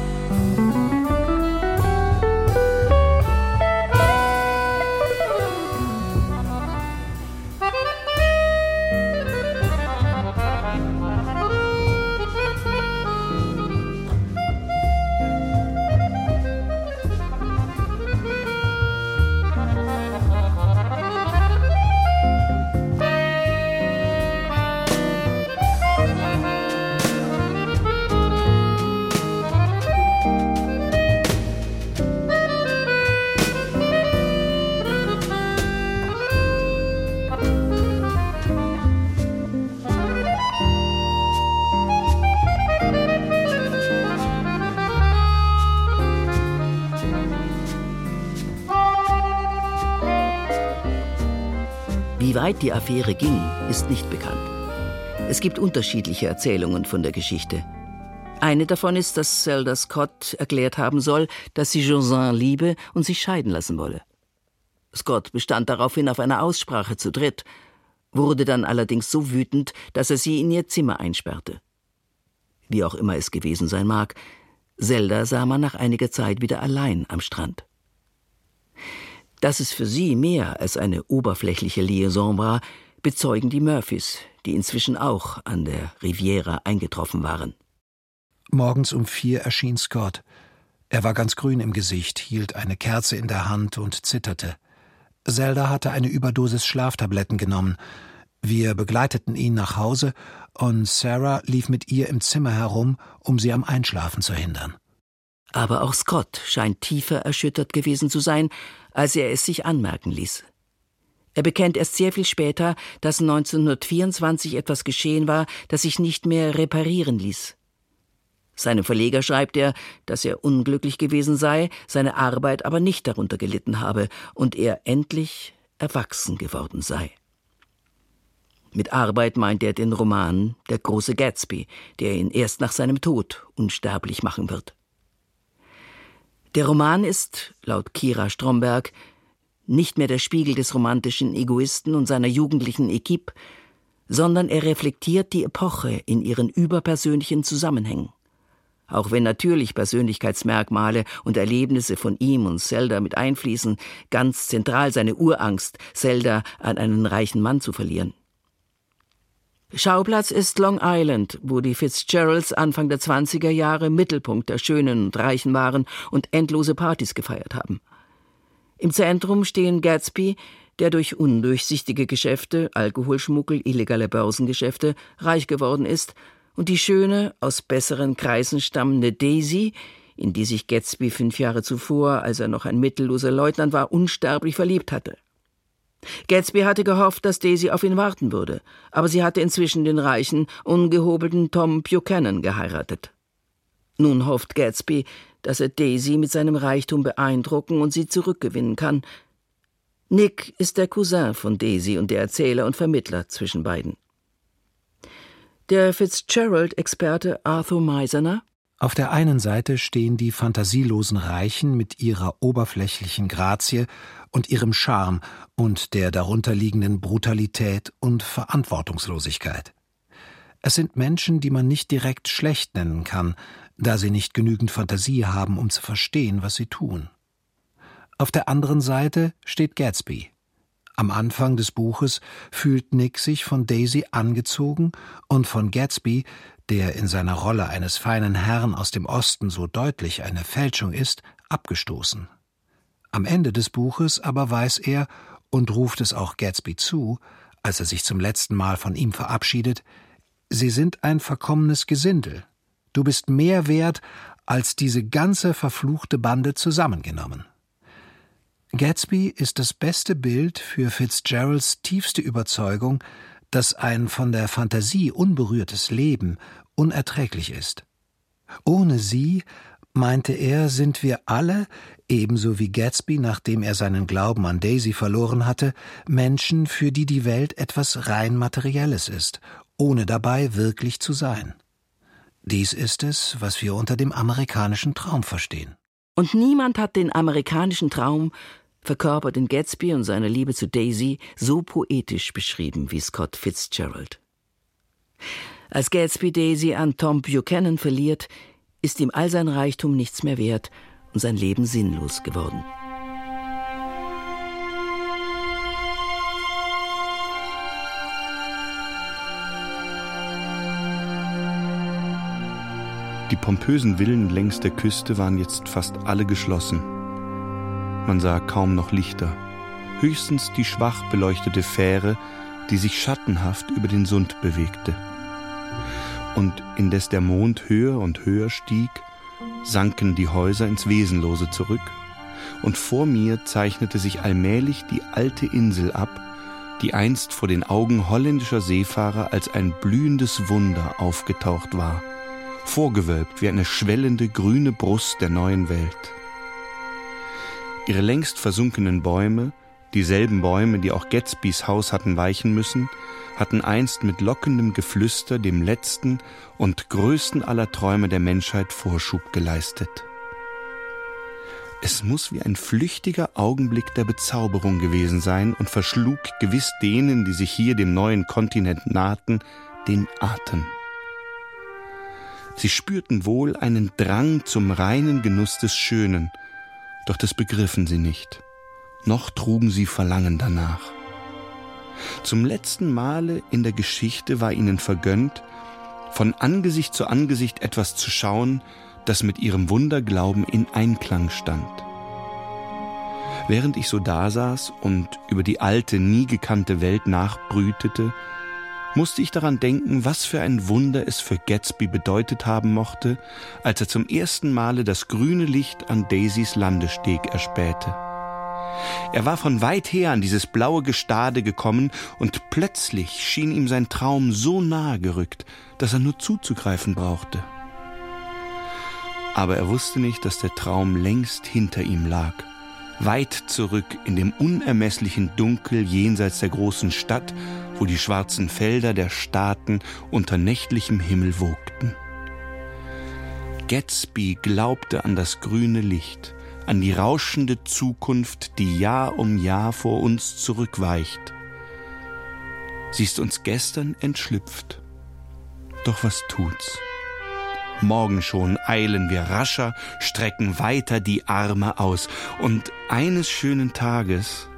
Wie weit die Affäre ging, ist nicht bekannt. Es gibt unterschiedliche Erzählungen von der Geschichte. Eine davon ist, dass Zelda Scott erklärt haben soll, dass sie Josin liebe und sich scheiden lassen wolle. Scott bestand daraufhin auf einer Aussprache zu dritt, wurde dann allerdings so wütend, dass er sie in ihr Zimmer einsperrte. Wie auch immer es gewesen sein mag, Zelda sah man nach einiger Zeit wieder allein am Strand. Dass es für sie mehr als eine oberflächliche Liaison war, bezeugen die Murphys, die inzwischen auch an der Riviera eingetroffen waren. Morgens um 4 erschien Scott. Er war ganz grün im Gesicht, hielt eine Kerze in der Hand und zitterte. Zelda hatte eine Überdosis Schlaftabletten genommen. Wir begleiteten ihn nach Hause und Sarah lief mit ihr im Zimmer herum, um sie am Einschlafen zu hindern. Aber auch Scott scheint tiefer erschüttert gewesen zu sein, als er es sich anmerken ließ. Er bekennt erst sehr viel später, dass 1924 etwas geschehen war, das sich nicht mehr reparieren ließ. Seinem Verleger schreibt er, dass er unglücklich gewesen sei, seine Arbeit aber nicht darunter gelitten habe und er endlich erwachsen geworden sei. Mit Arbeit meint er den Roman »Der große Gatsby«, der ihn erst nach seinem Tod unsterblich machen wird. Der Roman ist, laut Kira Stromberg, nicht mehr der Spiegel des romantischen Egoisten und seiner jugendlichen Equipe, sondern er reflektiert die Epoche in ihren überpersönlichen Zusammenhängen. Auch wenn natürlich Persönlichkeitsmerkmale und Erlebnisse von ihm und Zelda mit einfließen, ganz zentral seine Urangst, Zelda an einen reichen Mann zu verlieren. Schauplatz ist Long Island, wo die Fitzgeralds Anfang der 20er Jahre Mittelpunkt der Schönen und Reichen waren und endlose Partys gefeiert haben. Im Zentrum stehen Gatsby, der durch undurchsichtige Geschäfte, Alkoholschmuggel, illegale Börsengeschäfte reich geworden ist, und die schöne, aus besseren Kreisen stammende Daisy, in die sich Gatsby 5 Jahre zuvor, als er noch ein mittelloser Leutnant war, unsterblich verliebt hatte. Gatsby hatte gehofft, dass Daisy auf ihn warten würde, aber sie hatte inzwischen den reichen, ungehobelten Tom Buchanan geheiratet. Nun hofft Gatsby, dass er Daisy mit seinem Reichtum beeindrucken und sie zurückgewinnen kann. Nick ist der Cousin von Daisy und der Erzähler und Vermittler zwischen beiden. Der Fitzgerald-Experte Arthur Meisener: Auf der einen Seite stehen die fantasielosen Reichen mit ihrer oberflächlichen Grazie und ihrem Charme und der darunterliegenden Brutalität und Verantwortungslosigkeit. Es sind Menschen, die man nicht direkt schlecht nennen kann, da sie nicht genügend Fantasie haben, um zu verstehen, was sie tun. Auf der anderen Seite steht Gatsby. Am Anfang des Buches fühlt Nick sich von Daisy angezogen und von Gatsby, der in seiner Rolle eines feinen Herrn aus dem Osten so deutlich eine Fälschung ist, abgestoßen. Am Ende des Buches aber weiß er und ruft es auch Gatsby zu, als er sich zum letzten Mal von ihm verabschiedet: Sie sind ein verkommenes Gesindel. Du bist mehr wert als diese ganze verfluchte Bande zusammengenommen. Gatsby ist das beste Bild für Fitzgeralds tiefste Überzeugung, dass ein von der Fantasie unberührtes Leben unerträglich ist. Ohne sie, meinte er, sind wir alle, ebenso wie Gatsby, nachdem er seinen Glauben an Daisy verloren hatte, Menschen, für die die Welt etwas rein Materielles ist, ohne dabei wirklich zu sein. Dies ist es, was wir unter dem amerikanischen Traum verstehen. Und niemand hat den amerikanischen Traum, verkörpert in Gatsby und seiner Liebe zu Daisy, so poetisch beschrieben wie Scott Fitzgerald. Als Gatsby Daisy an Tom Buchanan verliert, ist ihm all sein Reichtum nichts mehr wert und sein Leben sinnlos geworden. Die pompösen Villen längs der Küste waren jetzt fast alle geschlossen. Man sah kaum noch Lichter, höchstens die schwach beleuchtete Fähre, die sich schattenhaft über den Sund bewegte. Und indes der Mond höher und höher stieg, sanken die Häuser ins Wesenlose zurück, und vor mir zeichnete sich allmählich die alte Insel ab, die einst vor den Augen holländischer Seefahrer als ein blühendes Wunder aufgetaucht war, vorgewölbt wie eine schwellende grüne Brust der neuen Welt. Ihre längst versunkenen Bäume, dieselben Bäume, die auch Gatsbys Haus hatten weichen müssen, hatten einst mit lockendem Geflüster dem letzten und größten aller Träume der Menschheit Vorschub geleistet. Es muss wie ein flüchtiger Augenblick der Bezauberung gewesen sein und verschlug gewiss denen, die sich hier dem neuen Kontinent nahten, den Atem. Sie spürten wohl einen Drang zum reinen Genuss des Schönen, doch das begriffen sie nicht, noch trugen sie Verlangen danach. Zum letzten Male in der Geschichte war ihnen vergönnt, von Angesicht zu Angesicht etwas zu schauen, das mit ihrem Wunderglauben in Einklang stand. Während ich so dasaß und über die alte, nie gekannte Welt nachbrütete, musste ich daran denken, was für ein Wunder es für Gatsby bedeutet haben mochte, als er zum ersten Male das grüne Licht an Daisys Landesteg erspähte. Er war von weit her an dieses blaue Gestade gekommen, und plötzlich schien ihm sein Traum so nahe gerückt, dass er nur zuzugreifen brauchte. Aber er wusste nicht, dass der Traum längst hinter ihm lag, weit zurück in dem unermesslichen Dunkel jenseits der großen Stadt, wo die schwarzen Felder der Staaten unter nächtlichem Himmel wogten. Gatsby glaubte an das grüne Licht, an die rauschende Zukunft, die Jahr um Jahr vor uns zurückweicht. Sie ist uns gestern entschlüpft. Doch was tut's? Morgen schon eilen wir rascher, strecken weiter die Arme aus, und eines schönen Tages,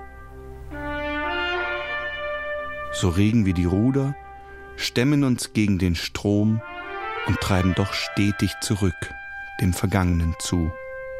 so regen wir die Ruder, stemmen uns gegen den Strom und treiben doch stetig zurück dem Vergangenen zu.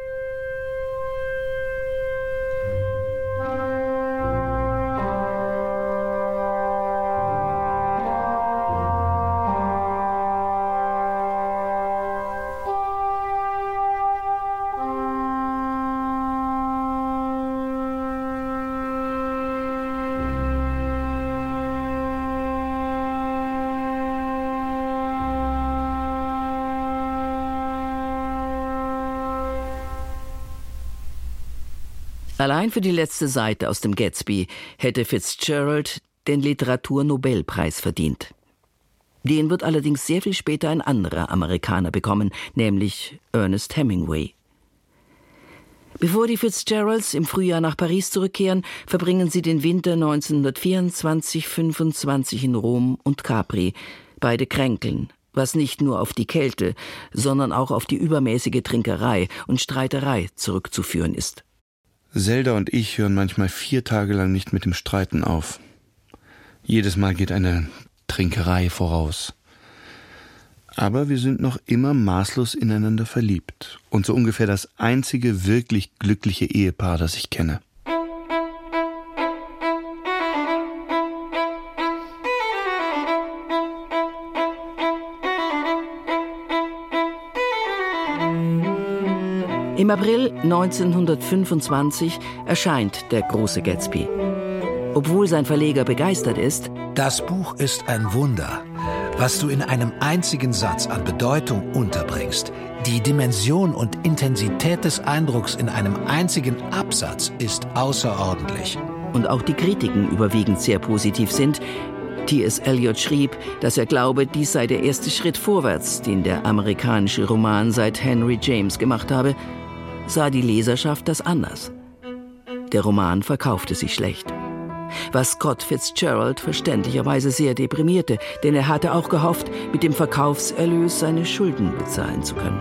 Allein für die letzte Seite aus dem Gatsby hätte Fitzgerald den Literaturnobelpreis verdient. Den wird allerdings sehr viel später ein anderer Amerikaner bekommen, nämlich Ernest Hemingway. Bevor die Fitzgeralds im Frühjahr nach Paris zurückkehren, verbringen sie den Winter 1924/25 in Rom und Capri. Beide kränkeln, was nicht nur auf die Kälte, sondern auch auf die übermäßige Trinkerei und Streiterei zurückzuführen ist. Zelda und ich hören manchmal 4 Tage lang nicht mit dem Streiten auf. Jedes Mal geht eine Trinkerei voraus. Aber wir sind noch immer maßlos ineinander verliebt und so ungefähr das einzige wirklich glückliche Ehepaar, das ich kenne. Im April 1925 erscheint Der große Gatsby. Obwohl sein Verleger begeistert ist, das Buch ist ein Wunder, was du in einem einzigen Satz an Bedeutung unterbringst. Die Dimension und Intensität des Eindrucks in einem einzigen Absatz ist außerordentlich. Und auch die Kritiken überwiegend sehr positiv sind. T.S. Eliot schrieb, dass er glaube, dies sei der erste Schritt vorwärts, den der amerikanische Roman seit Henry James gemacht habe, sah die Leserschaft das anders. Der Roman verkaufte sich schlecht. Was Scott Fitzgerald verständlicherweise sehr deprimierte, denn er hatte auch gehofft, mit dem Verkaufserlös seine Schulden bezahlen zu können.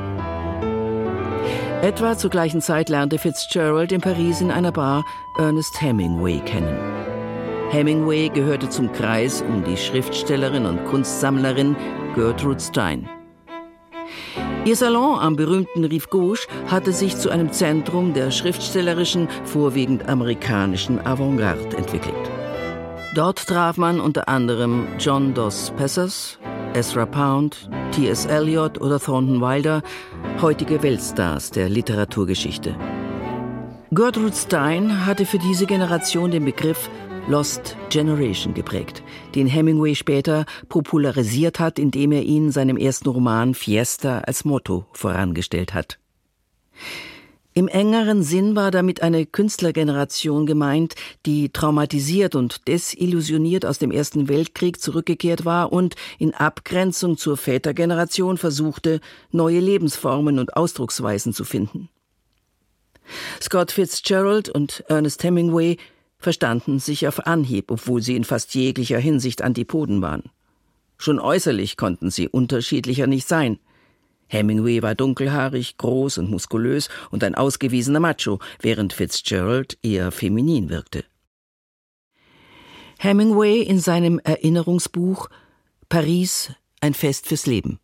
Etwa zur gleichen Zeit lernte Fitzgerald in Paris in einer Bar Ernest Hemingway kennen. Hemingway gehörte zum Kreis um die Schriftstellerin und Kunstsammlerin Gertrude Stein. Ihr Salon am berühmten Rive Gauche hatte sich zu einem Zentrum der schriftstellerischen, vorwiegend amerikanischen Avantgarde entwickelt. Dort traf man unter anderem John Dos Passos, Ezra Pound, T.S. Eliot oder Thornton Wilder, heutige Weltstars der Literaturgeschichte. Gertrude Stein hatte für diese Generation den Begriff Lost Generation geprägt, den Hemingway später popularisiert hat, indem er ihn seinem ersten Roman Fiesta als Motto vorangestellt hat. Im engeren Sinn war damit eine Künstlergeneration gemeint, die traumatisiert und desillusioniert aus dem Ersten Weltkrieg zurückgekehrt war und in Abgrenzung zur Vätergeneration versuchte, neue Lebensformen und Ausdrucksweisen zu finden. Scott Fitzgerald und Ernest Hemingway verstanden sich auf Anhieb, obwohl sie in fast jeglicher Hinsicht Antipoden waren. Schon äußerlich konnten sie unterschiedlicher nicht sein. Hemingway war dunkelhaarig, groß und muskulös und ein ausgewiesener Macho, während Fitzgerald eher feminin wirkte. Hemingway in seinem Erinnerungsbuch »Paris, ein Fest fürs Leben«.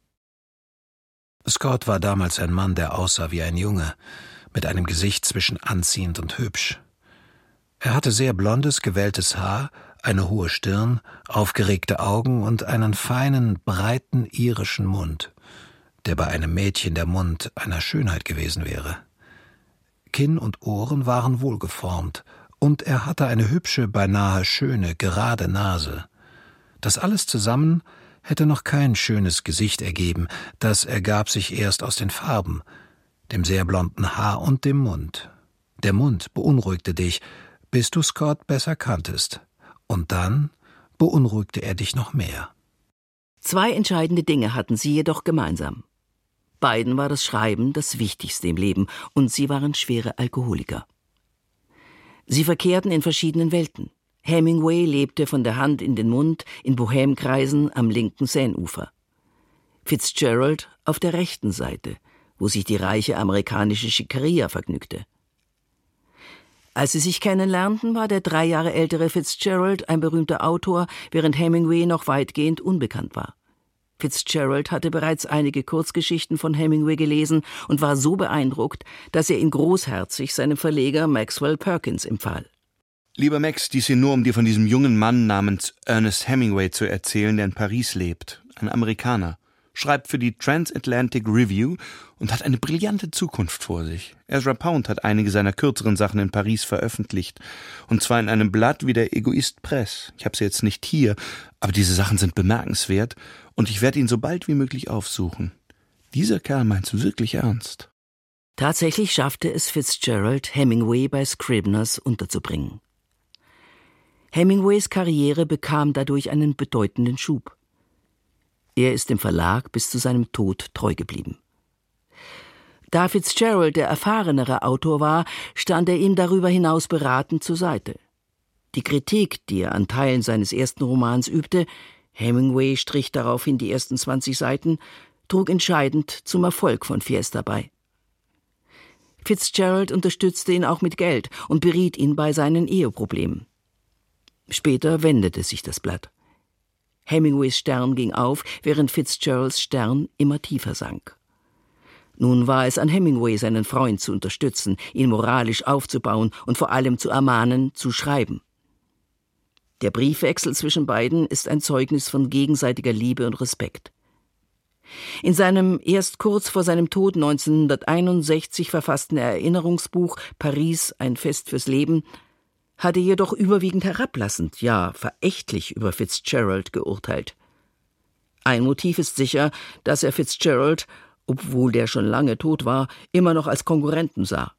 Scott war damals ein Mann, der aussah wie ein Junge, mit einem Gesicht zwischen anziehend und hübsch. Er hatte sehr blondes, gewelltes Haar, eine hohe Stirn, aufgeregte Augen und einen feinen, breiten irischen Mund, der bei einem Mädchen der Mund einer Schönheit gewesen wäre. Kinn und Ohren waren wohlgeformt, und er hatte eine hübsche, beinahe schöne, gerade Nase. Das alles zusammen hätte noch kein schönes Gesicht ergeben, das ergab sich erst aus den Farben, dem sehr blonden Haar und dem Mund. Der Mund beunruhigte dich, bis du Scott besser kanntest. Und dann beunruhigte er dich noch mehr. 2 entscheidende Dinge hatten sie jedoch gemeinsam. Beiden war das Schreiben das Wichtigste im Leben, und sie waren schwere Alkoholiker. Sie verkehrten in verschiedenen Welten. Hemingway lebte von der Hand in den Mund in Bohemkreisen am linken Seineufer. Fitzgerald auf der rechten Seite, wo sich die reiche amerikanische Schickeria vergnügte. Als sie sich kennenlernten, war der 3 Jahre ältere Fitzgerald ein berühmter Autor, während Hemingway noch weitgehend unbekannt war. Fitzgerald hatte bereits einige Kurzgeschichten von Hemingway gelesen und war so beeindruckt, dass er ihn großherzig seinem Verleger Maxwell Perkins empfahl. Lieber Max, dies hier nur, um dir von diesem jungen Mann namens Ernest Hemingway zu erzählen, der in Paris lebt. Ein Amerikaner. Schreibt für die Transatlantic Review und hat eine brillante Zukunft vor sich. Ezra Pound hat einige seiner kürzeren Sachen in Paris veröffentlicht. Und zwar in einem Blatt wie der Egoist Press. Ich habe sie jetzt nicht hier, aber diese Sachen sind bemerkenswert und ich werde ihn so bald wie möglich aufsuchen. Dieser Kerl meint's wirklich ernst. Tatsächlich schaffte es Fitzgerald, Hemingway bei Scribners unterzubringen. Hemingways Karriere bekam dadurch einen bedeutenden Schub. Er ist dem Verlag bis zu seinem Tod treu geblieben. Da Fitzgerald der erfahrenere Autor war, stand er ihm darüber hinaus beratend zur Seite. Die Kritik, die er an Teilen seines ersten Romans übte, Hemingway strich daraufhin die ersten 20 Seiten, trug entscheidend zum Erfolg von Fiesta bei. Fitzgerald unterstützte ihn auch mit Geld und beriet ihn bei seinen Eheproblemen. Später wendete sich das Blatt. Hemingways Stern ging auf, während Fitzgeralds Stern immer tiefer sank. Nun war es an Hemingway, seinen Freund zu unterstützen, ihn moralisch aufzubauen und vor allem zu ermahnen, zu schreiben. Der Briefwechsel zwischen beiden ist ein Zeugnis von gegenseitiger Liebe und Respekt. In seinem erst kurz vor seinem Tod 1961 verfassten Erinnerungsbuch »Paris, ein Fest fürs Leben« hatte jedoch überwiegend herablassend, ja verächtlich über Fitzgerald geurteilt. Ein Motiv ist sicher, dass er Fitzgerald, obwohl der schon lange tot war, immer noch als Konkurrenten sah.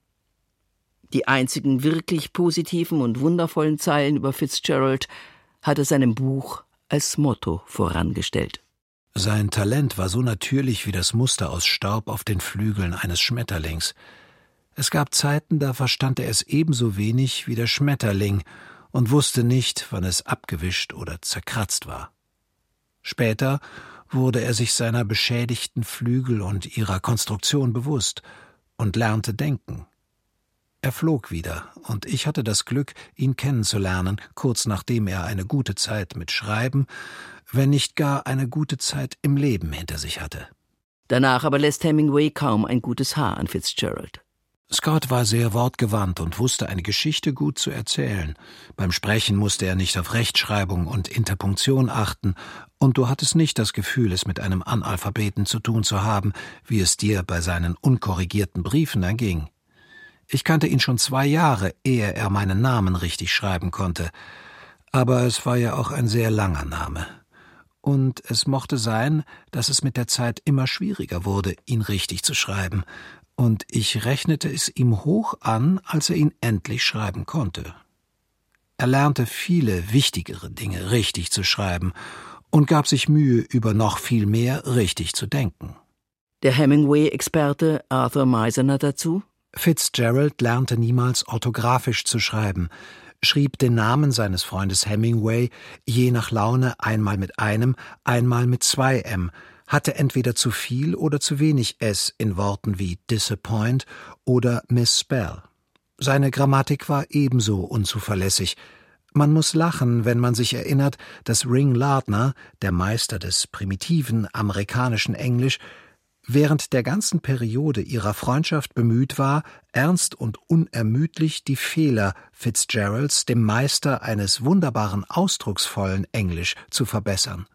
Die einzigen wirklich positiven und wundervollen Zeilen über Fitzgerald hat er seinem Buch als Motto vorangestellt. Sein Talent war so natürlich wie das Muster aus Staub auf den Flügeln eines Schmetterlings. Es gab Zeiten, da verstand er es ebenso wenig wie der Schmetterling und wusste nicht, wann es abgewischt oder zerkratzt war. Später wurde er sich seiner beschädigten Flügel und ihrer Konstruktion bewusst und lernte denken. Er flog wieder, und ich hatte das Glück, ihn kennenzulernen, kurz nachdem er eine gute Zeit mit Schreiben, wenn nicht gar eine gute Zeit im Leben hinter sich hatte. Danach aber lässt Hemingway kaum ein gutes Haar an Fitzgerald. Scott war sehr wortgewandt und wusste eine Geschichte gut zu erzählen. Beim Sprechen musste er nicht auf Rechtschreibung und Interpunktion achten, und du hattest nicht das Gefühl, es mit einem Analphabeten zu tun zu haben, wie es dir bei seinen unkorrigierten Briefen erging. Ich kannte ihn schon 2 Jahre, ehe er meinen Namen richtig schreiben konnte. Aber es war ja auch ein sehr langer Name. Und es mochte sein, dass es mit der Zeit immer schwieriger wurde, ihn richtig zu schreiben. Und ich rechnete es ihm hoch an, als er ihn endlich schreiben konnte. Er lernte viele wichtigere Dinge richtig zu schreiben und gab sich Mühe, über noch viel mehr richtig zu denken. Der Hemingway-Experte Arthur Meisner dazu: Fitzgerald lernte niemals orthografisch zu schreiben, schrieb den Namen seines Freundes Hemingway je nach Laune einmal mit einem, einmal mit 2 M, hatte entweder zu viel oder zu wenig S in Worten wie disappoint oder misspell. Seine Grammatik war ebenso unzuverlässig. Man muss lachen, wenn man sich erinnert, dass Ring Lardner, der Meister des primitiven amerikanischen Englisch, während der ganzen Periode ihrer Freundschaft bemüht war, ernst und unermüdlich die Fehler Fitzgeralds, dem Meister eines wunderbaren, ausdrucksvollen Englisch, zu verbessern.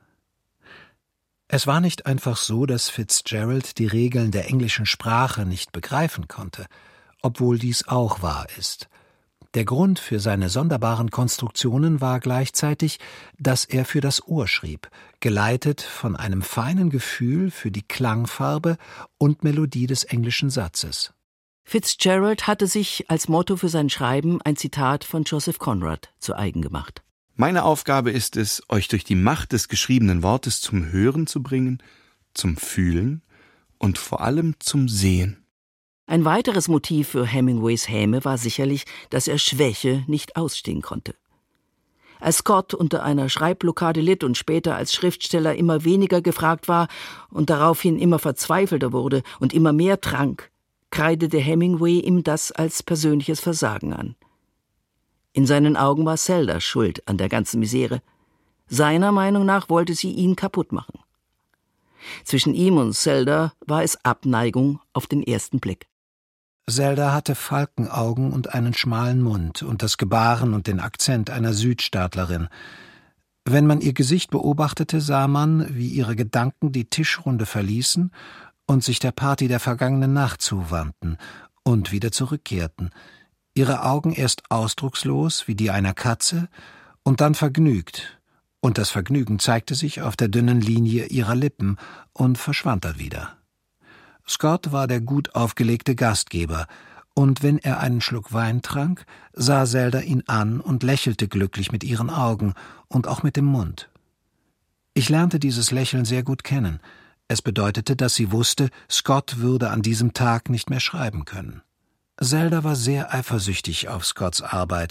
Es war nicht einfach so, dass Fitzgerald die Regeln der englischen Sprache nicht begreifen konnte, obwohl dies auch wahr ist. Der Grund für seine sonderbaren Konstruktionen war gleichzeitig, dass er für das Ohr schrieb, geleitet von einem feinen Gefühl für die Klangfarbe und Melodie des englischen Satzes. Fitzgerald hatte sich als Motto für sein Schreiben ein Zitat von Joseph Conrad zu eigen gemacht. Meine Aufgabe ist es, euch durch die Macht des geschriebenen Wortes zum Hören zu bringen, zum Fühlen und vor allem zum Sehen. Ein weiteres Motiv für Hemingways Häme war sicherlich, dass er Schwäche nicht ausstehen konnte. Als Scott unter einer Schreibblockade litt und später als Schriftsteller immer weniger gefragt war und daraufhin immer verzweifelter wurde und immer mehr trank, kreidete Hemingway ihm das als persönliches Versagen an. In seinen Augen war Zelda schuld an der ganzen Misere. Seiner Meinung nach wollte sie ihn kaputt machen. Zwischen ihm und Zelda war es Abneigung auf den ersten Blick. Zelda hatte Falkenaugen und einen schmalen Mund und das Gebaren und den Akzent einer Südstaatlerin. Wenn man ihr Gesicht beobachtete, sah man, wie ihre Gedanken die Tischrunde verließen und sich der Party der vergangenen Nacht zuwandten und wieder zurückkehrten. Ihre Augen erst ausdruckslos wie die einer Katze und dann vergnügt, und das Vergnügen zeigte sich auf der dünnen Linie ihrer Lippen und verschwand dann wieder. Scott war der gut aufgelegte Gastgeber, und wenn er einen Schluck Wein trank, sah Zelda ihn an und lächelte glücklich mit ihren Augen und auch mit dem Mund. Ich lernte dieses Lächeln sehr gut kennen. Es bedeutete, dass sie wusste, Scott würde an diesem Tag nicht mehr schreiben können. Zelda war sehr eifersüchtig auf Scotts Arbeit,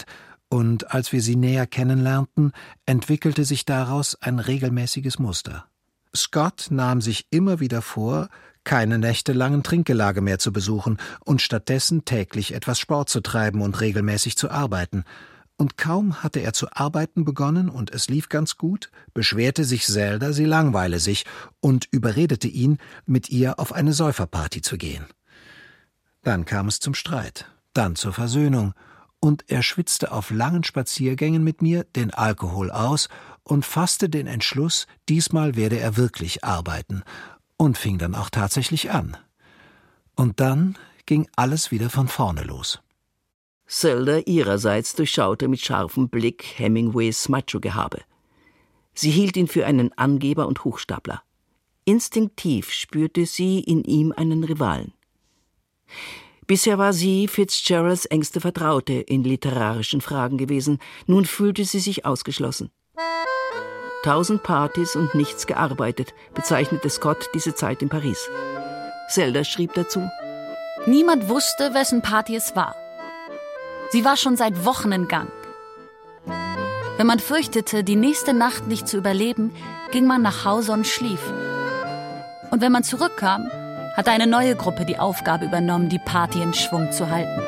Und als wir sie näher kennenlernten, entwickelte sich daraus ein regelmäßiges Muster. Scott nahm sich immer wieder vor, keine nächtelangen Trinkgelage mehr zu besuchen und stattdessen täglich etwas Sport zu treiben und regelmäßig zu arbeiten. Und kaum hatte er zu arbeiten begonnen und es lief ganz gut, beschwerte sich Zelda, sie langweile sich und überredete ihn, mit ihr auf eine Säuferparty zu gehen. Dann kam es zum Streit, dann zur Versöhnung, und er schwitzte auf langen Spaziergängen mit mir den Alkohol aus und fasste den Entschluss, diesmal werde er wirklich arbeiten, und fing dann auch tatsächlich an. Und dann ging alles wieder von vorne los. Zelda ihrerseits durchschaute mit scharfem Blick Hemingways Macho-Gehabe. Sie hielt ihn für einen Angeber und Hochstapler. Instinktiv spürte sie in ihm einen Rivalen. Bisher war sie Fitzgeralds engste Vertraute in literarischen Fragen gewesen, nun fühlte sie sich ausgeschlossen. 1000 Partys und nichts gearbeitet, bezeichnete Scott diese Zeit in Paris. Zelda schrieb dazu: Niemand wusste, wessen Party es war. Sie war schon seit Wochen in Gang. Wenn man fürchtete, die nächste Nacht nicht zu überleben, ging man nach Hause und schlief. Und wenn man zurückkam, hatte eine neue Gruppe die Aufgabe übernommen, die Party in Schwung zu halten.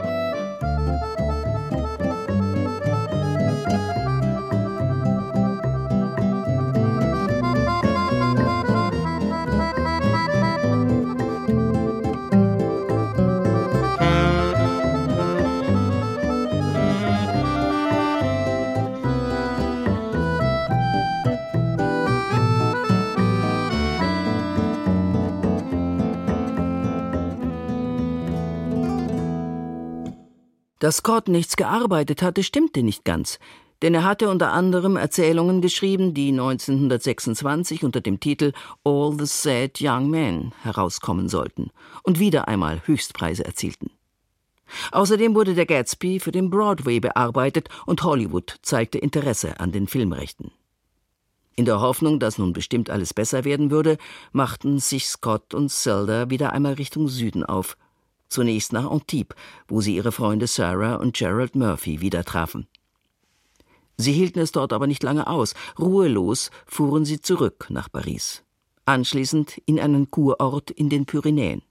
Dass Scott nichts gearbeitet hatte, stimmte nicht ganz, denn er hatte unter anderem Erzählungen geschrieben, die 1926 unter dem Titel All the Sad Young Men herauskommen sollten und wieder einmal Höchstpreise erzielten. Außerdem wurde der Gatsby für den Broadway bearbeitet und Hollywood zeigte Interesse an den Filmrechten. In der Hoffnung, dass nun bestimmt alles besser werden würde, machten sich Scott und Zelda wieder einmal Richtung Süden auf. Zunächst nach Antibes, wo sie ihre Freunde Sarah und Gerald Murphy wieder trafen. Sie hielten es dort aber nicht lange aus. Ruhelos fuhren sie zurück nach Paris. Anschließend in einen Kurort in den Pyrenäen.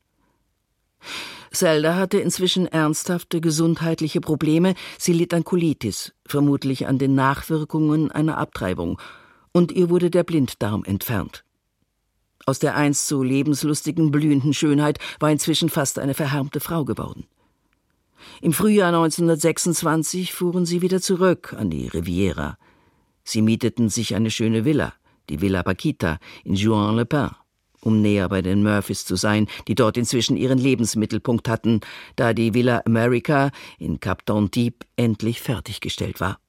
Zelda hatte inzwischen ernsthafte gesundheitliche Probleme. Sie litt an Colitis, vermutlich an den Nachwirkungen einer Abtreibung, und ihr wurde der Blinddarm entfernt. Aus der einst so lebenslustigen, blühenden Schönheit war inzwischen fast eine verhärmte Frau geworden. Im Frühjahr 1926 fuhren sie wieder zurück an die Riviera. Sie mieteten sich eine schöne Villa, die Villa Paquita in Juan-les-Pins, um näher bei den Murphys zu sein, die dort inzwischen ihren Lebensmittelpunkt hatten, da die Villa America in Cap d'Antibes endlich fertiggestellt war.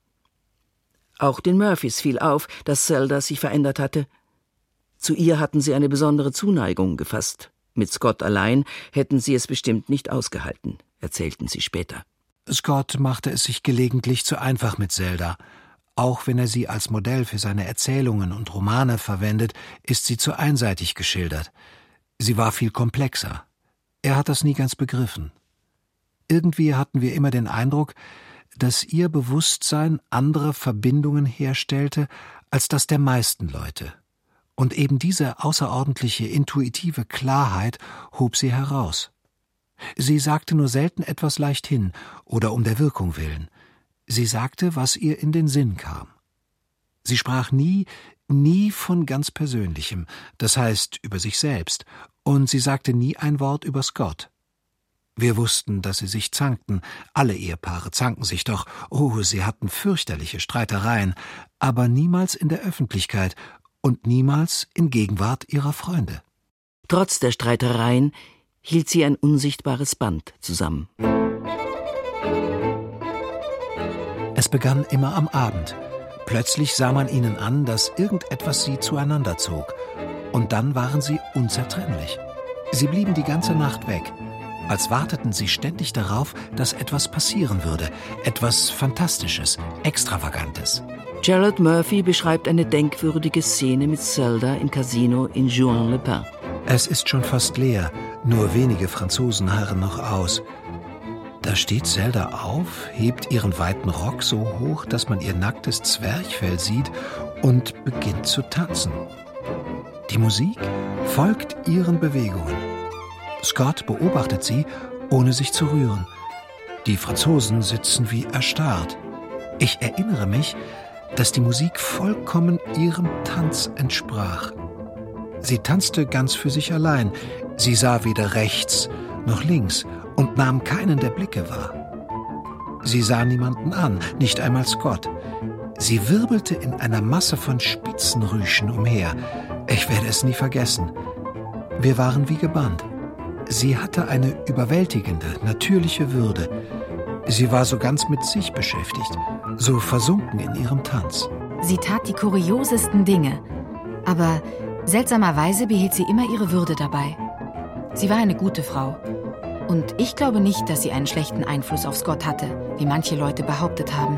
Auch den Murphys fiel auf, dass Zelda sich verändert hatte. Zu ihr hatten sie eine besondere Zuneigung gefasst. Mit Scott allein hätten sie es bestimmt nicht ausgehalten, erzählten sie später. Scott machte es sich gelegentlich zu einfach mit Zelda. Auch wenn er sie als Modell für seine Erzählungen und Romane verwendet, ist sie zu einseitig geschildert. Sie war viel komplexer. Er hat das nie ganz begriffen. Irgendwie hatten wir immer den Eindruck, dass ihr Bewusstsein andere Verbindungen herstellte als das der meisten Leute. Und eben diese außerordentliche intuitive Klarheit hob sie heraus. Sie sagte nur selten etwas leichthin oder um der Wirkung willen. Sie sagte, was ihr in den Sinn kam. Sie sprach nie von ganz Persönlichem, das heißt über sich selbst, und sie sagte nie ein Wort über Scott. Wir wussten, dass sie sich zankten, alle Ehepaare zanken sich doch, sie hatten fürchterliche Streitereien, aber niemals in der Öffentlichkeit und niemals in Gegenwart ihrer Freunde. Trotz der Streitereien hielt sie ein unsichtbares Band zusammen. Es begann immer am Abend. Plötzlich sah man ihnen an, dass irgendetwas sie zueinander zog. Und dann waren sie unzertrennlich. Sie blieben die ganze Nacht weg, als warteten sie ständig darauf, dass etwas passieren würde, etwas Fantastisches, Extravagantes. Gerald Murphy beschreibt eine denkwürdige Szene mit Zelda im Casino in Juan-les-Pins. Es ist schon fast leer, nur wenige Franzosen harren noch aus. Da steht Zelda auf, hebt ihren weiten Rock so hoch, dass man ihr nacktes Zwerchfell sieht und beginnt zu tanzen. Die Musik folgt ihren Bewegungen. Scott beobachtet sie, ohne sich zu rühren. Die Franzosen sitzen wie erstarrt. Ich erinnere mich, dass die Musik vollkommen ihrem Tanz entsprach. Sie tanzte ganz für sich allein. Sie sah weder rechts noch links und nahm keinen der Blicke wahr. Sie sah niemanden an, nicht einmal Scott. Sie wirbelte in einer Masse von Spitzenrüschen umher. Ich werde es nie vergessen. Wir waren wie gebannt. Sie hatte eine überwältigende, natürliche Würde. Sie war so ganz mit sich beschäftigt, so versunken in ihrem Tanz. Sie tat die kuriosesten Dinge, aber seltsamerweise behielt sie immer ihre Würde dabei. Sie war eine gute Frau. Und ich glaube nicht, dass sie einen schlechten Einfluss auf Scott hatte, wie manche Leute behauptet haben.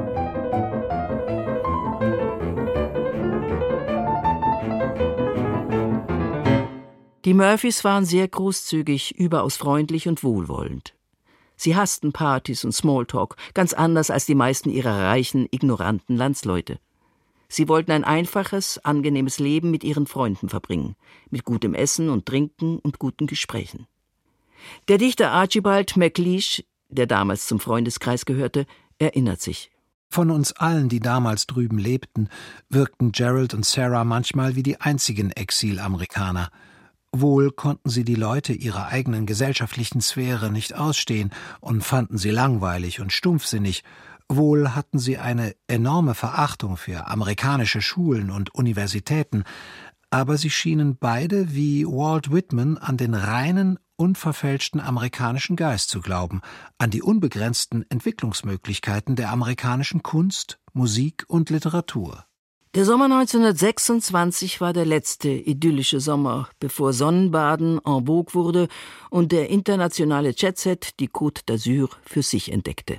Die Murphys waren sehr großzügig, überaus freundlich und wohlwollend. Sie hassten Partys und Smalltalk, ganz anders als die meisten ihrer reichen, ignoranten Landsleute. Sie wollten ein einfaches, angenehmes Leben mit ihren Freunden verbringen, mit gutem Essen und Trinken und guten Gesprächen. Der Dichter Archibald MacLeish, der damals zum Freundeskreis gehörte, erinnert sich. Von uns allen, die damals drüben lebten, wirkten Gerald und Sarah manchmal wie die einzigen Exilamerikaner. Wohl konnten sie die Leute ihrer eigenen gesellschaftlichen Sphäre nicht ausstehen und fanden sie langweilig und stumpfsinnig. Wohl hatten sie eine enorme Verachtung für amerikanische Schulen und Universitäten, aber sie schienen beide wie Walt Whitman an den reinen, unverfälschten amerikanischen Geist zu glauben, an die unbegrenzten Entwicklungsmöglichkeiten der amerikanischen Kunst, Musik und Literatur. Der Sommer 1926 war der letzte idyllische Sommer, bevor Sonnenbaden en vogue wurde und der internationale Jetset die Côte d'Azur für sich entdeckte.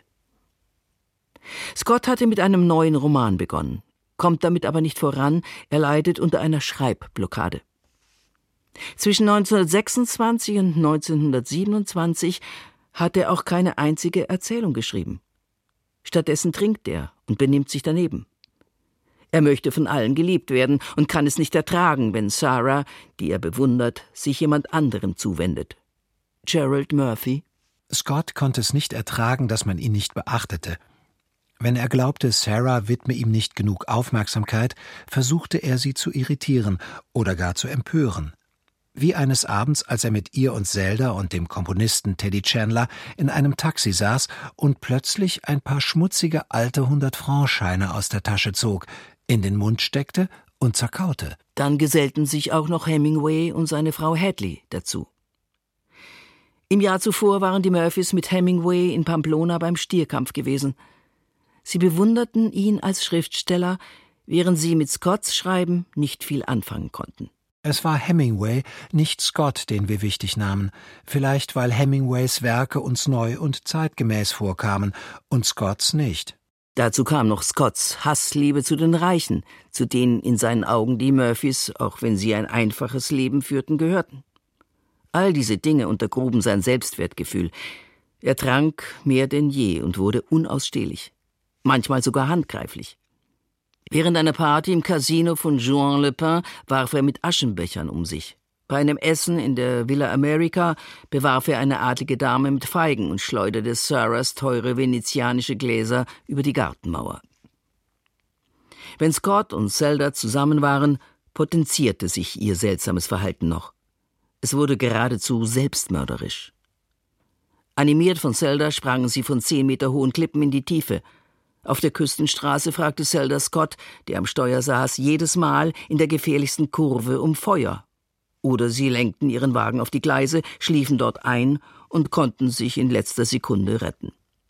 Scott hatte mit einem neuen Roman begonnen, kommt damit aber nicht voran, er leidet unter einer Schreibblockade. Zwischen 1926 und 1927 hat er auch keine einzige Erzählung geschrieben. Stattdessen trinkt er und benimmt sich daneben. Er möchte von allen geliebt werden und kann es nicht ertragen, wenn Sarah, die er bewundert, sich jemand anderem zuwendet. Gerald Murphy. Scott konnte es nicht ertragen, dass man ihn nicht beachtete. Wenn er glaubte, Sarah widme ihm nicht genug Aufmerksamkeit, versuchte er, sie zu irritieren oder gar zu empören. Wie eines Abends, als er mit ihr und Zelda und dem Komponisten Teddy Chandler in einem Taxi saß und plötzlich ein paar schmutzige alte 100-Franc-Scheine aus der Tasche zog, in den Mund steckte und zerkaute. Dann gesellten sich auch noch Hemingway und seine Frau Hadley dazu. Im Jahr zuvor waren die Murphys mit Hemingway in Pamplona beim Stierkampf gewesen. Sie bewunderten ihn als Schriftsteller, während sie mit Scotts Schreiben nicht viel anfangen konnten. Es war Hemingway, nicht Scott, den wir wichtig nahmen. Vielleicht, weil Hemingways Werke uns neu und zeitgemäß vorkamen und Scotts nicht. Dazu kam noch Scotts Hassliebe zu den Reichen, zu denen in seinen Augen die Murphys, auch wenn sie ein einfaches Leben führten, gehörten. All diese Dinge untergruben sein Selbstwertgefühl. Er trank mehr denn je und wurde unausstehlich, manchmal sogar handgreiflich. Während einer Party im Casino von Juan Le Pin warf er mit Aschenbechern um sich. Bei einem Essen in der Villa America bewarf er eine adlige Dame mit Feigen und schleuderte Sarahs teure venezianische Gläser über die Gartenmauer. Wenn Scott und Zelda zusammen waren, potenzierte sich ihr seltsames Verhalten noch. Es wurde geradezu selbstmörderisch. Animiert von Zelda sprangen sie von 10 Meter hohen Klippen in die Tiefe. Auf der Küstenstraße fragte Zelda Scott, der am Steuer saß, jedes Mal in der gefährlichsten Kurve um Feuer. Oder sie lenkten ihren Wagen auf die Gleise, schliefen dort ein und konnten sich in letzter Sekunde retten.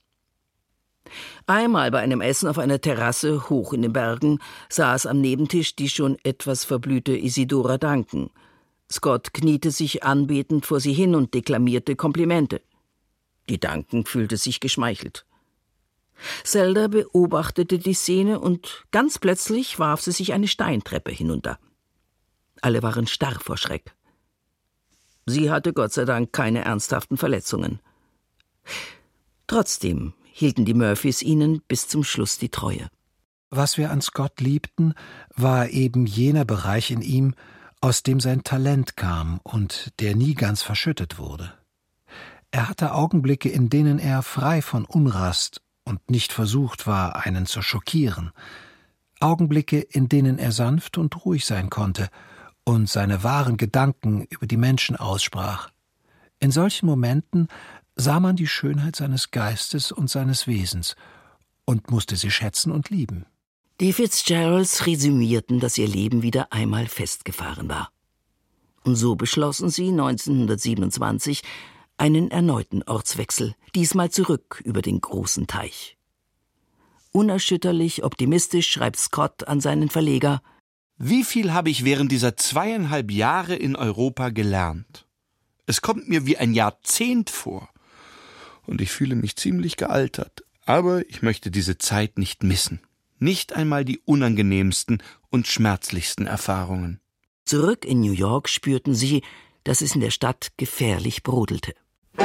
Einmal bei einem Essen auf einer Terrasse hoch in den Bergen saß am Nebentisch die schon etwas verblühte Isidora Duncan. Scott kniete sich anbetend vor sie hin und deklamierte Komplimente. Die Duncan fühlte sich geschmeichelt. Zelda beobachtete die Szene und ganz plötzlich warf sie sich eine Steintreppe hinunter. Alle waren starr vor Schreck. Sie hatte Gott sei Dank keine ernsthaften Verletzungen. Trotzdem hielten die Murphys ihnen bis zum Schluss die Treue. Was wir an Scott liebten, war eben jener Bereich in ihm, aus dem sein Talent kam und der nie ganz verschüttet wurde. Er hatte Augenblicke, in denen er frei von Unrast und nicht versucht war, einen zu schockieren. Augenblicke, in denen er sanft und ruhig sein konnte und seine wahren Gedanken über die Menschen aussprach. In solchen Momenten sah man die Schönheit seines Geistes und seines Wesens und musste sie schätzen und lieben. Die Fitzgeralds resümierten, dass ihr Leben wieder einmal festgefahren war. Und so beschlossen sie 1927 einen erneuten Ortswechsel, diesmal zurück über den großen Teich. Unerschütterlich optimistisch schreibt Scott an seinen Verleger: Wie viel habe ich während dieser 2,5 Jahre in Europa gelernt? Es kommt mir wie ein Jahrzehnt vor. Und ich fühle mich ziemlich gealtert. Aber ich möchte diese Zeit nicht missen. Nicht einmal die unangenehmsten und schmerzlichsten Erfahrungen. Zurück in New York spürten sie, dass es in der Stadt gefährlich brodelte.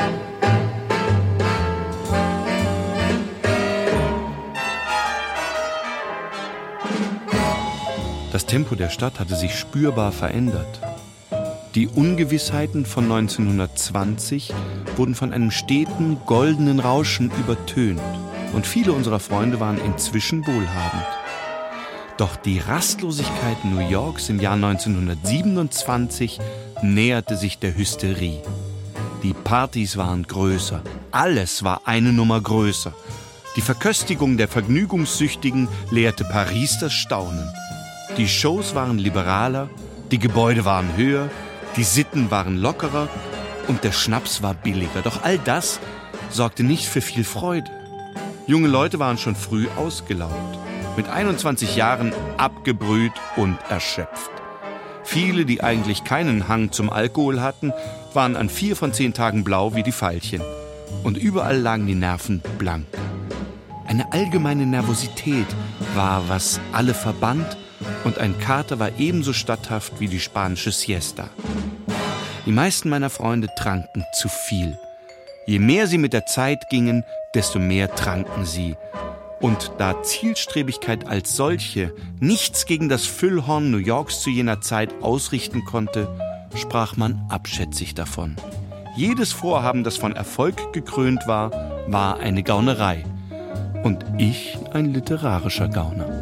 Das Tempo der Stadt hatte sich spürbar verändert. Die Ungewissheiten von 1920 wurden von einem steten, goldenen Rauschen übertönt. Und viele unserer Freunde waren inzwischen wohlhabend. Doch die Rastlosigkeit New Yorks im Jahr 1927 näherte sich der Hysterie. Die Partys waren größer, alles war eine Nummer größer. Die Verköstigung der Vergnügungssüchtigen lehrte Paris das Staunen. Die Shows waren liberaler, die Gebäude waren höher, die Sitten waren lockerer und der Schnaps war billiger. Doch all das sorgte nicht für viel Freude. Junge Leute waren schon früh ausgelaugt, mit 21 Jahren abgebrüht und erschöpft. Viele, die eigentlich keinen Hang zum Alkohol hatten, waren an 4 von 10 Tagen blau wie die Veilchen. Und überall lagen die Nerven blank. Eine allgemeine Nervosität war, was alle verband, und ein Kater war ebenso statthaft wie die spanische Siesta. Die meisten meiner Freunde tranken zu viel. Je mehr sie mit der Zeit gingen, desto mehr tranken sie. Und da Zielstrebigkeit als solche nichts gegen das Füllhorn New Yorks zu jener Zeit ausrichten konnte, sprach man abschätzig davon. Jedes Vorhaben, das von Erfolg gekrönt war, war eine Gaunerei. Und ich ein literarischer Gauner.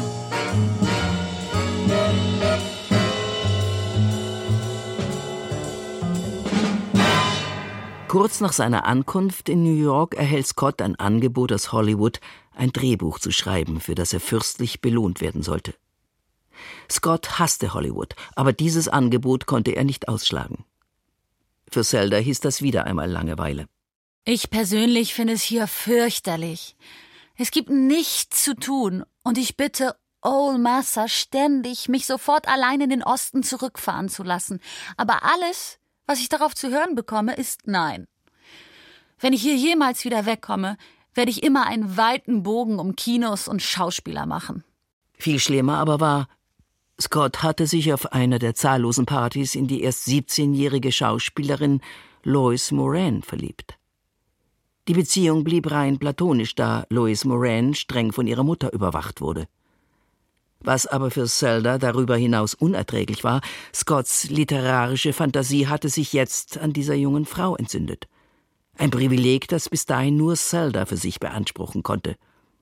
Kurz nach seiner Ankunft in New York erhält Scott ein Angebot aus Hollywood, ein Drehbuch zu schreiben, für das er fürstlich belohnt werden sollte. Scott hasste Hollywood, aber dieses Angebot konnte er nicht ausschlagen. Für Zelda hieß das wieder einmal Langeweile. Ich persönlich finde es hier fürchterlich. Es gibt nichts zu tun und ich bitte Old Massa ständig, mich sofort allein in den Osten zurückfahren zu lassen. Aber alles, was ich darauf zu hören bekomme, ist Nein. Wenn ich hier jemals wieder wegkomme, werde ich immer einen weiten Bogen um Kinos und Schauspieler machen. Viel schlimmer aber war, Scott hatte sich auf einer der zahllosen Partys in die erst 17-jährige Schauspielerin Lois Moran verliebt. Die Beziehung blieb rein platonisch, da Lois Moran streng von ihrer Mutter überwacht wurde. Was aber für Zelda darüber hinaus unerträglich war, Scotts literarische Fantasie hatte sich jetzt an dieser jungen Frau entzündet. Ein Privileg, das bis dahin nur Zelda für sich beanspruchen konnte.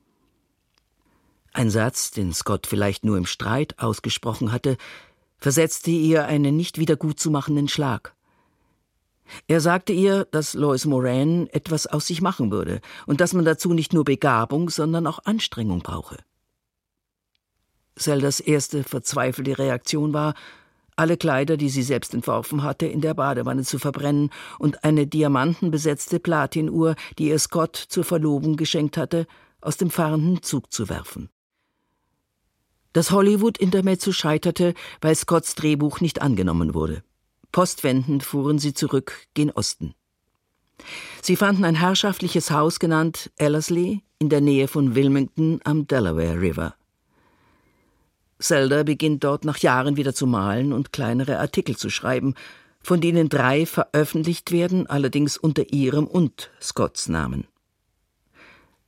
Ein Satz, den Scott vielleicht nur im Streit ausgesprochen hatte, versetzte ihr einen nicht wieder gutzumachenden Schlag. Er sagte ihr, dass Lois Moran etwas aus sich machen würde und dass man dazu nicht nur Begabung, sondern auch Anstrengung brauche. Zeldas erste verzweifelte Reaktion war, alle Kleider, die sie selbst entworfen hatte, in der Badewanne zu verbrennen und eine diamantenbesetzte Platinuhr, die ihr Scott zur Verlobung geschenkt hatte, aus dem fahrenden Zug zu werfen. Das Hollywood-Intermezzo scheiterte, weil Scotts Drehbuch nicht angenommen wurde. Postwendend fuhren sie zurück gen Osten. Sie fanden ein herrschaftliches Haus genannt Ellerslie in der Nähe von Wilmington am Delaware River. Zelda beginnt dort nach Jahren wieder zu malen und kleinere Artikel zu schreiben, von denen 3 veröffentlicht werden, allerdings unter ihrem und Scotts Namen.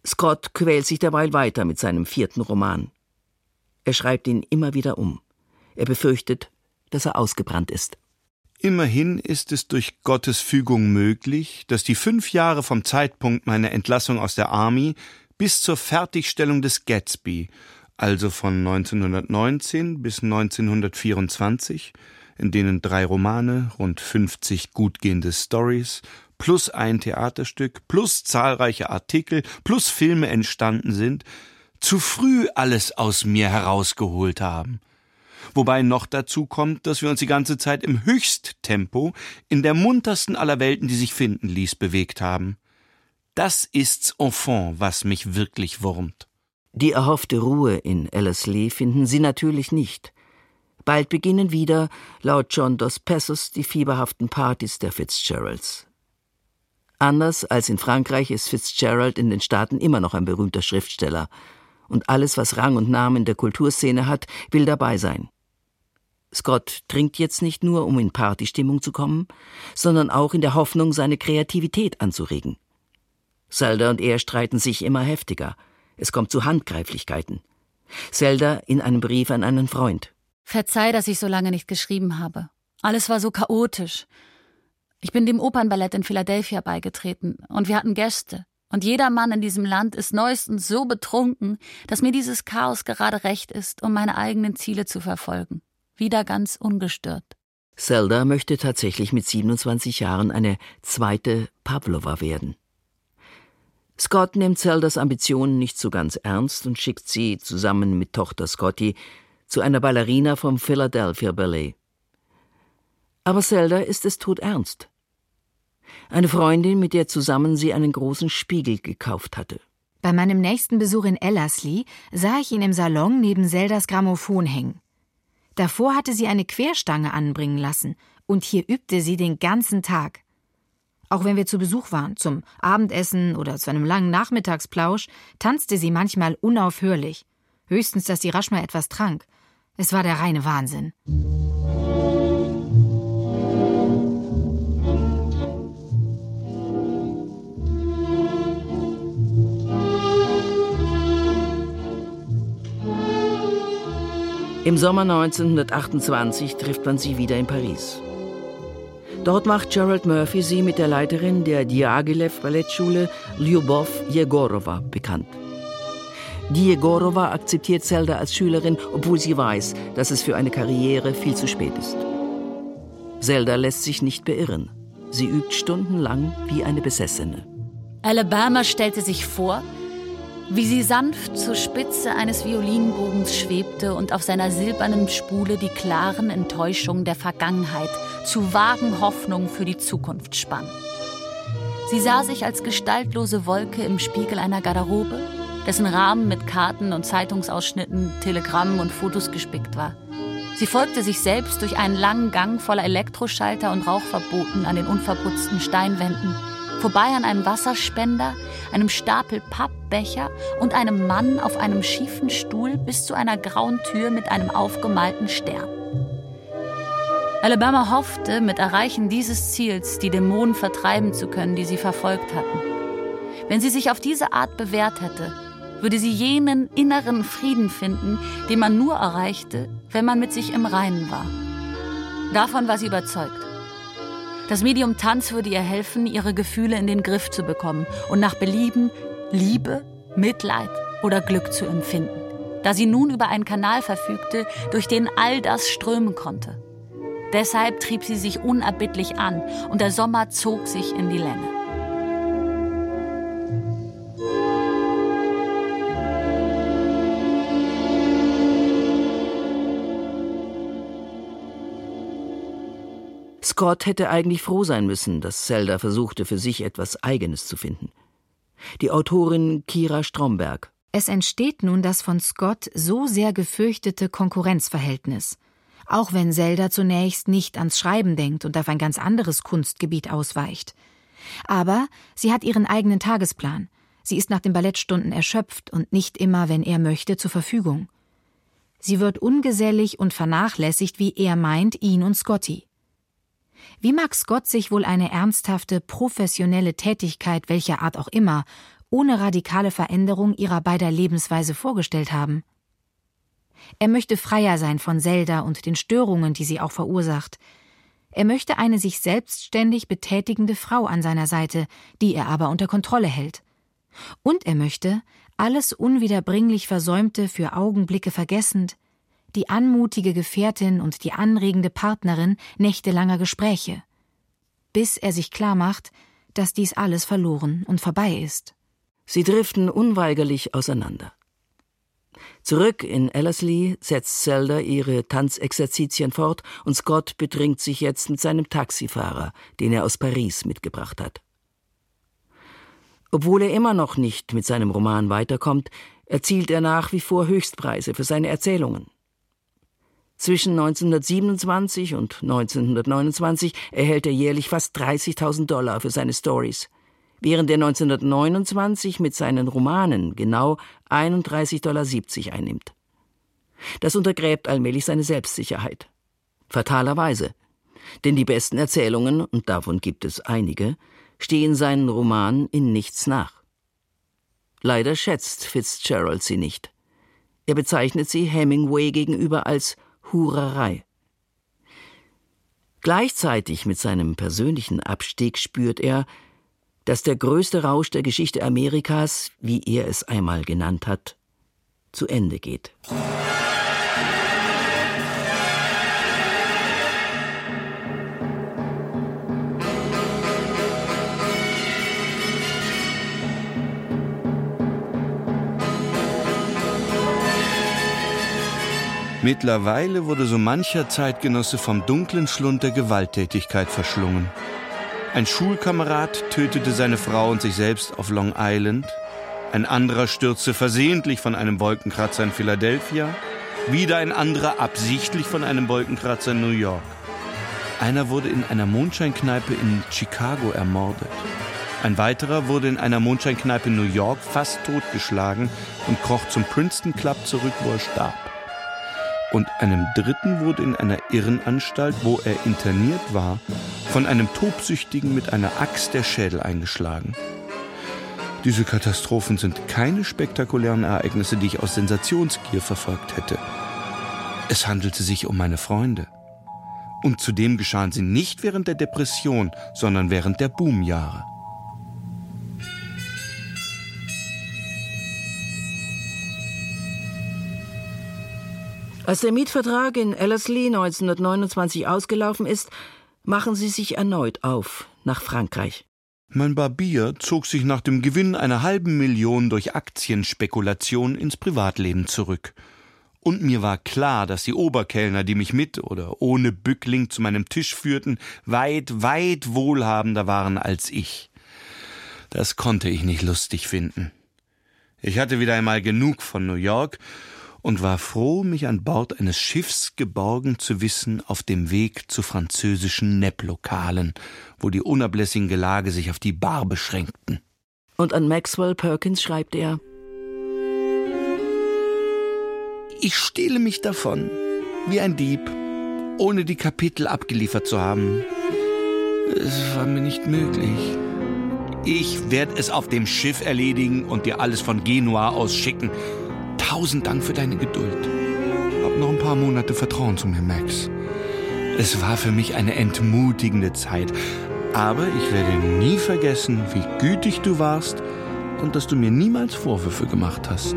Scott quält sich derweil weiter mit seinem 4. Roman. Er schreibt ihn immer wieder um. Er befürchtet, dass er ausgebrannt ist. Immerhin ist es durch Gottes Fügung möglich, dass die 5 Jahre vom Zeitpunkt meiner Entlassung aus der Army bis zur Fertigstellung des Gatsby, also von 1919 bis 1924, in denen 3 Romane, rund 50 gut gehende Stories, plus ein Theaterstück, plus zahlreiche Artikel, plus Filme entstanden sind, zu früh alles aus mir herausgeholt haben. Wobei noch dazu kommt, dass wir uns die ganze Zeit im Höchsttempo in der muntersten aller Welten, die sich finden ließ, bewegt haben. Das ist's au fond, was mich wirklich wurmt. Die erhoffte Ruhe in Ellerslie finden sie natürlich nicht. Bald beginnen wieder, laut John Dos Passos, die fieberhaften Partys der Fitzgeralds. Anders als in Frankreich ist Fitzgerald in den Staaten immer noch ein berühmter Schriftsteller. Und alles, was Rang und Namen in der Kulturszene hat, will dabei sein. Scott trinkt jetzt nicht nur, um in Partystimmung zu kommen, sondern auch in der Hoffnung, seine Kreativität anzuregen. Zelda und er streiten sich immer heftiger. Es kommt zu Handgreiflichkeiten. Zelda in einem Brief an einen Freund. Verzeih, dass ich so lange nicht geschrieben habe. Alles war so chaotisch. Ich bin dem Opernballett in Philadelphia beigetreten und wir hatten Gäste. Und jeder Mann in diesem Land ist neuestens so betrunken, dass mir dieses Chaos gerade recht ist, um meine eigenen Ziele zu verfolgen. Wieder ganz ungestört. Zelda möchte tatsächlich mit 27 Jahren eine zweite Pavlova werden. Scott nimmt Zeldas Ambitionen nicht so ganz ernst und schickt sie zusammen mit Tochter Scotty zu einer Ballerina vom Philadelphia Ballet. Aber Zelda ist es todernst. Eine Freundin, mit der zusammen sie einen großen Spiegel gekauft hatte. Bei meinem nächsten Besuch in Ellerslie sah ich ihn im Salon neben Zeldas Grammophon hängen. Davor hatte sie eine Querstange anbringen lassen und hier übte sie den ganzen Tag. Auch wenn wir zu Besuch waren, zum Abendessen oder zu einem langen Nachmittagsplausch, tanzte sie manchmal unaufhörlich. Höchstens, dass sie rasch mal etwas trank. Es war der reine Wahnsinn. Im Sommer 1928 trifft man sie wieder in Paris. Dort macht Gerald Murphy sie mit der Leiterin der Diaghilev-Ballettschule Lyubov Jegorova bekannt. Die Jegorova akzeptiert Zelda als Schülerin, obwohl sie weiß, dass es für eine Karriere viel zu spät ist. Zelda lässt sich nicht beirren. Sie übt stundenlang wie eine Besessene. Alabama stellte sich vor, wie sie sanft zur Spitze eines Violinbogens schwebte und auf seiner silbernen Spule die klaren Enttäuschungen der Vergangenheit zu vagen Hoffnungen für die Zukunft spann. Sie sah sich als gestaltlose Wolke im Spiegel einer Garderobe, dessen Rahmen mit Karten und Zeitungsausschnitten, Telegrammen und Fotos gespickt war. Sie folgte sich selbst durch einen langen Gang voller Elektroschalter und Rauchverboten an den unverputzten Steinwänden, vorbei an einem Wasserspender, einem Stapel Pappbecher und einem Mann auf einem schiefen Stuhl bis zu einer grauen Tür mit einem aufgemalten Stern. Alabama hoffte, mit Erreichen dieses Ziels die Dämonen vertreiben zu können, die sie verfolgt hatten. Wenn sie sich auf diese Art bewährt hätte, würde sie jenen inneren Frieden finden, den man nur erreichte, wenn man mit sich im Reinen war. Davon war sie überzeugt. Das Medium Tanz würde ihr helfen, ihre Gefühle in den Griff zu bekommen und nach Belieben Liebe, Mitleid oder Glück zu empfinden, da sie nun über einen Kanal verfügte, durch den all das strömen konnte. Deshalb trieb sie sich unerbittlich an und der Sommer zog sich in die Länge. Scott hätte eigentlich froh sein müssen, dass Zelda versuchte, für sich etwas Eigenes zu finden. Die Autorin Kira Stromberg. Es entsteht nun das von Scott so sehr gefürchtete Konkurrenzverhältnis. Auch wenn Zelda zunächst nicht ans Schreiben denkt und auf ein ganz anderes Kunstgebiet ausweicht. Aber sie hat ihren eigenen Tagesplan. Sie ist nach den Ballettstunden erschöpft und nicht immer, wenn er möchte, zur Verfügung. Sie wird ungesellig und vernachlässigt, wie er meint, ihn und Scotty. Wie mag Scott sich wohl eine ernsthafte, professionelle Tätigkeit, welcher Art auch immer, ohne radikale Veränderung ihrer beider Lebensweise vorgestellt haben. Er möchte freier sein von Zelda und den Störungen, die sie auch verursacht. Er möchte eine sich selbstständig betätigende Frau an seiner Seite, die er aber unter Kontrolle hält. Und er möchte, alles unwiederbringlich Versäumte für Augenblicke vergessend, die anmutige Gefährtin und die anregende Partnerin nächtelanger Gespräche, bis er sich klar macht, dass dies alles verloren und vorbei ist. Sie driften unweigerlich auseinander. Zurück in Ellerslie setzt Zelda ihre Tanzexerzitien fort und Scott bedringt sich jetzt mit seinem Taxifahrer, den er aus Paris mitgebracht hat. Obwohl er immer noch nicht mit seinem Roman weiterkommt, erzielt er nach wie vor Höchstpreise für seine Erzählungen. Zwischen 1927 und 1929 erhält er jährlich fast $30.000 für seine Stories, während er 1929 mit seinen Romanen genau $31,70 einnimmt. Das untergräbt allmählich seine Selbstsicherheit. Fatalerweise. Denn die besten Erzählungen, und davon gibt es einige, stehen seinen Romanen in nichts nach. Leider schätzt Fitzgerald sie nicht. Er bezeichnet sie Hemingway gegenüber als Hurerei. Gleichzeitig mit seinem persönlichen Abstieg spürt er, dass der größte Rausch der Geschichte Amerikas, wie er es einmal genannt hat, zu Ende geht. Mittlerweile wurde so mancher Zeitgenosse vom dunklen Schlund der Gewalttätigkeit verschlungen. Ein Schulkamerad tötete seine Frau und sich selbst auf Long Island. Ein anderer stürzte versehentlich von einem Wolkenkratzer in Philadelphia. Wieder ein anderer absichtlich von einem Wolkenkratzer in New York. Einer wurde in einer Mondscheinkneipe in Chicago ermordet. Ein weiterer wurde in einer Mondscheinkneipe in New York fast totgeschlagen und kroch zum Princeton Club zurück, wo er starb. Und einem dritten wurde in einer Irrenanstalt, wo er interniert war, von einem Tobsüchtigen mit einer Axt der Schädel eingeschlagen. Diese Katastrophen sind keine spektakulären Ereignisse, die ich aus Sensationsgier verfolgt hätte. Es handelte sich um meine Freunde. Und zudem geschahen sie nicht während der Depression, sondern während der Boomjahre. Als der Mietvertrag in Ellerslie 1929 ausgelaufen ist, machen sie sich erneut auf nach Frankreich. Mein Barbier zog sich nach dem Gewinn einer $500.000 durch Aktienspekulation ins Privatleben zurück. Und mir war klar, dass die Oberkellner, die mich mit oder ohne Bückling zu meinem Tisch führten, weit, weit wohlhabender waren als ich. Das konnte ich nicht lustig finden. Ich hatte wieder einmal genug von New York und war froh, mich an Bord eines Schiffs geborgen zu wissen auf dem Weg zu französischen Nepplokalen, wo die unablässigen Gelage sich auf die Bar beschränkten. Und an Maxwell Perkins schreibt er: Ich stehle mich davon, wie ein Dieb, ohne die Kapitel abgeliefert zu haben. Es war mir nicht möglich. Ich werde es auf dem Schiff erledigen und dir alles von Genua aus schicken. 1000 Dank für deine Geduld. Hab noch ein paar Monate Vertrauen zu mir, Max. Es war für mich eine entmutigende Zeit. Aber ich werde nie vergessen, wie gütig du warst und dass du mir niemals Vorwürfe gemacht hast.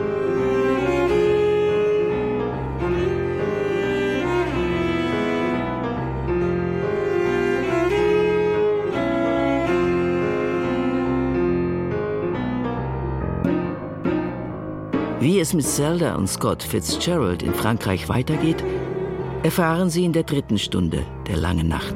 Wie es mit Zelda und Scott Fitzgerald in Frankreich weitergeht, erfahren Sie in der 3. Stunde der langen Nacht.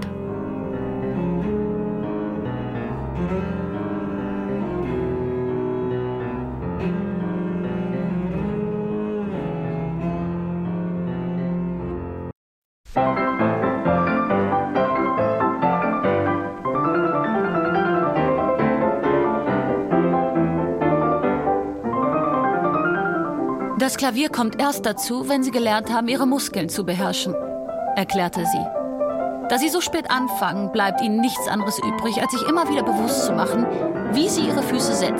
Das Klavier kommt erst dazu, wenn Sie gelernt haben, Ihre Muskeln zu beherrschen, erklärte sie. Da Sie so spät anfangen, bleibt Ihnen nichts anderes übrig, als sich immer wieder bewusst zu machen, wie Sie Ihre Füße setzen.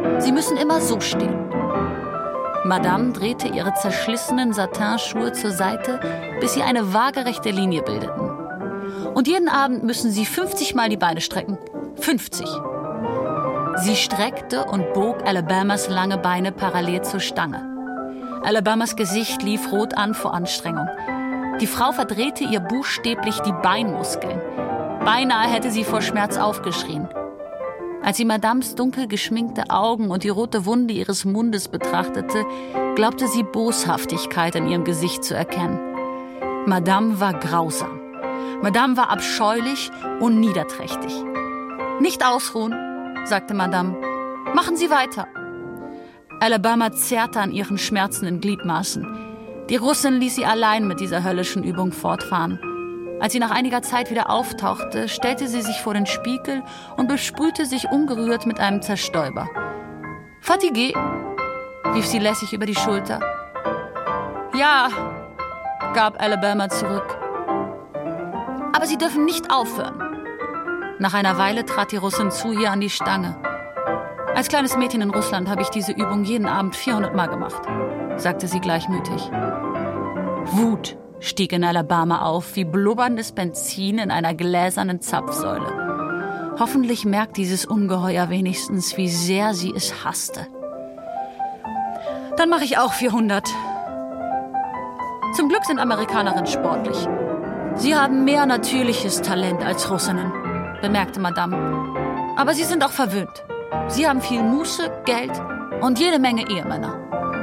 Sie müssen immer so stehen. Madame drehte ihre zerschlissenen Satinschuhe zur Seite, bis sie eine waagerechte Linie bildeten. Und jeden Abend müssen sie 50 Mal die Beine strecken. 50. Sie streckte und bog Alabamas lange Beine parallel zur Stange. Alabamas Gesicht lief rot an vor Anstrengung. Die Frau verdrehte ihr buchstäblich die Beinmuskeln. Beinahe hätte sie vor Schmerz aufgeschrien. Als sie Madames dunkel geschminkte Augen und die rote Wunde ihres Mundes betrachtete, glaubte sie Boshaftigkeit in ihrem Gesicht zu erkennen. Madame war grausam. Madame war abscheulich und niederträchtig. »Nicht ausruhen«, sagte Madame. »Machen Sie weiter.« Alabama zerrte an ihren schmerzenden Gliedmaßen. Die Russin ließ sie allein mit dieser höllischen Übung fortfahren. Als sie nach einiger Zeit wieder auftauchte, stellte sie sich vor den Spiegel und besprühte sich ungerührt mit einem Zerstäuber. »Fatigué«, rief sie lässig über die Schulter. »Ja«, gab Alabama zurück. »Aber Sie dürfen nicht aufhören.« Nach einer Weile trat die Russin zu ihr an die Stange. »Als kleines Mädchen in Russland habe ich diese Übung jeden Abend 400 Mal gemacht«, sagte sie gleichmütig. Wut stieg in Alabama auf, wie blubberndes Benzin in einer gläsernen Zapfsäule. Hoffentlich merkt dieses Ungeheuer wenigstens, wie sehr sie es hasste. »Dann mache ich auch 400. Zum Glück sind Amerikanerinnen sportlich. Sie haben mehr natürliches Talent als Russinnen«, bemerkte Madame. »Aber sie sind auch verwöhnt. Sie haben viel Muße, Geld und jede Menge Ehemänner.«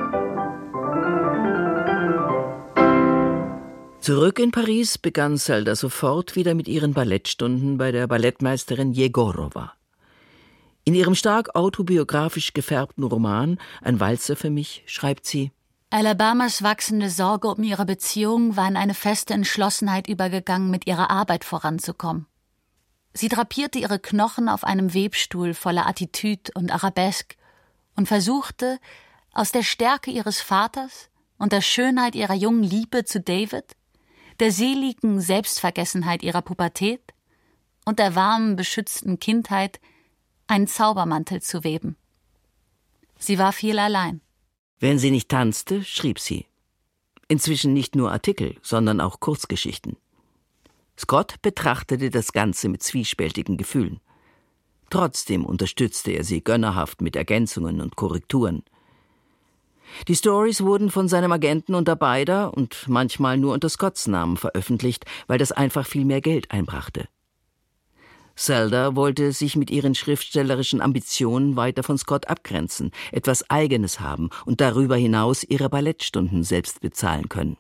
Zurück in Paris begann Zelda sofort wieder mit ihren Ballettstunden bei der Ballettmeisterin Jegorowa. In ihrem stark autobiografisch gefärbten Roman »Ein Walzer für mich« schreibt sie: Alabamas wachsende Sorge um ihre Beziehung war in eine feste Entschlossenheit übergegangen, mit ihrer Arbeit voranzukommen. Sie drapierte ihre Knochen auf einem Webstuhl voller Attitüde und Arabesque und versuchte, aus der Stärke ihres Vaters und der Schönheit ihrer jungen Liebe zu David, der seligen Selbstvergessenheit ihrer Pubertät und der warmen, beschützten Kindheit einen Zaubermantel zu weben. Sie war viel allein. Wenn sie nicht tanzte, schrieb sie. Inzwischen nicht nur Artikel, sondern auch Kurzgeschichten. Scott betrachtete das Ganze mit zwiespältigen Gefühlen. Trotzdem unterstützte er sie gönnerhaft mit Ergänzungen und Korrekturen. Die Stories wurden von seinem Agenten unter beider und manchmal nur unter Scotts Namen veröffentlicht, weil das einfach viel mehr Geld einbrachte. Zelda wollte sich mit ihren schriftstellerischen Ambitionen weiter von Scott abgrenzen, etwas Eigenes haben und darüber hinaus ihre Ballettstunden selbst bezahlen können.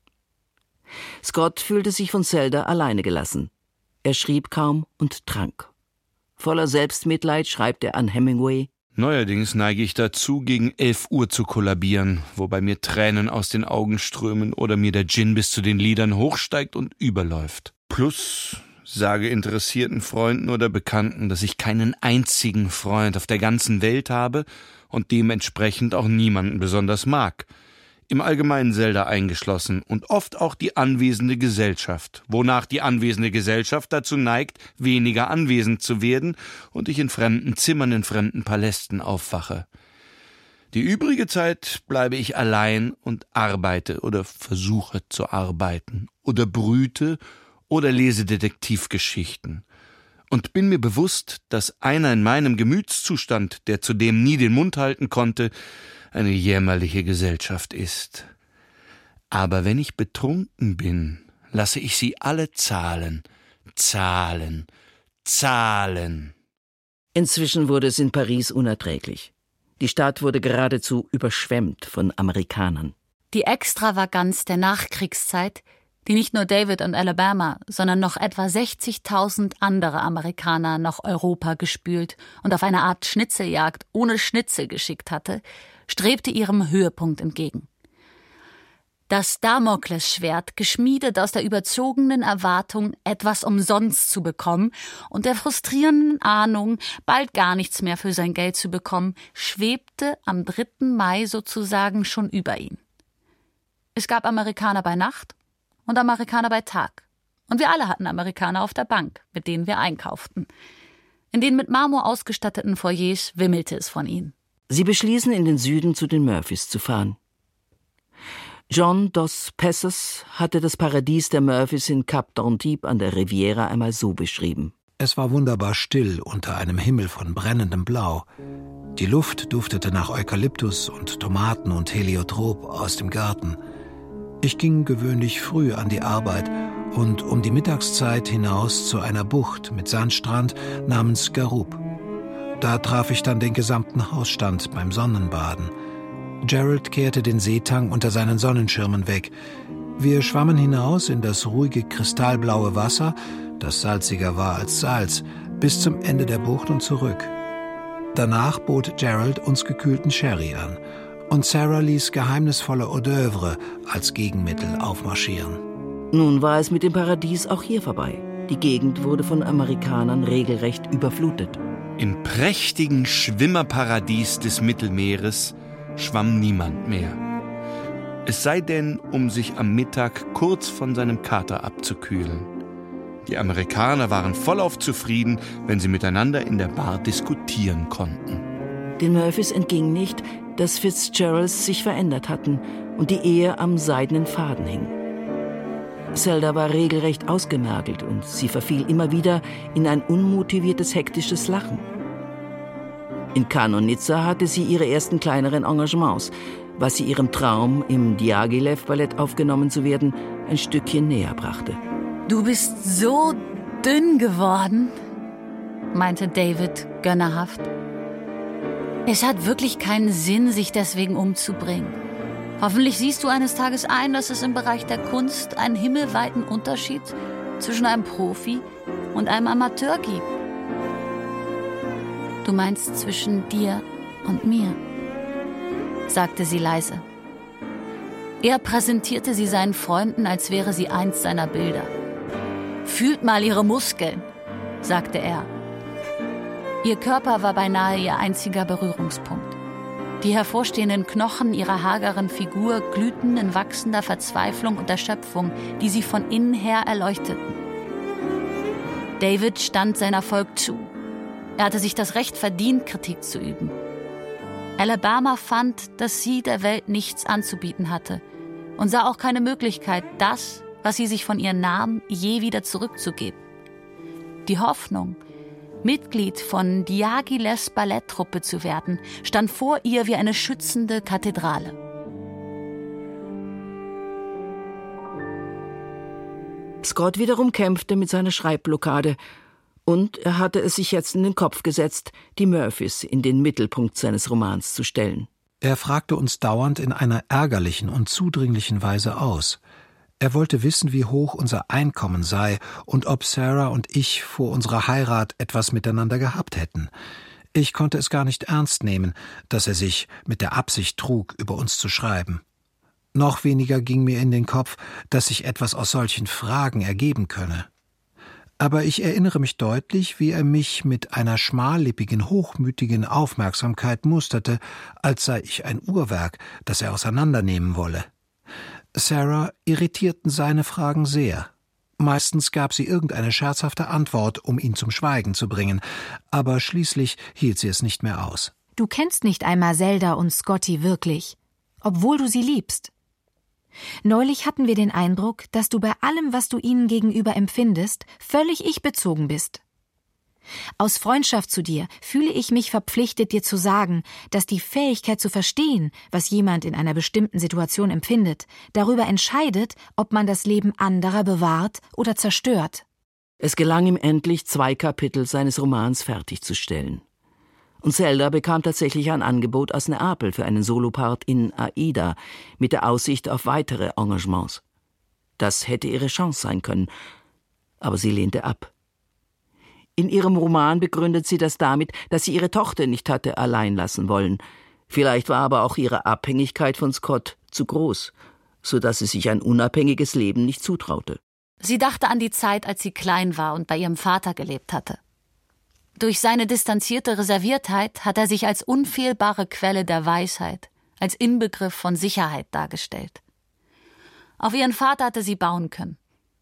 Scott fühlte sich von Zelda alleine gelassen. Er schrieb kaum und trank. Voller Selbstmitleid schreibt er an Hemingway: Neuerdings neige ich dazu, gegen 11 Uhr zu kollabieren, wobei mir Tränen aus den Augen strömen oder mir der Gin bis zu den Lidern hochsteigt und überläuft. Plus sage interessierten Freunden oder Bekannten, dass ich keinen einzigen Freund auf der ganzen Welt habe und dementsprechend auch niemanden besonders mag. Im Allgemeinen Zelda eingeschlossen und oft auch die anwesende Gesellschaft, wonach die anwesende Gesellschaft dazu neigt, weniger anwesend zu werden und ich in fremden Zimmern, in fremden Palästen aufwache. Die übrige Zeit bleibe ich allein und arbeite oder versuche zu arbeiten oder brüte oder lese Detektivgeschichten und bin mir bewusst, dass einer in meinem Gemütszustand, der zudem nie den Mund halten konnte, eine jämmerliche Gesellschaft ist. Aber wenn ich betrunken bin, lasse ich sie alle zahlen, zahlen, zahlen. Inzwischen wurde es in Paris unerträglich. Die Stadt wurde geradezu überschwemmt von Amerikanern. Die Extravaganz der Nachkriegszeit, die nicht nur David und Alabama, sondern noch etwa 60.000 andere Amerikaner nach Europa gespült und auf eine Art Schnitzeljagd ohne Schnitzel geschickt hatte, strebte ihrem Höhepunkt entgegen. Das Damoklesschwert, geschmiedet aus der überzogenen Erwartung, etwas umsonst zu bekommen und der frustrierenden Ahnung, bald gar nichts mehr für sein Geld zu bekommen, schwebte am 3. Mai sozusagen schon über ihn. Es gab Amerikaner bei Nacht und Amerikaner bei Tag. Und wir alle hatten Amerikaner auf der Bank, mit denen wir einkauften. In den mit Marmor ausgestatteten Foyers wimmelte es von ihnen. Sie beschließen, in den Süden zu den Murphys zu fahren. John dos Passos hatte das Paradies der Murphys in Cap d'Antibes an der Riviera einmal so beschrieben. Es war wunderbar still unter einem Himmel von brennendem Blau. Die Luft duftete nach Eukalyptus und Tomaten und Heliotrop aus dem Garten. Ich ging gewöhnlich früh an die Arbeit und um die Mittagszeit hinaus zu einer Bucht mit Sandstrand namens Garup. Da traf ich dann den gesamten Hausstand beim Sonnenbaden. Gerald kehrte den Seetang unter seinen Sonnenschirmen weg. Wir schwammen hinaus in das ruhige, kristallblaue Wasser, das salziger war als Salz, bis zum Ende der Bucht und zurück. Danach bot Gerald uns gekühlten Sherry an und Sarah ließ geheimnisvolle Hors d'oeuvre als Gegenmittel aufmarschieren. Nun war es mit dem Paradies auch hier vorbei. Die Gegend wurde von Amerikanern regelrecht überflutet. Im prächtigen Schwimmerparadies des Mittelmeeres schwamm niemand mehr. Es sei denn, um sich am Mittag kurz von seinem Kater abzukühlen. Die Amerikaner waren vollauf zufrieden, wenn sie miteinander in der Bar diskutieren konnten. Den Murphys entging nicht, dass Fitzgeralds sich verändert hatten und die Ehe am seidenen Faden hing. Zelda war regelrecht ausgemergelt und sie verfiel immer wieder in ein unmotiviertes, hektisches Lachen. In Cannes und Nizza hatte sie ihre ersten kleineren Engagements, was sie ihrem Traum, im Diaghilev-Ballett aufgenommen zu werden, ein Stückchen näher brachte. Du bist so dünn geworden, meinte David gönnerhaft. Es hat wirklich keinen Sinn, sich deswegen umzubringen. Hoffentlich siehst du eines Tages ein, dass es im Bereich der Kunst einen himmelweiten Unterschied zwischen einem Profi und einem Amateur gibt. Du meinst zwischen dir und mir, sagte sie leise. Er präsentierte sie seinen Freunden, als wäre sie eins seiner Bilder. Fühlt mal ihre Muskeln, sagte er. Ihr Körper war beinahe ihr einziger Berührungspunkt. Die hervorstehenden Knochen ihrer hageren Figur glühten in wachsender Verzweiflung und Erschöpfung, die sie von innen her erleuchteten. David stand sein Erfolg zu. Er hatte sich das Recht verdient, Kritik zu üben. Alabama fand, dass sie der Welt nichts anzubieten hatte und sah auch keine Möglichkeit, das, was sie sich von ihr nahm, je wieder zurückzugeben. Die Hoffnung, Mitglied von Diaghilevs Balletttruppe zu werden, stand vor ihr wie eine schützende Kathedrale. Scott wiederum kämpfte mit seiner Schreibblockade und er hatte es sich jetzt in den Kopf gesetzt, die Murphys in den Mittelpunkt seines Romans zu stellen. Er fragte uns dauernd in einer ärgerlichen und zudringlichen Weise aus. Er wollte wissen, wie hoch unser Einkommen sei und ob Sarah und ich vor unserer Heirat etwas miteinander gehabt hätten. Ich konnte es gar nicht ernst nehmen, dass er sich mit der Absicht trug, über uns zu schreiben. Noch weniger ging mir in den Kopf, dass sich etwas aus solchen Fragen ergeben könne. Aber ich erinnere mich deutlich, wie er mich mit einer schmallippigen, hochmütigen Aufmerksamkeit musterte, als sei ich ein Uhrwerk, das er auseinandernehmen wolle. Sarah irritierten seine Fragen sehr. Meistens gab sie irgendeine scherzhafte Antwort, um ihn zum Schweigen zu bringen, aber schließlich hielt sie es nicht mehr aus. Du kennst nicht einmal Zelda und Scotty wirklich, obwohl du sie liebst. Neulich hatten wir den Eindruck, dass du bei allem, was du ihnen gegenüber empfindest, völlig ich-bezogen bist. Aus Freundschaft zu dir fühle ich mich verpflichtet, dir zu sagen, dass die Fähigkeit zu verstehen, was jemand in einer bestimmten Situation empfindet, darüber entscheidet, ob man das Leben anderer bewahrt oder zerstört. Es gelang ihm endlich, 2 Kapitel seines Romans fertigzustellen. Und Zelda bekam tatsächlich ein Angebot aus Neapel für einen Solopart in Aida mit der Aussicht auf weitere Engagements. Das hätte ihre Chance sein können, aber sie lehnte ab. In ihrem Roman begründet sie das damit, dass sie ihre Tochter nicht hatte allein lassen wollen. Vielleicht war aber auch ihre Abhängigkeit von Scott zu groß, so dass sie sich ein unabhängiges Leben nicht zutraute. Sie dachte an die Zeit, als sie klein war und bei ihrem Vater gelebt hatte. Durch seine distanzierte Reserviertheit hat er sich als unfehlbare Quelle der Weisheit, als Inbegriff von Sicherheit dargestellt. Auf ihren Vater hatte sie bauen können.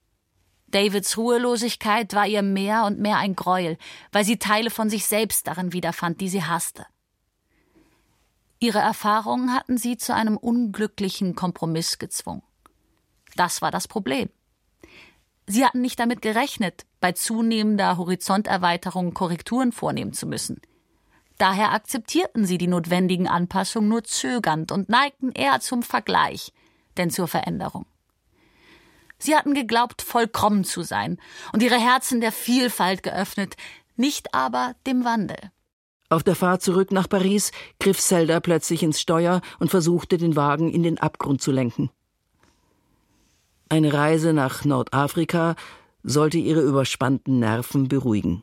Davids Ruhelosigkeit war ihr mehr und mehr ein Gräuel, weil sie Teile von sich selbst darin wiederfand, die sie hasste. Ihre Erfahrungen hatten sie zu einem unglücklichen Kompromiss gezwungen. Das war das Problem. Sie hatten nicht damit gerechnet, bei zunehmender Horizonterweiterung Korrekturen vornehmen zu müssen. Daher akzeptierten sie die notwendigen Anpassungen nur zögernd und neigten eher zum Vergleich, denn zur Veränderung. Sie hatten geglaubt, vollkommen zu sein und ihre Herzen der Vielfalt geöffnet, nicht aber dem Wandel. Auf der Fahrt zurück nach Paris griff Zelda plötzlich ins Steuer und versuchte, den Wagen in den Abgrund zu lenken. Eine Reise nach Nordafrika sollte ihre überspannten Nerven beruhigen.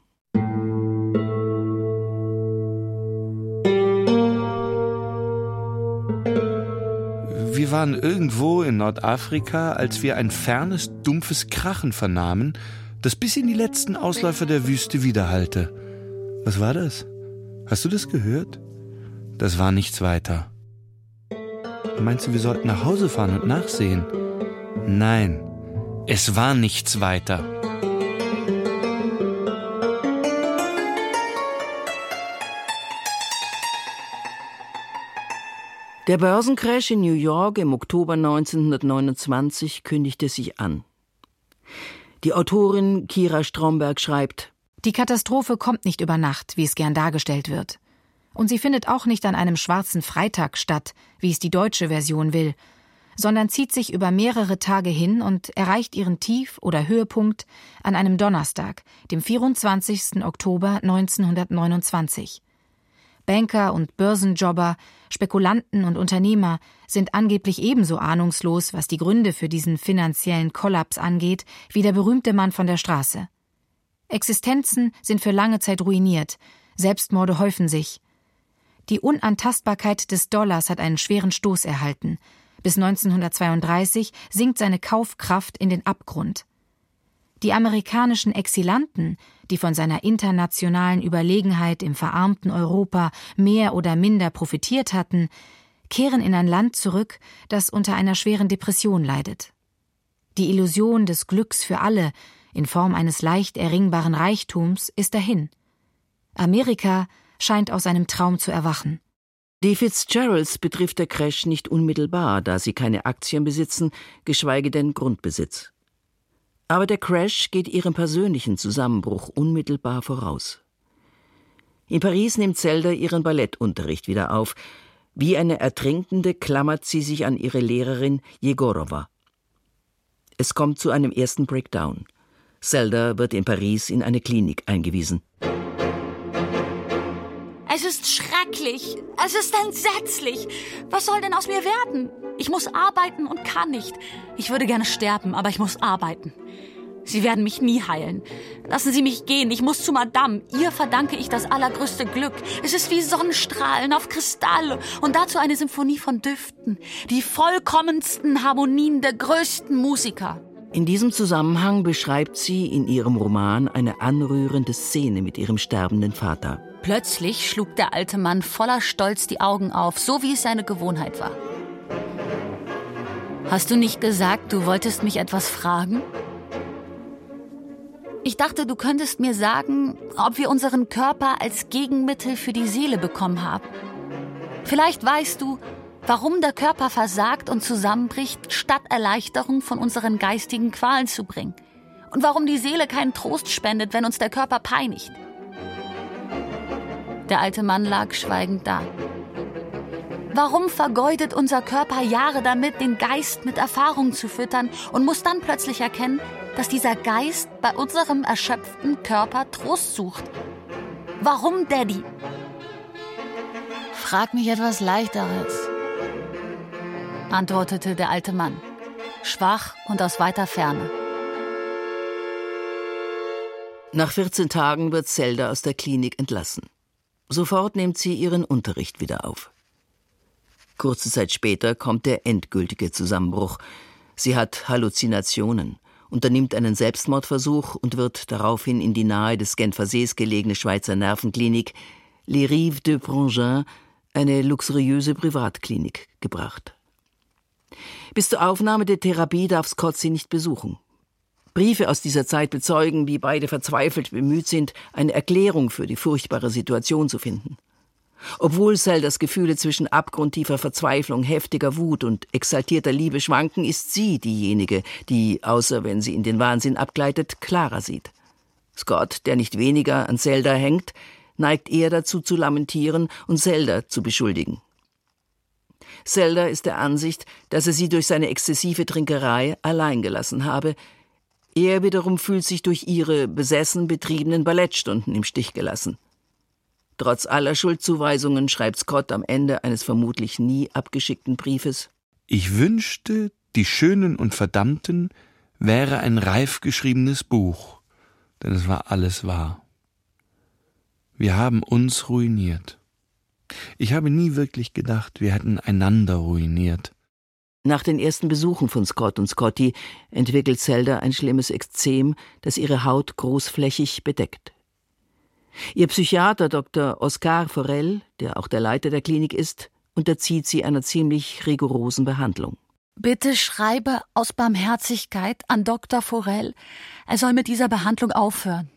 Wir waren irgendwo in Nordafrika, als wir ein fernes, dumpfes Krachen vernahmen, das bis in die letzten Ausläufer der Wüste widerhallte. Was war das? Hast du das gehört? Das war nichts weiter. Meinst du, wir sollten nach Hause fahren und nachsehen? Nein, es war nichts weiter. Der Börsencrash in New York im Oktober 1929 kündigte sich an. Die Autorin Kira Stromberg schreibt: Die Katastrophe kommt nicht über Nacht, wie es gern dargestellt wird. Und sie findet auch nicht an einem schwarzen Freitag statt, wie es die deutsche Version will, sondern zieht sich über mehrere Tage hin und erreicht ihren Tief- oder Höhepunkt an einem Donnerstag, dem 24. Oktober 1929. Banker und Börsenjobber, Spekulanten und Unternehmer sind angeblich ebenso ahnungslos, was die Gründe für diesen finanziellen Kollaps angeht, wie der berühmte Mann von der Straße. Existenzen sind für lange Zeit ruiniert, Selbstmorde häufen sich. Die Unantastbarkeit des Dollars hat einen schweren Stoß erhalten. Bis 1932 sinkt seine Kaufkraft in den Abgrund. Die amerikanischen Exilanten, die von seiner internationalen Überlegenheit im verarmten Europa mehr oder minder profitiert hatten, kehren in ein Land zurück, das unter einer schweren Depression leidet. Die Illusion des Glücks für alle in Form eines leicht erringbaren Reichtums ist dahin. Amerika scheint aus einem Traum zu erwachen. Die Fitzgeralds betrifft der Crash nicht unmittelbar, da sie keine Aktien besitzen, geschweige denn Grundbesitz. Aber der Crash geht ihrem persönlichen Zusammenbruch unmittelbar voraus. In Paris nimmt Zelda ihren Ballettunterricht wieder auf. Wie eine Ertrinkende klammert sie sich an ihre Lehrerin Jegorowa. Es kommt zu einem ersten Breakdown. Zelda wird in Paris in eine Klinik eingewiesen. Es ist schrecklich. Es ist entsetzlich. Was soll denn aus mir werden? Ich muss arbeiten und kann nicht. Ich würde gerne sterben, aber ich muss arbeiten. Sie werden mich nie heilen. Lassen Sie mich gehen. Ich muss zu Madame. Ihr verdanke ich das allergrößte Glück. Es ist wie Sonnenstrahlen auf Kristall und dazu eine Symphonie von Düften. Die vollkommensten Harmonien der größten Musiker. In diesem Zusammenhang beschreibt sie in ihrem Roman eine anrührende Szene mit ihrem sterbenden Vater. Plötzlich schlug der alte Mann voller Stolz die Augen auf, so wie es seine Gewohnheit war. Hast du nicht gesagt, du wolltest mich etwas fragen? Ich dachte, du könntest mir sagen, ob wir unseren Körper als Gegenmittel für die Seele bekommen haben. Vielleicht weißt du, warum der Körper versagt und zusammenbricht, statt Erleichterung von unseren geistigen Qualen zu bringen. Und warum die Seele keinen Trost spendet, wenn uns der Körper peinigt. Der alte Mann lag schweigend da. Warum vergeudet unser Körper Jahre damit, den Geist mit Erfahrung zu füttern und muss dann plötzlich erkennen, dass dieser Geist bei unserem erschöpften Körper Trost sucht? Warum, Daddy? Frag mich etwas Leichteres, antwortete der alte Mann, schwach und aus weiter Ferne. Nach 14 Tagen wird Zelda aus der Klinik entlassen. Sofort nimmt sie ihren Unterricht wieder auf. Kurze Zeit später kommt der endgültige Zusammenbruch. Sie hat Halluzinationen, unternimmt einen Selbstmordversuch und wird daraufhin in die nahe des Genfer Sees gelegene Schweizer Nervenklinik Les Rives de Prangin, eine luxuriöse Privatklinik, gebracht. Bis zur Aufnahme der Therapie darf Scott sie nicht besuchen. Briefe aus dieser Zeit bezeugen, wie beide verzweifelt bemüht sind, eine Erklärung für die furchtbare Situation zu finden. Obwohl Zeldas Gefühle zwischen abgrundtiefer Verzweiflung, heftiger Wut und exaltierter Liebe schwanken, ist sie diejenige, die, außer wenn sie in den Wahnsinn abgleitet, klarer sieht. Scott, der nicht weniger an Zelda hängt, neigt eher dazu zu lamentieren und Zelda zu beschuldigen. Zelda ist der Ansicht, dass er sie durch seine exzessive Trinkerei allein gelassen habe. Er wiederum fühlt sich durch ihre besessen betriebenen Ballettstunden im Stich gelassen. Trotz aller Schuldzuweisungen schreibt Scott am Ende eines vermutlich nie abgeschickten Briefes: Ich wünschte, die Schönen und Verdammten wäre ein reif geschriebenes Buch, denn es war alles wahr. Wir haben uns ruiniert. Ich habe nie wirklich gedacht, wir hätten einander ruiniert. Nach den ersten Besuchen von Scott und Scotty entwickelt Zelda ein schlimmes Ekzem, das ihre Haut großflächig bedeckt. Ihr Psychiater Dr. Oscar Forel, der auch der Leiter der Klinik ist, unterzieht sie einer ziemlich rigorosen Behandlung. Bitte schreibe aus Barmherzigkeit an Dr. Forel, er soll mit dieser Behandlung aufhören.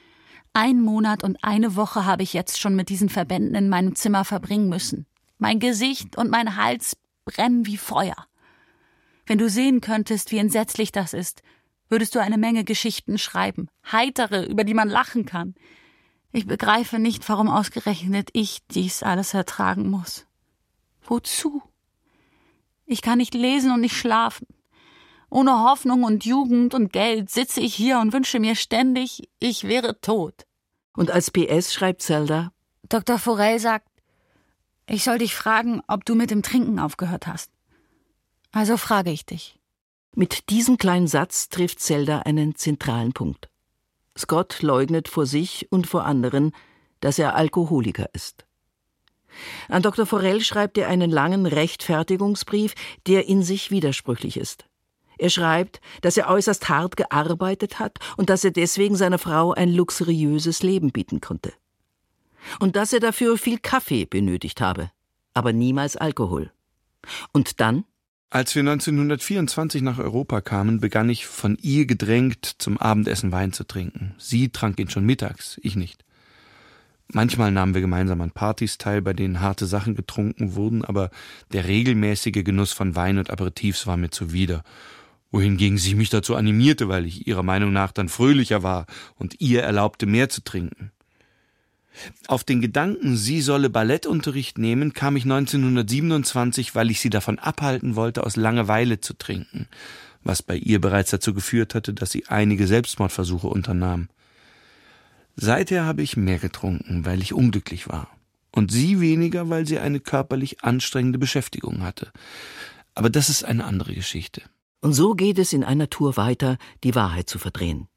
1 Monat und 1 Woche habe ich jetzt schon mit diesen Verbänden in meinem Zimmer verbringen müssen. Mein Gesicht und mein Hals brennen wie Feuer. Wenn du sehen könntest, wie entsetzlich das ist, würdest du eine Menge Geschichten schreiben, heitere, über die man lachen kann. Ich begreife nicht, warum ausgerechnet ich dies alles ertragen muss. Wozu? Ich kann nicht lesen und nicht schlafen. Ohne Hoffnung und Jugend und Geld sitze ich hier und wünsche mir ständig, ich wäre tot. Und als PS schreibt Zelda: Dr. Forel sagt, ich soll dich fragen, ob du mit dem Trinken aufgehört hast. Also frage ich dich. Mit diesem kleinen Satz trifft Zelda einen zentralen Punkt. Scott leugnet vor sich und vor anderen, dass er Alkoholiker ist. An Dr. Forel schreibt er einen langen Rechtfertigungsbrief, der in sich widersprüchlich ist. Er schreibt, dass er äußerst hart gearbeitet hat und dass er deswegen seiner Frau ein luxuriöses Leben bieten konnte. Und dass er dafür viel Kaffee benötigt habe, aber niemals Alkohol. Und dann? Als wir 1924 nach Europa kamen, begann ich von ihr gedrängt, zum Abendessen Wein zu trinken. Sie trank ihn schon mittags, ich nicht. Manchmal nahmen wir gemeinsam an Partys teil, bei denen harte Sachen getrunken wurden, aber der regelmäßige Genuss von Wein und Aperitifs war mir zuwider. Wohingegen sie mich dazu animierte, weil ich ihrer Meinung nach dann fröhlicher war und ihr erlaubte, mehr zu trinken. Auf den Gedanken, sie solle Ballettunterricht nehmen, kam ich 1927, weil ich sie davon abhalten wollte, aus Langeweile zu trinken, was bei ihr bereits dazu geführt hatte, dass sie einige Selbstmordversuche unternahm. Seither habe ich mehr getrunken, weil ich unglücklich war, und sie weniger, weil sie eine körperlich anstrengende Beschäftigung hatte. Aber das ist eine andere Geschichte. Und so geht es in einer Tour weiter, die Wahrheit zu verdrehen.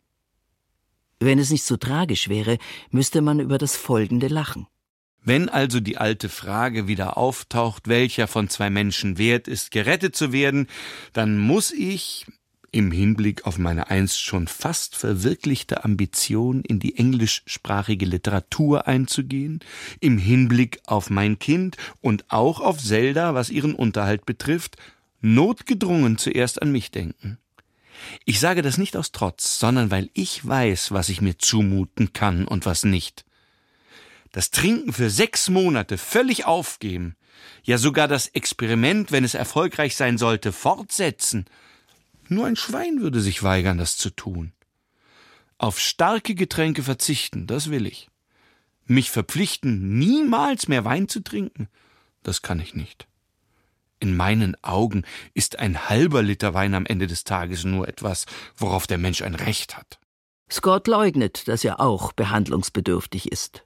Wenn es nicht so tragisch wäre, müsste man über das Folgende lachen. Wenn also die alte Frage wieder auftaucht, welcher von 2 Menschen wert ist, gerettet zu werden, dann muss ich, im Hinblick auf meine einst schon fast verwirklichte Ambition, in die englischsprachige Literatur einzugehen, im Hinblick auf mein Kind und auch auf Zelda, was ihren Unterhalt betrifft, notgedrungen zuerst an mich denken. Ich sage das nicht aus Trotz, sondern weil ich weiß, was ich mir zumuten kann und was nicht. Das Trinken für 6 Monate völlig aufgeben, ja sogar das Experiment, wenn es erfolgreich sein sollte, fortsetzen. Nur ein Schwein würde sich weigern, das zu tun. Auf starke Getränke verzichten, das will ich. Mich verpflichten, niemals mehr Wein zu trinken, das kann ich nicht. In meinen Augen ist ein halber Liter Wein am Ende des Tages nur etwas, worauf der Mensch ein Recht hat. Scott leugnet, dass er auch behandlungsbedürftig ist.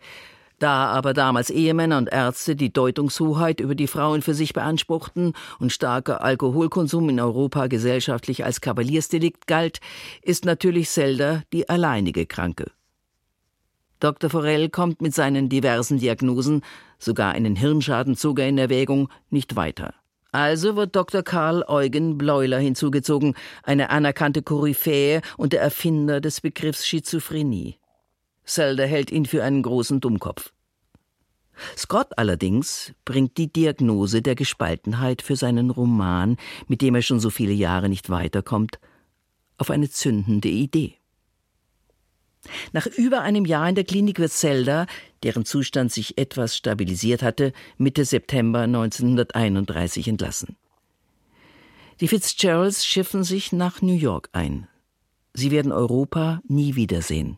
Da aber damals Ehemänner und Ärzte die Deutungshoheit über die Frauen für sich beanspruchten und starker Alkoholkonsum in Europa gesellschaftlich als Kavaliersdelikt galt, ist natürlich Zelda die alleinige Kranke. Dr. Forel kommt mit seinen diversen Diagnosen, sogar einen Hirnschaden zog er in Erwägung, nicht weiter. Also wird Dr. Karl Eugen Bleuler hinzugezogen, eine anerkannte Koryphäe und der Erfinder des Begriffs Schizophrenie. Zelda hält ihn für einen großen Dummkopf. Scott allerdings bringt die Diagnose der Gespaltenheit für seinen Roman, mit dem er schon so viele Jahre nicht weiterkommt, auf eine zündende Idee. Nach über einem Jahr in der Klinik wird Zelda, deren Zustand sich etwas stabilisiert hatte, Mitte September 1931 entlassen. Die Fitzgeralds schiffen sich nach New York ein. Sie werden Europa nie wiedersehen.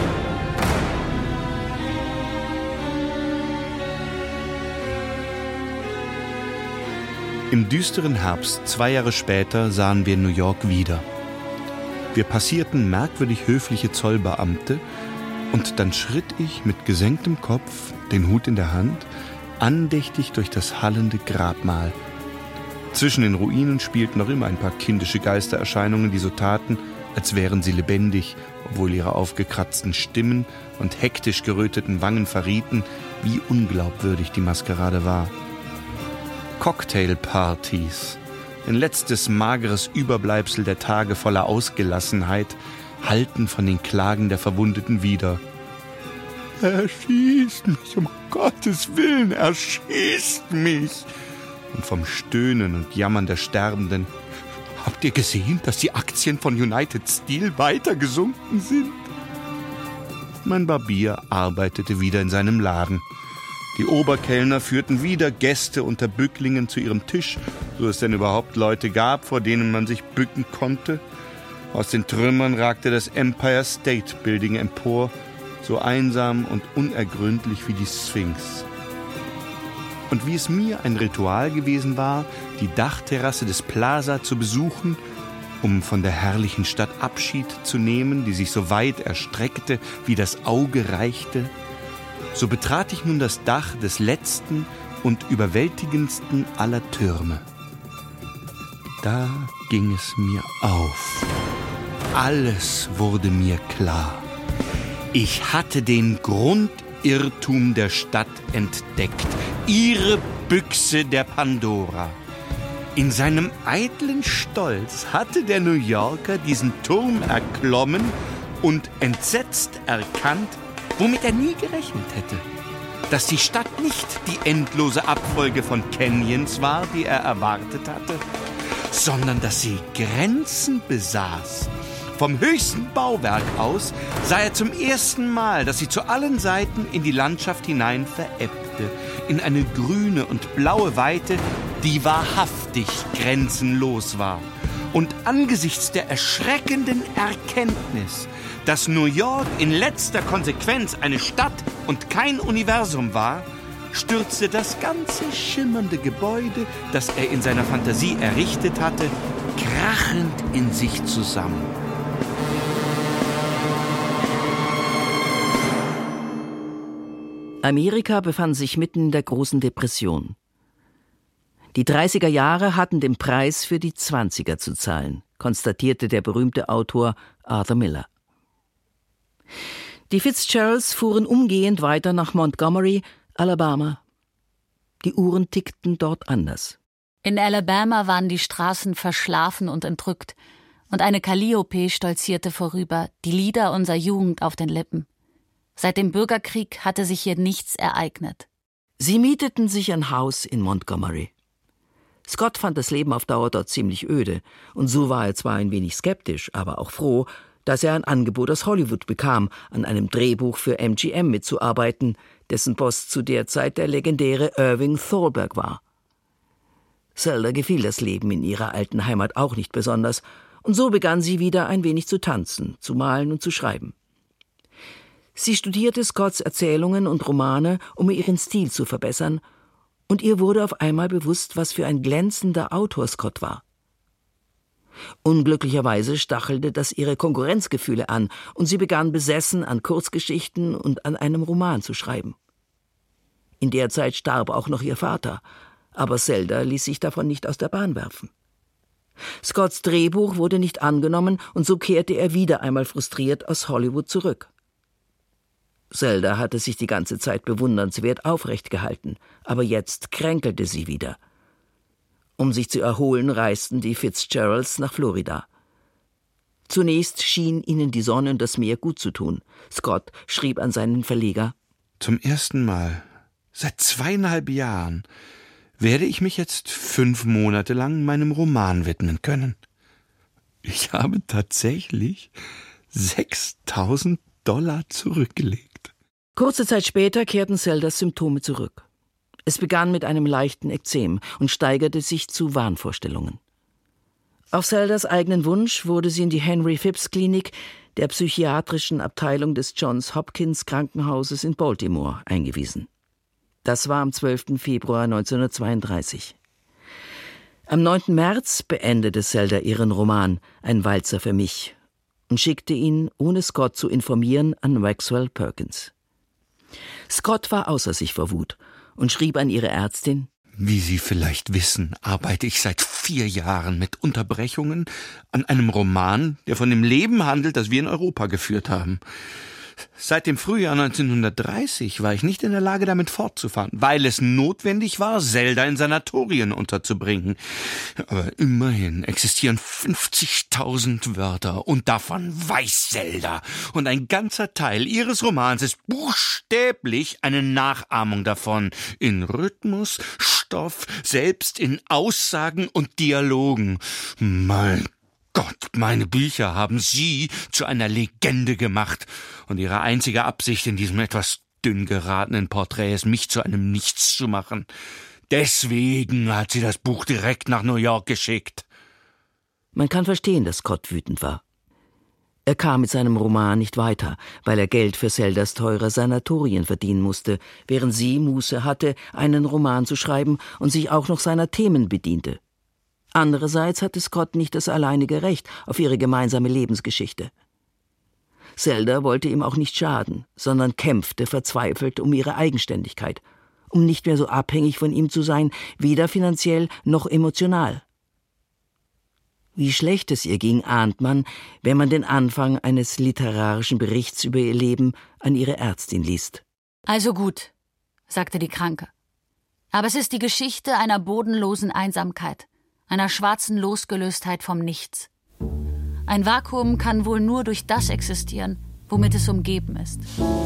Im düsteren Herbst, 2 Jahre später, sahen wir New York wieder. Wir passierten merkwürdig höfliche Zollbeamte und dann schritt ich mit gesenktem Kopf, den Hut in der Hand, andächtig durch das hallende Grabmal. Zwischen den Ruinen spielten noch immer ein paar kindische Geistererscheinungen, die so taten, als wären sie lebendig, obwohl ihre aufgekratzten Stimmen und hektisch geröteten Wangen verrieten, wie unglaubwürdig die Maskerade war. Cocktailpartys, ein letztes mageres Überbleibsel der Tage voller Ausgelassenheit, hallten von den Klagen der Verwundeten wider. »Erschießt mich, um Gottes Willen, erschießt mich!« Und vom Stöhnen und Jammern der Sterbenden. »Habt ihr gesehen, dass die Aktien von United Steel weiter gesunken sind?« Mein Barbier arbeitete wieder in seinem Laden. Die Oberkellner führten wieder Gäste unter Bücklingen zu ihrem Tisch, so es denn überhaupt Leute gab, vor denen man sich bücken konnte. Aus den Trümmern ragte das Empire State Building empor, so einsam und unergründlich wie die Sphinx. Und wie es mir ein Ritual gewesen war, die Dachterrasse des Plaza zu besuchen, um von der herrlichen Stadt Abschied zu nehmen, die sich so weit erstreckte, wie das Auge reichte, so betrat ich nun das Dach des letzten und überwältigendsten aller Türme. Da ging es mir auf. Alles wurde mir klar. Ich hatte den Grundirrtum der Stadt entdeckt. Ihre Büchse der Pandora. In seinem eitlen Stolz hatte der New Yorker diesen Turm erklommen und entsetzt erkannt, womit er nie gerechnet hätte. Dass die Stadt nicht die endlose Abfolge von Canyons war, die er erwartet hatte, sondern dass sie Grenzen besaß. Vom höchsten Bauwerk aus sah er zum ersten Mal, dass sie zu allen Seiten in die Landschaft hinein verebbte, in eine grüne und blaue Weite, die wahrhaftig grenzenlos war. Und angesichts der erschreckenden Erkenntnis, dass New York in letzter Konsequenz eine Stadt und kein Universum war, stürzte das ganze schimmernde Gebäude, das er in seiner Fantasie errichtet hatte, krachend in sich zusammen. Amerika befand sich mitten in der großen Depression. Die 30er Jahre hatten den Preis für die 20er zu zahlen, konstatierte der berühmte Autor Arthur Miller. Die Fitzgeralds fuhren umgehend weiter nach Montgomery, Alabama. Die Uhren tickten dort anders. In Alabama waren die Straßen verschlafen und entrückt, und eine Calliope stolzierte vorüber, die Lieder unserer Jugend auf den Lippen. Seit dem Bürgerkrieg hatte sich hier nichts ereignet. Sie mieteten sich ein Haus in Montgomery. Scott fand das Leben auf Dauer dort ziemlich öde, und so war er zwar ein wenig skeptisch, aber auch froh, dass er ein Angebot aus Hollywood bekam, an einem Drehbuch für MGM mitzuarbeiten, dessen Boss zu der Zeit der legendäre Irving Thalberg war. Zelda gefiel das Leben in ihrer alten Heimat auch nicht besonders, und so begann sie wieder ein wenig zu tanzen, zu malen und zu schreiben. Sie studierte Scotts Erzählungen und Romane, um ihren Stil zu verbessern, und ihr wurde auf einmal bewusst, was für ein glänzender Autor Scott war. Unglücklicherweise stachelte das ihre Konkurrenzgefühle an, und sie begann besessen an Kurzgeschichten und an einem Roman zu schreiben. In der Zeit starb auch noch ihr Vater, aber Zelda ließ sich davon nicht aus der Bahn werfen. Scotts Drehbuch wurde nicht angenommen, und so kehrte er wieder einmal frustriert aus Hollywood zurück. Zelda hatte sich die ganze Zeit bewundernswert aufrecht gehalten, aber jetzt kränkelte sie wieder. Um sich zu erholen, reisten die Fitzgeralds nach Florida. Zunächst schien ihnen die Sonne und das Meer gut zu tun. Scott schrieb an seinen Verleger: Zum ersten Mal, seit 2,5 Jahren, werde ich mich jetzt 5 Monate lang meinem Roman widmen können. Ich habe tatsächlich $6.000 $1 zurückgelegt. Kurze Zeit später kehrten Zeldas Symptome zurück. Es begann mit einem leichten Ekzem und steigerte sich zu Wahnvorstellungen. Auf Zeldas eigenen Wunsch wurde sie in die Henry Phipps Klinik der psychiatrischen Abteilung des Johns Hopkins Krankenhauses in Baltimore eingewiesen. Das war am 12. Februar 1932. Am 9. März beendete Zelda ihren Roman »Ein Walzer für mich« und schickte ihn, ohne Scott zu informieren, an Maxwell Perkins. Scott war außer sich vor Wut und schrieb an ihre Ärztin: Wie Sie vielleicht wissen, arbeite ich seit 4 Jahren mit Unterbrechungen an einem Roman, der von dem Leben handelt, das wir in Europa geführt haben. Seit dem Frühjahr 1930 war ich nicht in der Lage, damit fortzufahren, weil es notwendig war, Zelda in Sanatorien unterzubringen. Aber immerhin existieren 50.000 Wörter und davon weiß Zelda. Und ein ganzer Teil ihres Romans ist buchstäblich eine Nachahmung davon. In Rhythmus, Stoff, selbst in Aussagen und Dialogen. Mein Gott, meine Bücher haben Sie zu einer Legende gemacht. Und Ihre einzige Absicht in diesem etwas dünn geratenen Porträt ist, mich zu einem Nichts zu machen. Deswegen hat sie das Buch direkt nach New York geschickt. Man kann verstehen, dass Scott wütend war. Er kam mit seinem Roman nicht weiter, weil er Geld für Zeldas teure Sanatorien verdienen musste, während sie Muße hatte, einen Roman zu schreiben und sich auch noch seiner Themen bediente. Andererseits hatte Scott nicht das alleinige Recht auf ihre gemeinsame Lebensgeschichte. Zelda wollte ihm auch nicht schaden, sondern kämpfte verzweifelt um ihre Eigenständigkeit, um nicht mehr so abhängig von ihm zu sein, weder finanziell noch emotional. Wie schlecht es ihr ging, ahnt man, wenn man den Anfang eines literarischen Berichts über ihr Leben an ihre Ärztin liest. Also gut, sagte die Kranke. Aber es ist die Geschichte einer bodenlosen Einsamkeit, einer schwarzen Losgelöstheit vom Nichts. Ein Vakuum kann wohl nur durch das existieren, womit es umgeben ist.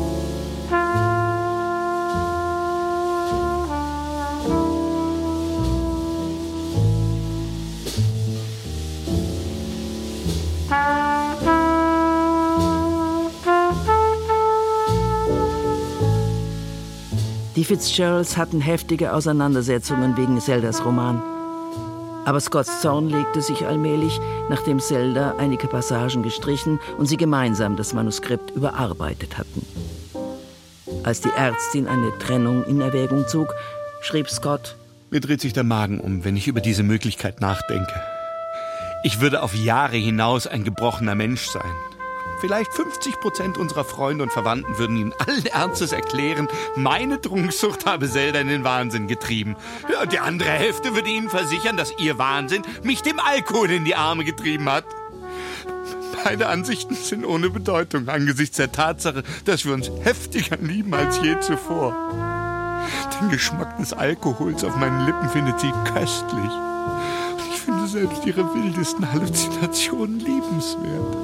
Die Fitzgeralds hatten heftige Auseinandersetzungen wegen Zeldas Roman. Aber Scotts Zorn legte sich allmählich, nachdem Zelda einige Passagen gestrichen und sie gemeinsam das Manuskript überarbeitet hatten. Als die Ärztin eine Trennung in Erwägung zog, schrieb Scott: Mir dreht sich der Magen um, wenn ich über diese Möglichkeit nachdenke. Ich würde auf Jahre hinaus ein gebrochener Mensch sein. Vielleicht 50% unserer Freunde und Verwandten würden Ihnen allen Ernstes erklären, meine Trunksucht habe Zelda in den Wahnsinn getrieben. Ja, die andere Hälfte würde Ihnen versichern, dass Ihr Wahnsinn mich dem Alkohol in die Arme getrieben hat. Beide Ansichten sind ohne Bedeutung angesichts der Tatsache, dass wir uns heftiger lieben als je zuvor. Den Geschmack des Alkohols auf meinen Lippen findet sie köstlich. Und ich finde selbst ihre wildesten Halluzinationen liebenswert.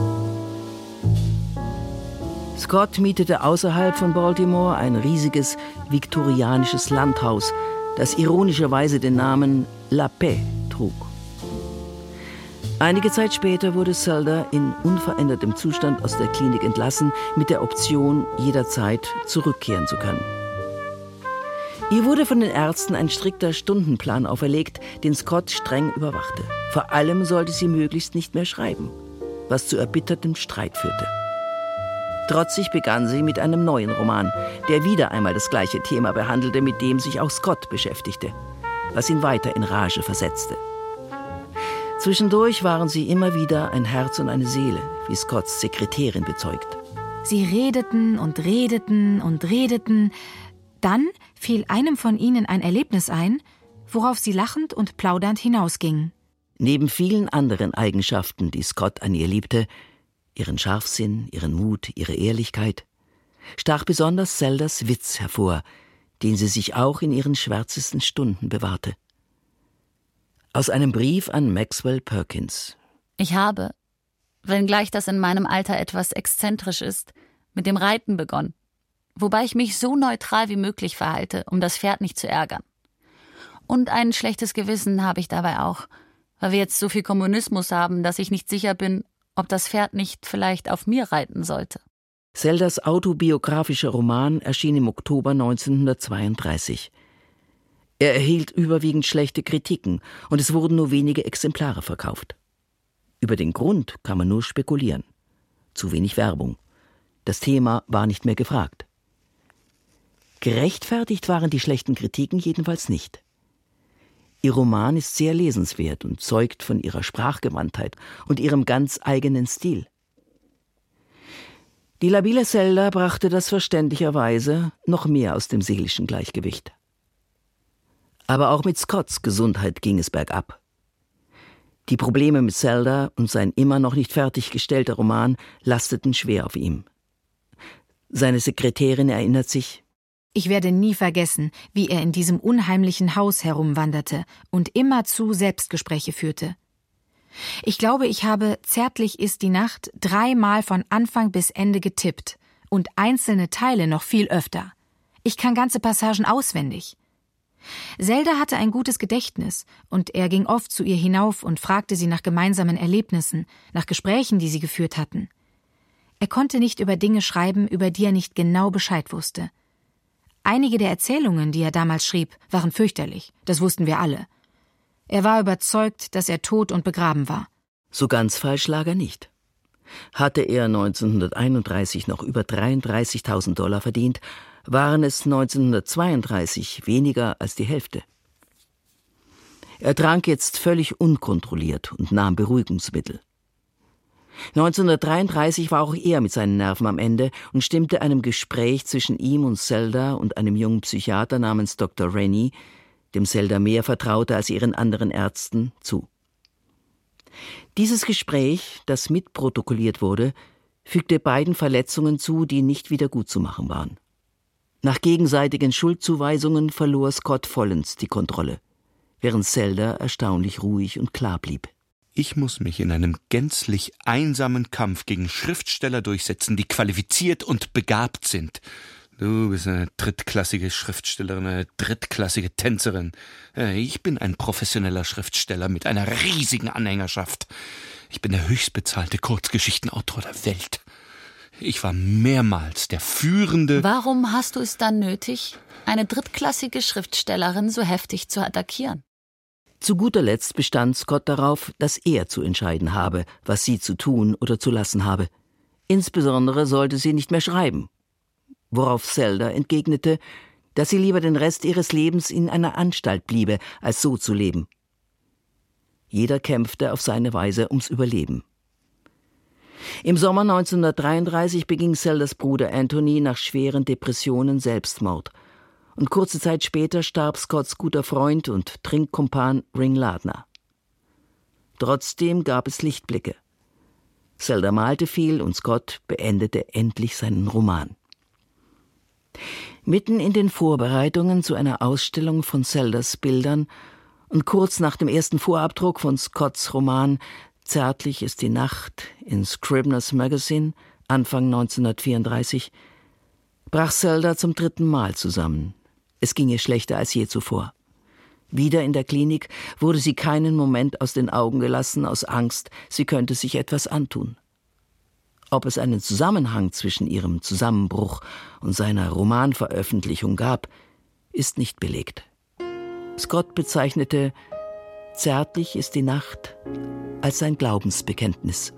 Scott mietete außerhalb von Baltimore ein riesiges viktorianisches Landhaus, das ironischerweise den Namen La Paix trug. Einige Zeit später wurde Zelda in unverändertem Zustand aus der Klinik entlassen, mit der Option, jederzeit zurückkehren zu können. Ihr wurde von den Ärzten ein strikter Stundenplan auferlegt, den Scott streng überwachte. Vor allem sollte sie möglichst nicht mehr schreiben, was zu erbittertem Streit führte. Trotzig begann sie mit einem neuen Roman, der wieder einmal das gleiche Thema behandelte, mit dem sich auch Scott beschäftigte, was ihn weiter in Rage versetzte. Zwischendurch waren sie immer wieder ein Herz und eine Seele, wie Scotts Sekretärin bezeugt. Sie redeten und redeten und redeten. Dann fiel einem von ihnen ein Erlebnis ein, worauf sie lachend und plaudernd hinausgingen. Neben vielen anderen Eigenschaften, die Scott an ihr liebte, ihren Scharfsinn, ihren Mut, ihre Ehrlichkeit, stach besonders Zeldas Witz hervor, den sie sich auch in ihren schwärzesten Stunden bewahrte. Aus einem Brief an Maxwell Perkins. Ich habe, wenngleich das in meinem Alter etwas exzentrisch ist, mit dem Reiten begonnen, wobei ich mich so neutral wie möglich verhalte, um das Pferd nicht zu ärgern. Und ein schlechtes Gewissen habe ich dabei auch, weil wir jetzt so viel Kommunismus haben, dass ich nicht sicher bin, ob das Pferd nicht vielleicht auf mir reiten sollte. Zeldas autobiografischer Roman erschien im Oktober 1932. Er erhielt überwiegend schlechte Kritiken und es wurden nur wenige Exemplare verkauft. Über den Grund kann man nur spekulieren. Zu wenig Werbung. Das Thema war nicht mehr gefragt. Gerechtfertigt waren die schlechten Kritiken jedenfalls nicht. Ihr Roman ist sehr lesenswert und zeugt von ihrer Sprachgewandtheit und ihrem ganz eigenen Stil. Die labile Zelda brachte das verständlicherweise noch mehr aus dem seelischen Gleichgewicht. Aber auch mit Scotts Gesundheit ging es bergab. Die Probleme mit Zelda und sein immer noch nicht fertiggestellter Roman lasteten schwer auf ihm. Seine Sekretärin erinnert sich: Ich werde nie vergessen, wie er in diesem unheimlichen Haus herumwanderte und immerzu Selbstgespräche führte. Ich glaube, ich habe »Zärtlich ist die Nacht« 3-mal von Anfang bis Ende getippt und einzelne Teile noch viel öfter. Ich kann ganze Passagen auswendig. Zelda hatte ein gutes Gedächtnis und er ging oft zu ihr hinauf und fragte sie nach gemeinsamen Erlebnissen, nach Gesprächen, die sie geführt hatten. Er konnte nicht über Dinge schreiben, über die er nicht genau Bescheid wusste. Einige der Erzählungen, die er damals schrieb, waren fürchterlich, das wussten wir alle. Er war überzeugt, dass er tot und begraben war. So ganz falsch lag er nicht. Hatte er 1931 noch über $33.000 verdient, waren es 1932 weniger als die Hälfte. Er trank jetzt völlig unkontrolliert und nahm Beruhigungsmittel. 1933 war auch er mit seinen Nerven am Ende und stimmte einem Gespräch zwischen ihm und Zelda und einem jungen Psychiater namens Dr. Rennie, dem Zelda mehr vertraute als ihren anderen Ärzten, zu. Dieses Gespräch, das mitprotokolliert wurde, fügte beiden Verletzungen zu, die nicht wieder gutzumachen waren. Nach gegenseitigen Schuldzuweisungen verlor Scott vollends die Kontrolle, während Zelda erstaunlich ruhig und klar blieb. Ich muss mich in einem gänzlich einsamen Kampf gegen Schriftsteller durchsetzen, die qualifiziert und begabt sind. Du bist eine drittklassige Schriftstellerin, eine drittklassige Tänzerin. Ich bin ein professioneller Schriftsteller mit einer riesigen Anhängerschaft. Ich bin der höchstbezahlte Kurzgeschichtenautor der Welt. Ich war mehrmals der führende... Warum hast du es dann nötig, eine drittklassige Schriftstellerin so heftig zu attackieren? Zu guter Letzt bestand Scott darauf, dass er zu entscheiden habe, was sie zu tun oder zu lassen habe. Insbesondere sollte sie nicht mehr schreiben. Worauf Zelda entgegnete, dass sie lieber den Rest ihres Lebens in einer Anstalt bliebe, als so zu leben. Jeder kämpfte auf seine Weise ums Überleben. Im Sommer 1933 beging Zeldas Bruder Anthony nach schweren Depressionen Selbstmord. Und kurze Zeit später starb Scotts guter Freund und Trinkkumpan Ring Lardner. Trotzdem gab es Lichtblicke. Zelda malte viel und Scott beendete endlich seinen Roman. Mitten in den Vorbereitungen zu einer Ausstellung von Zeldas Bildern und kurz nach dem ersten Vorabdruck von Scotts Roman »Zärtlich ist die Nacht« in Scribner's Magazine Anfang 1934 brach Zelda zum 3. Mal zusammen. Es ging ihr schlechter als je zuvor. Wieder in der Klinik wurde sie keinen Moment aus den Augen gelassen, aus Angst, sie könnte sich etwas antun. Ob es einen Zusammenhang zwischen ihrem Zusammenbruch und seiner Romanveröffentlichung gab, ist nicht belegt. Scott bezeichnete »Zärtlich ist die Nacht« als sein Glaubensbekenntnis.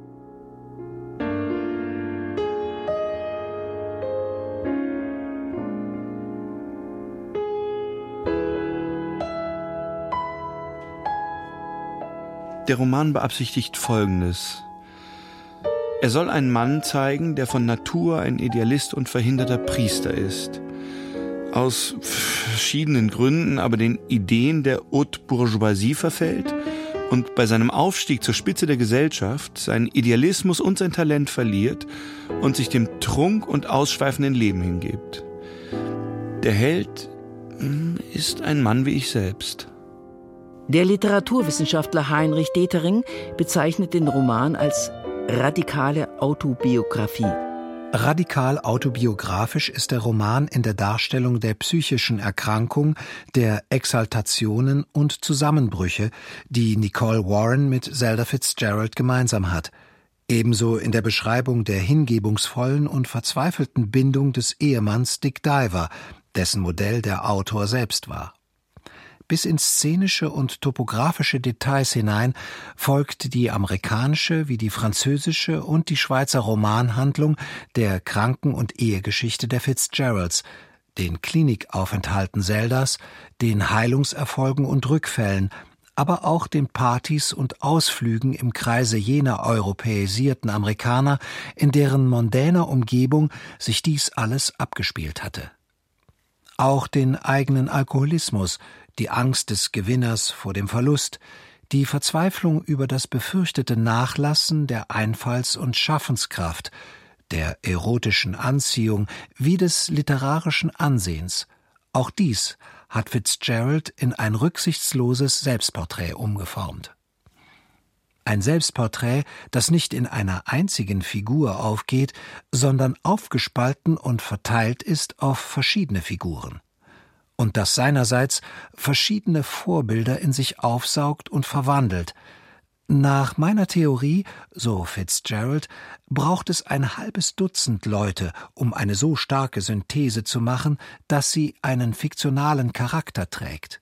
Der Roman beabsichtigt Folgendes. Er soll einen Mann zeigen, der von Natur ein Idealist und verhinderter Priester ist. Aus verschiedenen Gründen aber den Ideen der Haute Bourgeoisie verfällt und bei seinem Aufstieg zur Spitze der Gesellschaft seinen Idealismus und sein Talent verliert und sich dem Trunk und ausschweifenden Leben hingibt. Der Held ist ein Mann wie ich selbst. Der Literaturwissenschaftler Heinrich Detering bezeichnet den Roman als radikale Autobiografie. Radikal autobiografisch ist der Roman in der Darstellung der psychischen Erkrankung, der Exaltationen und Zusammenbrüche, die Nicole Warren mit Zelda Fitzgerald gemeinsam hat. Ebenso in der Beschreibung der hingebungsvollen und verzweifelten Bindung des Ehemanns Dick Diver, dessen Modell der Autor selbst war. Bis ins szenische und topografische Details hinein folgt die amerikanische wie die französische und die Schweizer Romanhandlung der Kranken- und Ehegeschichte der Fitzgeralds, den Klinikaufenthalten Zeldas, den Heilungserfolgen und Rückfällen, aber auch den Partys und Ausflügen im Kreise jener europäisierten Amerikaner, in deren mondäner Umgebung sich dies alles abgespielt hatte. Auch den eigenen Alkoholismus, die Angst des Gewinners vor dem Verlust, die Verzweiflung über das befürchtete Nachlassen der Einfalls- und Schaffenskraft, der erotischen Anziehung wie des literarischen Ansehens, auch dies hat Fitzgerald in ein rücksichtsloses Selbstporträt umgeformt. Ein Selbstporträt, das nicht in einer einzigen Figur aufgeht, sondern aufgespalten und verteilt ist auf verschiedene Figuren. Und das seinerseits verschiedene Vorbilder in sich aufsaugt und verwandelt. Nach meiner Theorie, so Fitzgerald, braucht es ein halbes Dutzend Leute, um eine so starke Synthese zu machen, dass sie einen fiktionalen Charakter trägt.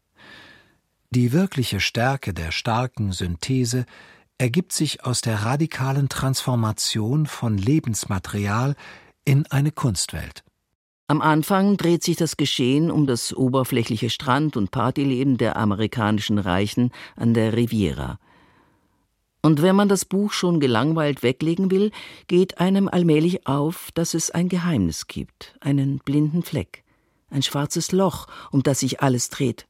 Die wirkliche Stärke der starken Synthese ergibt sich aus der radikalen Transformation von Lebensmaterial in eine Kunstwelt. Am Anfang dreht sich das Geschehen um das oberflächliche Strand- und Partyleben der amerikanischen Reichen an der Riviera. Und wenn man das Buch schon gelangweilt weglegen will, geht einem allmählich auf, dass es ein Geheimnis gibt, einen blinden Fleck, ein schwarzes Loch, um das sich alles dreht.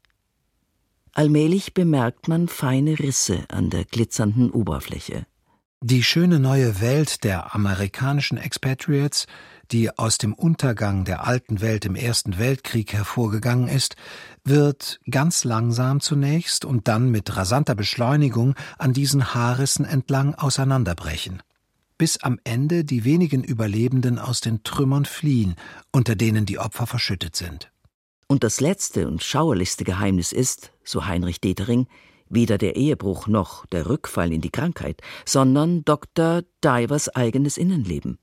Allmählich bemerkt man feine Risse an der glitzernden Oberfläche. Die schöne neue Welt der amerikanischen Expatriates, die aus dem Untergang der alten Welt im Ersten Weltkrieg hervorgegangen ist, wird ganz langsam zunächst und dann mit rasanter Beschleunigung an diesen Haarrissen entlang auseinanderbrechen, bis am Ende die wenigen Überlebenden aus den Trümmern fliehen, unter denen die Opfer verschüttet sind. Und das letzte und schauerlichste Geheimnis ist, so Heinrich Detering, weder der Ehebruch noch der Rückfall in die Krankheit, sondern Dr. Divers eigenes Innenleben.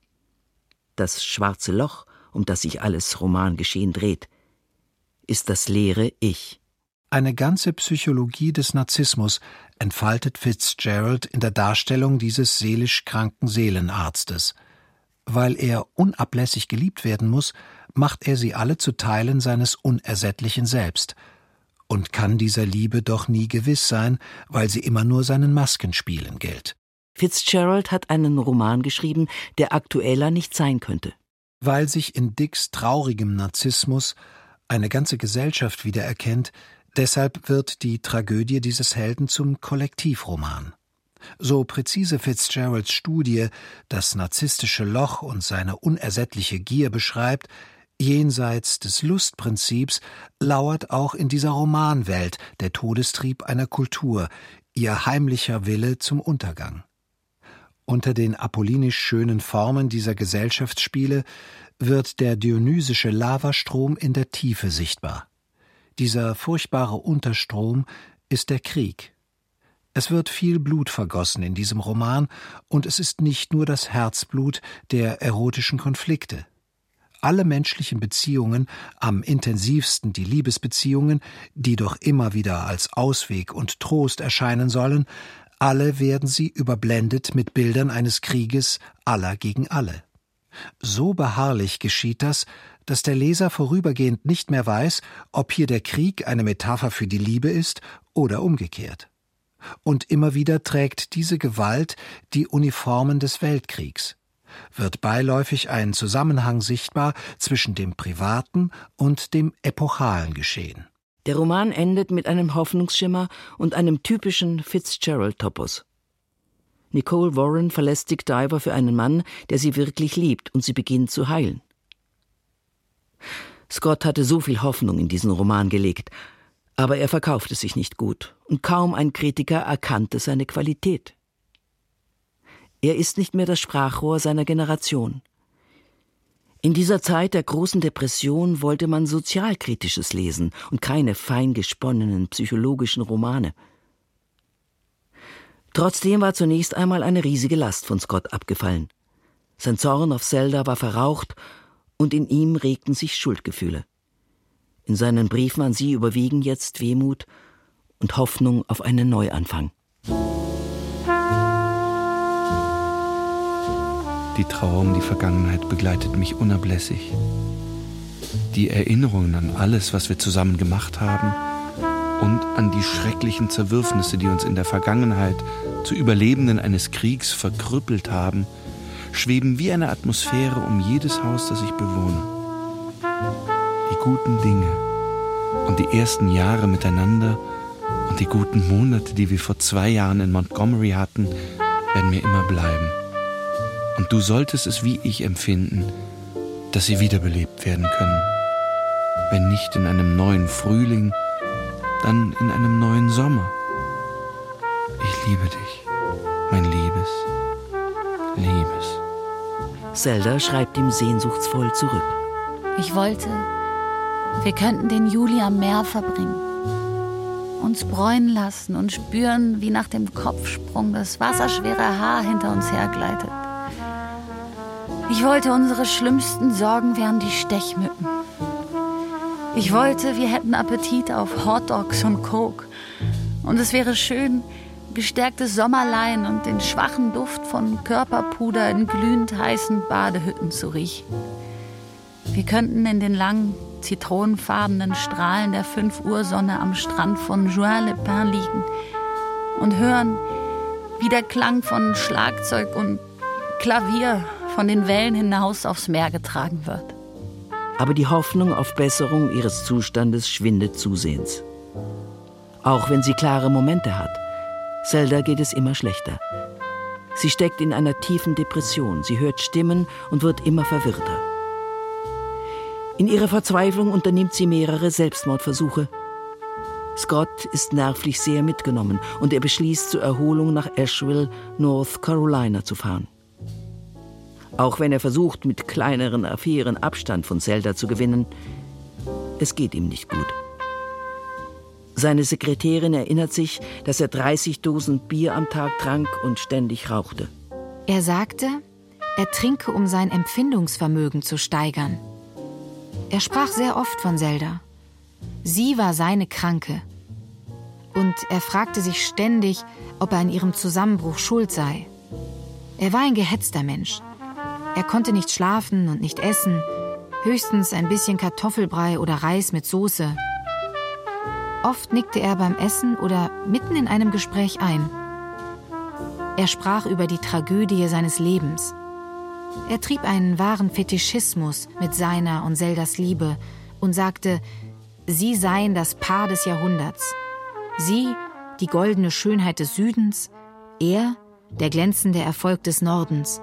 Das schwarze Loch, um das sich alles Romangeschehen dreht, ist das leere Ich. Eine ganze Psychologie des Narzissmus entfaltet Fitzgerald in der Darstellung dieses seelisch kranken Seelenarztes. Weil er unablässig geliebt werden muss, macht er sie alle zu Teilen seines unersättlichen Selbst und kann dieser Liebe doch nie gewiss sein, weil sie immer nur seinen Maskenspielen gilt. Fitzgerald hat einen Roman geschrieben, der aktueller nicht sein könnte. Weil sich in Dicks traurigem Narzissmus eine ganze Gesellschaft wiedererkennt, deshalb wird die Tragödie dieses Helden zum Kollektivroman. So präzise Fitzgeralds Studie das narzisstische Loch und seine unersättliche Gier beschreibt, jenseits des Lustprinzips lauert auch in dieser Romanwelt der Todestrieb einer Kultur, ihr heimlicher Wille zum Untergang. Unter den apollinisch schönen Formen dieser Gesellschaftsspiele wird der dionysische Lavastrom in der Tiefe sichtbar. Dieser furchtbare Unterstrom ist der Krieg. Es wird viel Blut vergossen in diesem Roman, und es ist nicht nur das Herzblut der erotischen Konflikte. Alle menschlichen Beziehungen, am intensivsten die Liebesbeziehungen, die doch immer wieder als Ausweg und Trost erscheinen sollen, alle werden sie überblendet mit Bildern eines Krieges aller gegen alle. So beharrlich geschieht das, dass der Leser vorübergehend nicht mehr weiß, ob hier der Krieg eine Metapher für die Liebe ist oder umgekehrt. Und immer wieder trägt diese Gewalt die Uniformen des Weltkriegs. Wird beiläufig ein Zusammenhang sichtbar zwischen dem privaten und dem epochalen Geschehen. Der Roman endet mit einem Hoffnungsschimmer und einem typischen Fitzgerald-Topos. Nicole Warren verlässt Dick Diver für einen Mann, der sie wirklich liebt, und sie beginnt zu heilen. Scott hatte so viel Hoffnung in diesen Roman gelegt, aber er verkaufte sich nicht gut, und kaum ein Kritiker erkannte seine Qualität. Er ist nicht mehr das Sprachrohr seiner Generation. In dieser Zeit der großen Depression wollte man Sozialkritisches lesen und keine fein gesponnenen psychologischen Romane. Trotzdem war zunächst einmal eine riesige Last von Scott abgefallen. Sein Zorn auf Zelda war verraucht und in ihm regten sich Schuldgefühle. In seinen Briefen an sie überwiegen jetzt Wehmut und Hoffnung auf einen Neuanfang. Die Trauer um die Vergangenheit begleitet mich unablässig. Die Erinnerungen an alles, was wir zusammen gemacht haben und an die schrecklichen Zerwürfnisse, die uns in der Vergangenheit zu Überlebenden eines Kriegs verkrüppelt haben, schweben wie eine Atmosphäre um jedes Haus, das ich bewohne. Die guten Dinge und die ersten Jahre miteinander und die guten Monate, die wir vor 2 Jahren in Montgomery hatten, werden mir immer bleiben. Und du solltest es wie ich empfinden, dass sie wiederbelebt werden können. Wenn nicht in einem neuen Frühling, dann in einem neuen Sommer. Ich liebe dich, mein Liebes. Zelda schreibt ihm sehnsuchtsvoll zurück. Ich wollte, wir könnten den Juli am Meer verbringen. Uns bräunen lassen und spüren, wie nach dem Kopfsprung das wasserschwere Haar hinter uns hergleitet. Ich wollte, unsere schlimmsten Sorgen wären die Stechmücken. Ich wollte, wir hätten Appetit auf Hotdogs und Coke. Und es wäre schön, gestärktes Sommerlein und den schwachen Duft von Körperpuder in glühend heißen Badehütten zu riechen. Wir könnten in den langen, zitronenfarbenen Strahlen der 5-Uhr-Sonne am Strand von Juin-les-Pins liegen und hören, wie der Klang von Schlagzeug und Klavier von den Wellen hinaus aufs Meer getragen wird. Aber die Hoffnung auf Besserung ihres Zustandes schwindet zusehends. Auch wenn sie klare Momente hat. Zelda geht es immer schlechter. Sie steckt in einer tiefen Depression. Sie hört Stimmen und wird immer verwirrter. In ihrer Verzweiflung unternimmt sie mehrere Selbstmordversuche. Scott ist nervlich sehr mitgenommen und er beschließt, zur Erholung nach Asheville, North Carolina zu fahren. Auch wenn er versucht, mit kleineren Affären Abstand von Zelda zu gewinnen, es geht ihm nicht gut. Seine Sekretärin erinnert sich, dass er 30 Dosen Bier am Tag trank und ständig rauchte. Er sagte, er trinke, um sein Empfindungsvermögen zu steigern. Er sprach sehr oft von Zelda. Sie war seine Kranke. Und er fragte sich ständig, ob er an ihrem Zusammenbruch schuld sei. Er war ein gehetzter Mensch. Er konnte nicht schlafen und nicht essen, höchstens ein bisschen Kartoffelbrei oder Reis mit Soße. Oft nickte er beim Essen oder mitten in einem Gespräch ein. Er sprach über die Tragödie seines Lebens. Er trieb einen wahren Fetischismus mit seiner und Zeldas Liebe und sagte, sie seien das Paar des Jahrhunderts. Sie, die goldene Schönheit des Südens, er, der glänzende Erfolg des Nordens.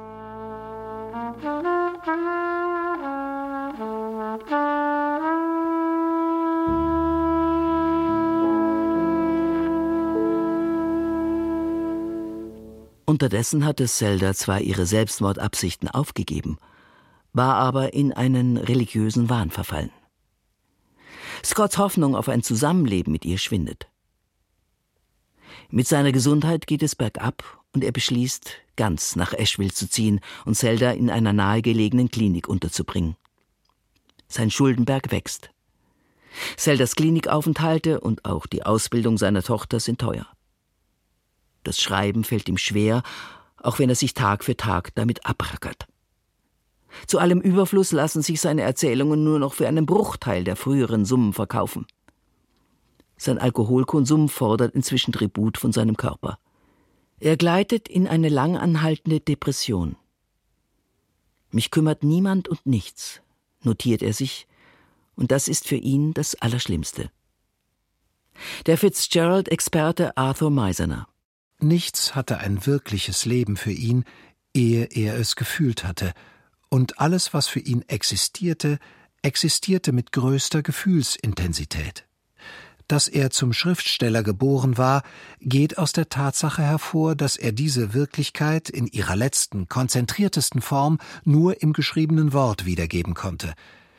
Unterdessen hatte Zelda zwar ihre Selbstmordabsichten aufgegeben, war aber in einen religiösen Wahn verfallen. Scotts Hoffnung auf ein Zusammenleben mit ihr schwindet. Mit seiner Gesundheit geht es bergab und er beschließt, ganz nach Asheville zu ziehen und Zelda in einer nahegelegenen Klinik unterzubringen. Sein Schuldenberg wächst. Zeldas Klinikaufenthalte und auch die Ausbildung seiner Tochter sind teuer. Das Schreiben fällt ihm schwer, auch wenn er sich Tag für Tag damit abrackert. Zu allem Überfluss lassen sich seine Erzählungen nur noch für einen Bruchteil der früheren Summen verkaufen. Sein Alkoholkonsum fordert inzwischen Tribut von seinem Körper. Er gleitet in eine lang anhaltende Depression. Mich kümmert niemand und nichts, notiert er sich, und das ist für ihn das Allerschlimmste. Der Fitzgerald-Experte Arthur Meisner. Nichts hatte ein wirkliches Leben für ihn, ehe er es gefühlt hatte, und alles, was für ihn existierte, existierte mit größter Gefühlsintensität. Dass er zum Schriftsteller geboren war, geht aus der Tatsache hervor, dass er diese Wirklichkeit in ihrer letzten, konzentriertesten Form nur im geschriebenen Wort wiedergeben konnte.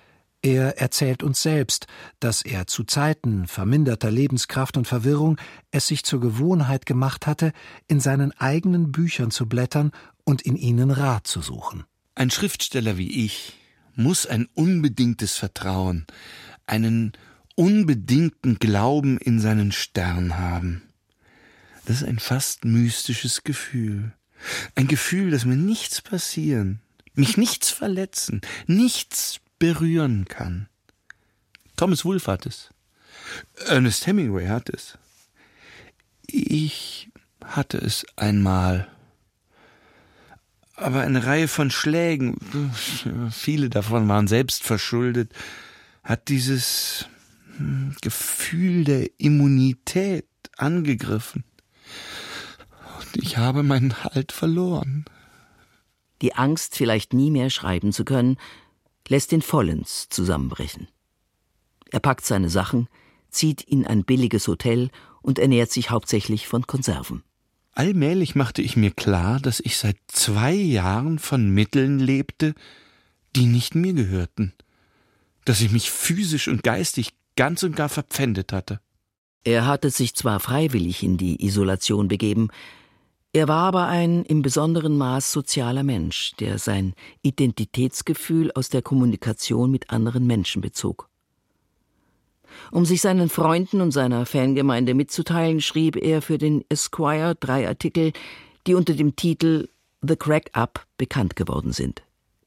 Er erzählt uns selbst, dass er zu Zeiten verminderter Lebenskraft und Verwirrung es sich zur Gewohnheit gemacht hatte, in seinen eigenen Büchern zu blättern und in ihnen Rat zu suchen. Ein Schriftsteller wie ich muss ein unbedingtes Vertrauen, einen unbedingten Glauben in seinen Stern haben. Das ist ein fast mystisches Gefühl. Ein Gefühl, dass mir nichts passieren, mich nichts verletzen, nichts berühren kann. Thomas Wolfe hat es. Ernest Hemingway hat es. Ich hatte es einmal. Aber eine Reihe von Schlägen, viele davon waren selbst verschuldet, hat dieses Gefühl der Immunität angegriffen. Und ich habe meinen Halt verloren. Die Angst, vielleicht nie mehr schreiben zu können, lässt ihn vollends zusammenbrechen. Er packt seine Sachen, zieht in ein billiges Hotel und ernährt sich hauptsächlich von Konserven. Allmählich machte ich mir klar, dass ich seit 2 Jahren von Mitteln lebte, die nicht mir gehörten, dass ich mich physisch und geistig ganz und gar verpfändet hatte. Er hatte sich zwar freiwillig in die Isolation begeben, er war aber ein im besonderen Maß sozialer Mensch, der sein Identitätsgefühl aus der Kommunikation mit anderen Menschen bezog. Um sich seinen Freunden und seiner Fangemeinde mitzuteilen, schrieb er für den Esquire 3 Artikel, die unter dem Titel The Crack-Up bekannt geworden sind.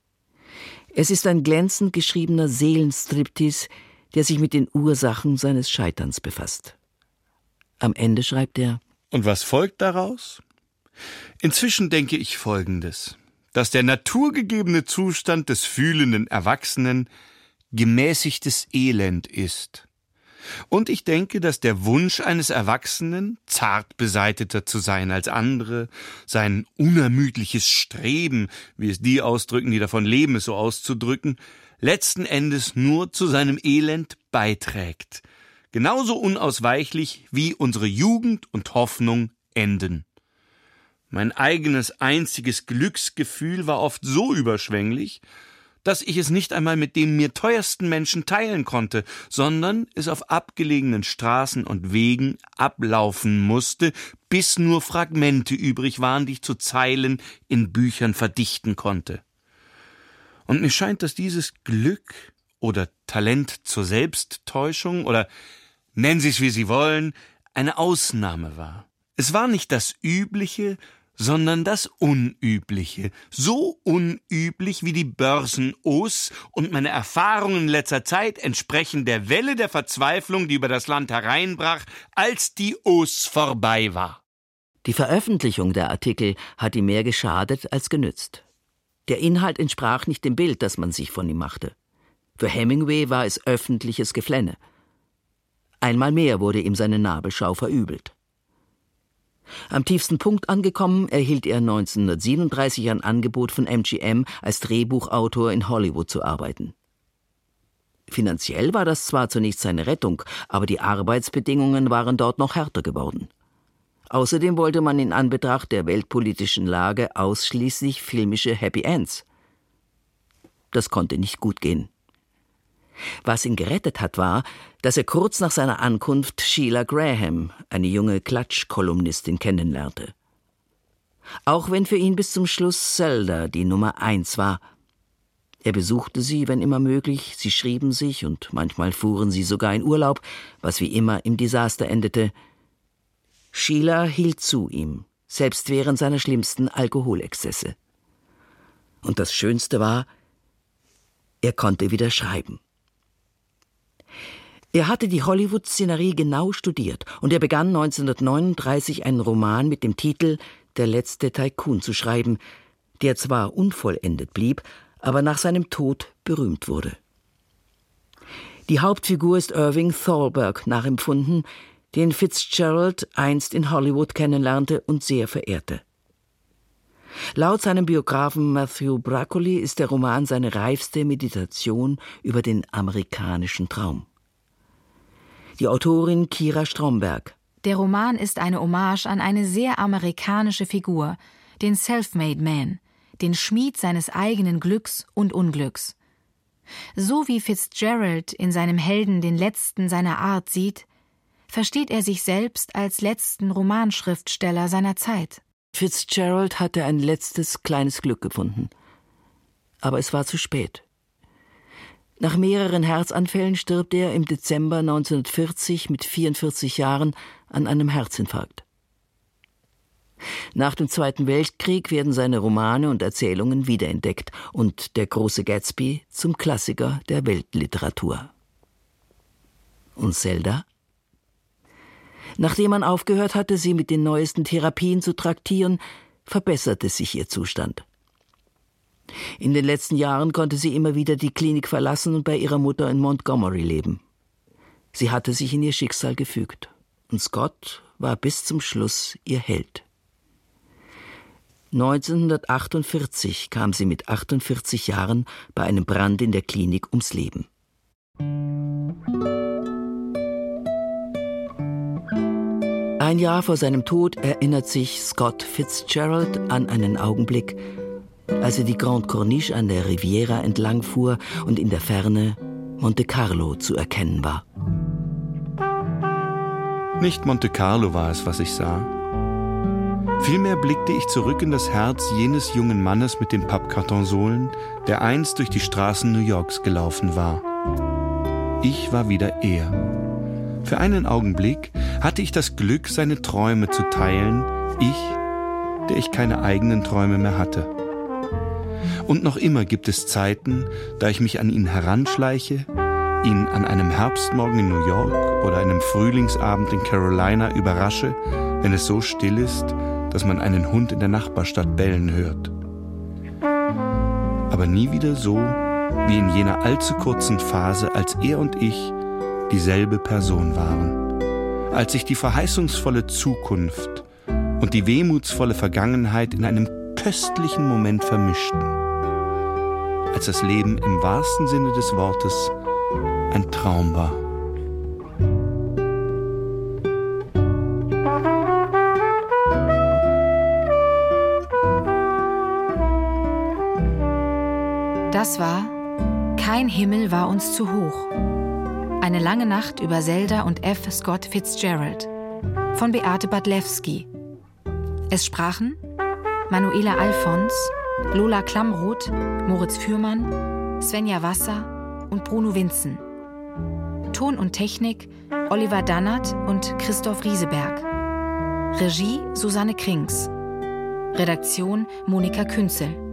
Es ist ein glänzend geschriebener Seelenstriptease, der sich mit den Ursachen seines Scheiterns befasst. Am Ende schreibt er: Und was folgt daraus? Inzwischen denke ich Folgendes, dass der naturgegebene Zustand des fühlenden Erwachsenen gemäßigtes Elend ist. Und ich denke, dass der Wunsch eines Erwachsenen, zart beseiteter zu sein als andere, sein unermüdliches Streben, wie es die ausdrücken, die davon leben, es so auszudrücken, letzten Endes nur zu seinem Elend beiträgt. Genauso unausweichlich, wie unsere Jugend und Hoffnung enden. Mein eigenes einziges Glücksgefühl war oft so überschwänglich, dass ich es nicht einmal mit dem mir teuersten Menschen teilen konnte, sondern es auf abgelegenen Straßen und Wegen ablaufen musste, bis nur Fragmente übrig waren, die ich zu Zeilen in Büchern verdichten konnte. Und mir scheint, dass dieses Glück oder Talent zur Selbsttäuschung oder nennen Sie es wie Sie wollen, eine Ausnahme war. Es war nicht das Übliche, sondern das Unübliche. So unüblich wie die Börsen-Os, und meine Erfahrungen in letzter Zeit entsprechen der Welle der Verzweiflung, die über das Land hereinbrach, als die Os vorbei war. Die Veröffentlichung der Artikel hat ihm mehr geschadet als genützt. Der Inhalt entsprach nicht dem Bild, das man sich von ihm machte. Für Hemingway war es öffentliches Geflenne. Einmal mehr wurde ihm seine Nabelschau verübelt. Am tiefsten Punkt angekommen, erhielt er 1937 ein Angebot von MGM, als Drehbuchautor in Hollywood zu arbeiten. Finanziell war das zwar zunächst seine Rettung, aber die Arbeitsbedingungen waren dort noch härter geworden. Außerdem wollte man in Anbetracht der weltpolitischen Lage ausschließlich filmische Happy Ends. Das konnte nicht gut gehen. Was ihn gerettet hat, war, dass er kurz nach seiner Ankunft Sheila Graham, eine junge Klatsch-Kolumnistin, kennenlernte. Auch wenn für ihn bis zum Schluss Zelda die Nummer 1 war. Er besuchte sie, wenn immer möglich, sie schrieben sich und manchmal fuhren sie sogar in Urlaub, was wie immer im Desaster endete. Sheila hielt zu ihm, selbst während seiner schlimmsten Alkoholexzesse. Und das Schönste war, er konnte wieder schreiben. Er hatte die Hollywood-Szenerie genau studiert und er begann 1939 einen Roman mit dem Titel »Der letzte Tycoon« zu schreiben, der zwar unvollendet blieb, aber nach seinem Tod berühmt wurde. Die Hauptfigur ist Irving Thalberg nachempfunden, den Fitzgerald einst in Hollywood kennenlernte und sehr verehrte. Laut seinem Biografen Matthew Broccoli ist der Roman seine reifste Meditation über den amerikanischen Traum. Die Autorin Kira Stromberg. Der Roman ist eine Hommage an eine sehr amerikanische Figur, den Self-Made Man, den Schmied seines eigenen Glücks und Unglücks. So wie Fitzgerald in seinem Helden den letzten seiner Art sieht, versteht er sich selbst als letzten Romanschriftsteller seiner Zeit. Fitzgerald hatte ein letztes kleines Glück gefunden. Aber es war zu spät. Nach mehreren Herzanfällen stirbt er im Dezember 1940 mit 44 Jahren an einem Herzinfarkt. Nach dem Zweiten Weltkrieg werden seine Romane und Erzählungen wiederentdeckt und Der große Gatsby zum Klassiker der Weltliteratur. Und Zelda? Nachdem man aufgehört hatte, sie mit den neuesten Therapien zu traktieren, verbesserte sich ihr Zustand. In den letzten Jahren konnte sie immer wieder die Klinik verlassen und bei ihrer Mutter in Montgomery leben. Sie hatte sich in ihr Schicksal gefügt. Und Scott war bis zum Schluss ihr Held. 1948 kam sie mit 48 Jahren bei einem Brand in der Klinik ums Leben. Ein Jahr vor seinem Tod erinnert sich Scott Fitzgerald an einen Augenblick, als er die Grande Corniche an der Riviera entlang fuhr und in der Ferne Monte Carlo zu erkennen war. Nicht Monte Carlo war es, was ich sah. Vielmehr blickte ich zurück in das Herz jenes jungen Mannes mit den Pappkartonsohlen, der einst durch die Straßen New Yorks gelaufen war. Ich war wieder er. Für einen Augenblick hatte ich das Glück, seine Träume zu teilen, ich, der ich keine eigenen Träume mehr hatte. Und noch immer gibt es Zeiten, da ich mich an ihn heranschleiche, ihn an einem Herbstmorgen in New York oder einem Frühlingsabend in Carolina überrasche, wenn es so still ist, dass man einen Hund in der Nachbarstadt bellen hört. Aber nie wieder so wie in jener allzu kurzen Phase, als er und ich dieselbe Person waren. Als sich die verheißungsvolle Zukunft und die wehmutsvolle Vergangenheit in einem köstlichen Moment vermischten. Als das Leben im wahrsten Sinne des Wortes ein Traum war. Das war Kein Himmel war uns zu hoch. Eine lange Nacht über Zelda und F. Scott Fitzgerald von Beate Badlewski. Es sprachen Manuela Alfons, Lola Klamroth, Moritz Fürmann, Svenja Wasser und Bruno Winzen. Ton und Technik Oliver Dannert und Christoph Rieseberg. Regie Susanne Krings. Redaktion Monika Künzel.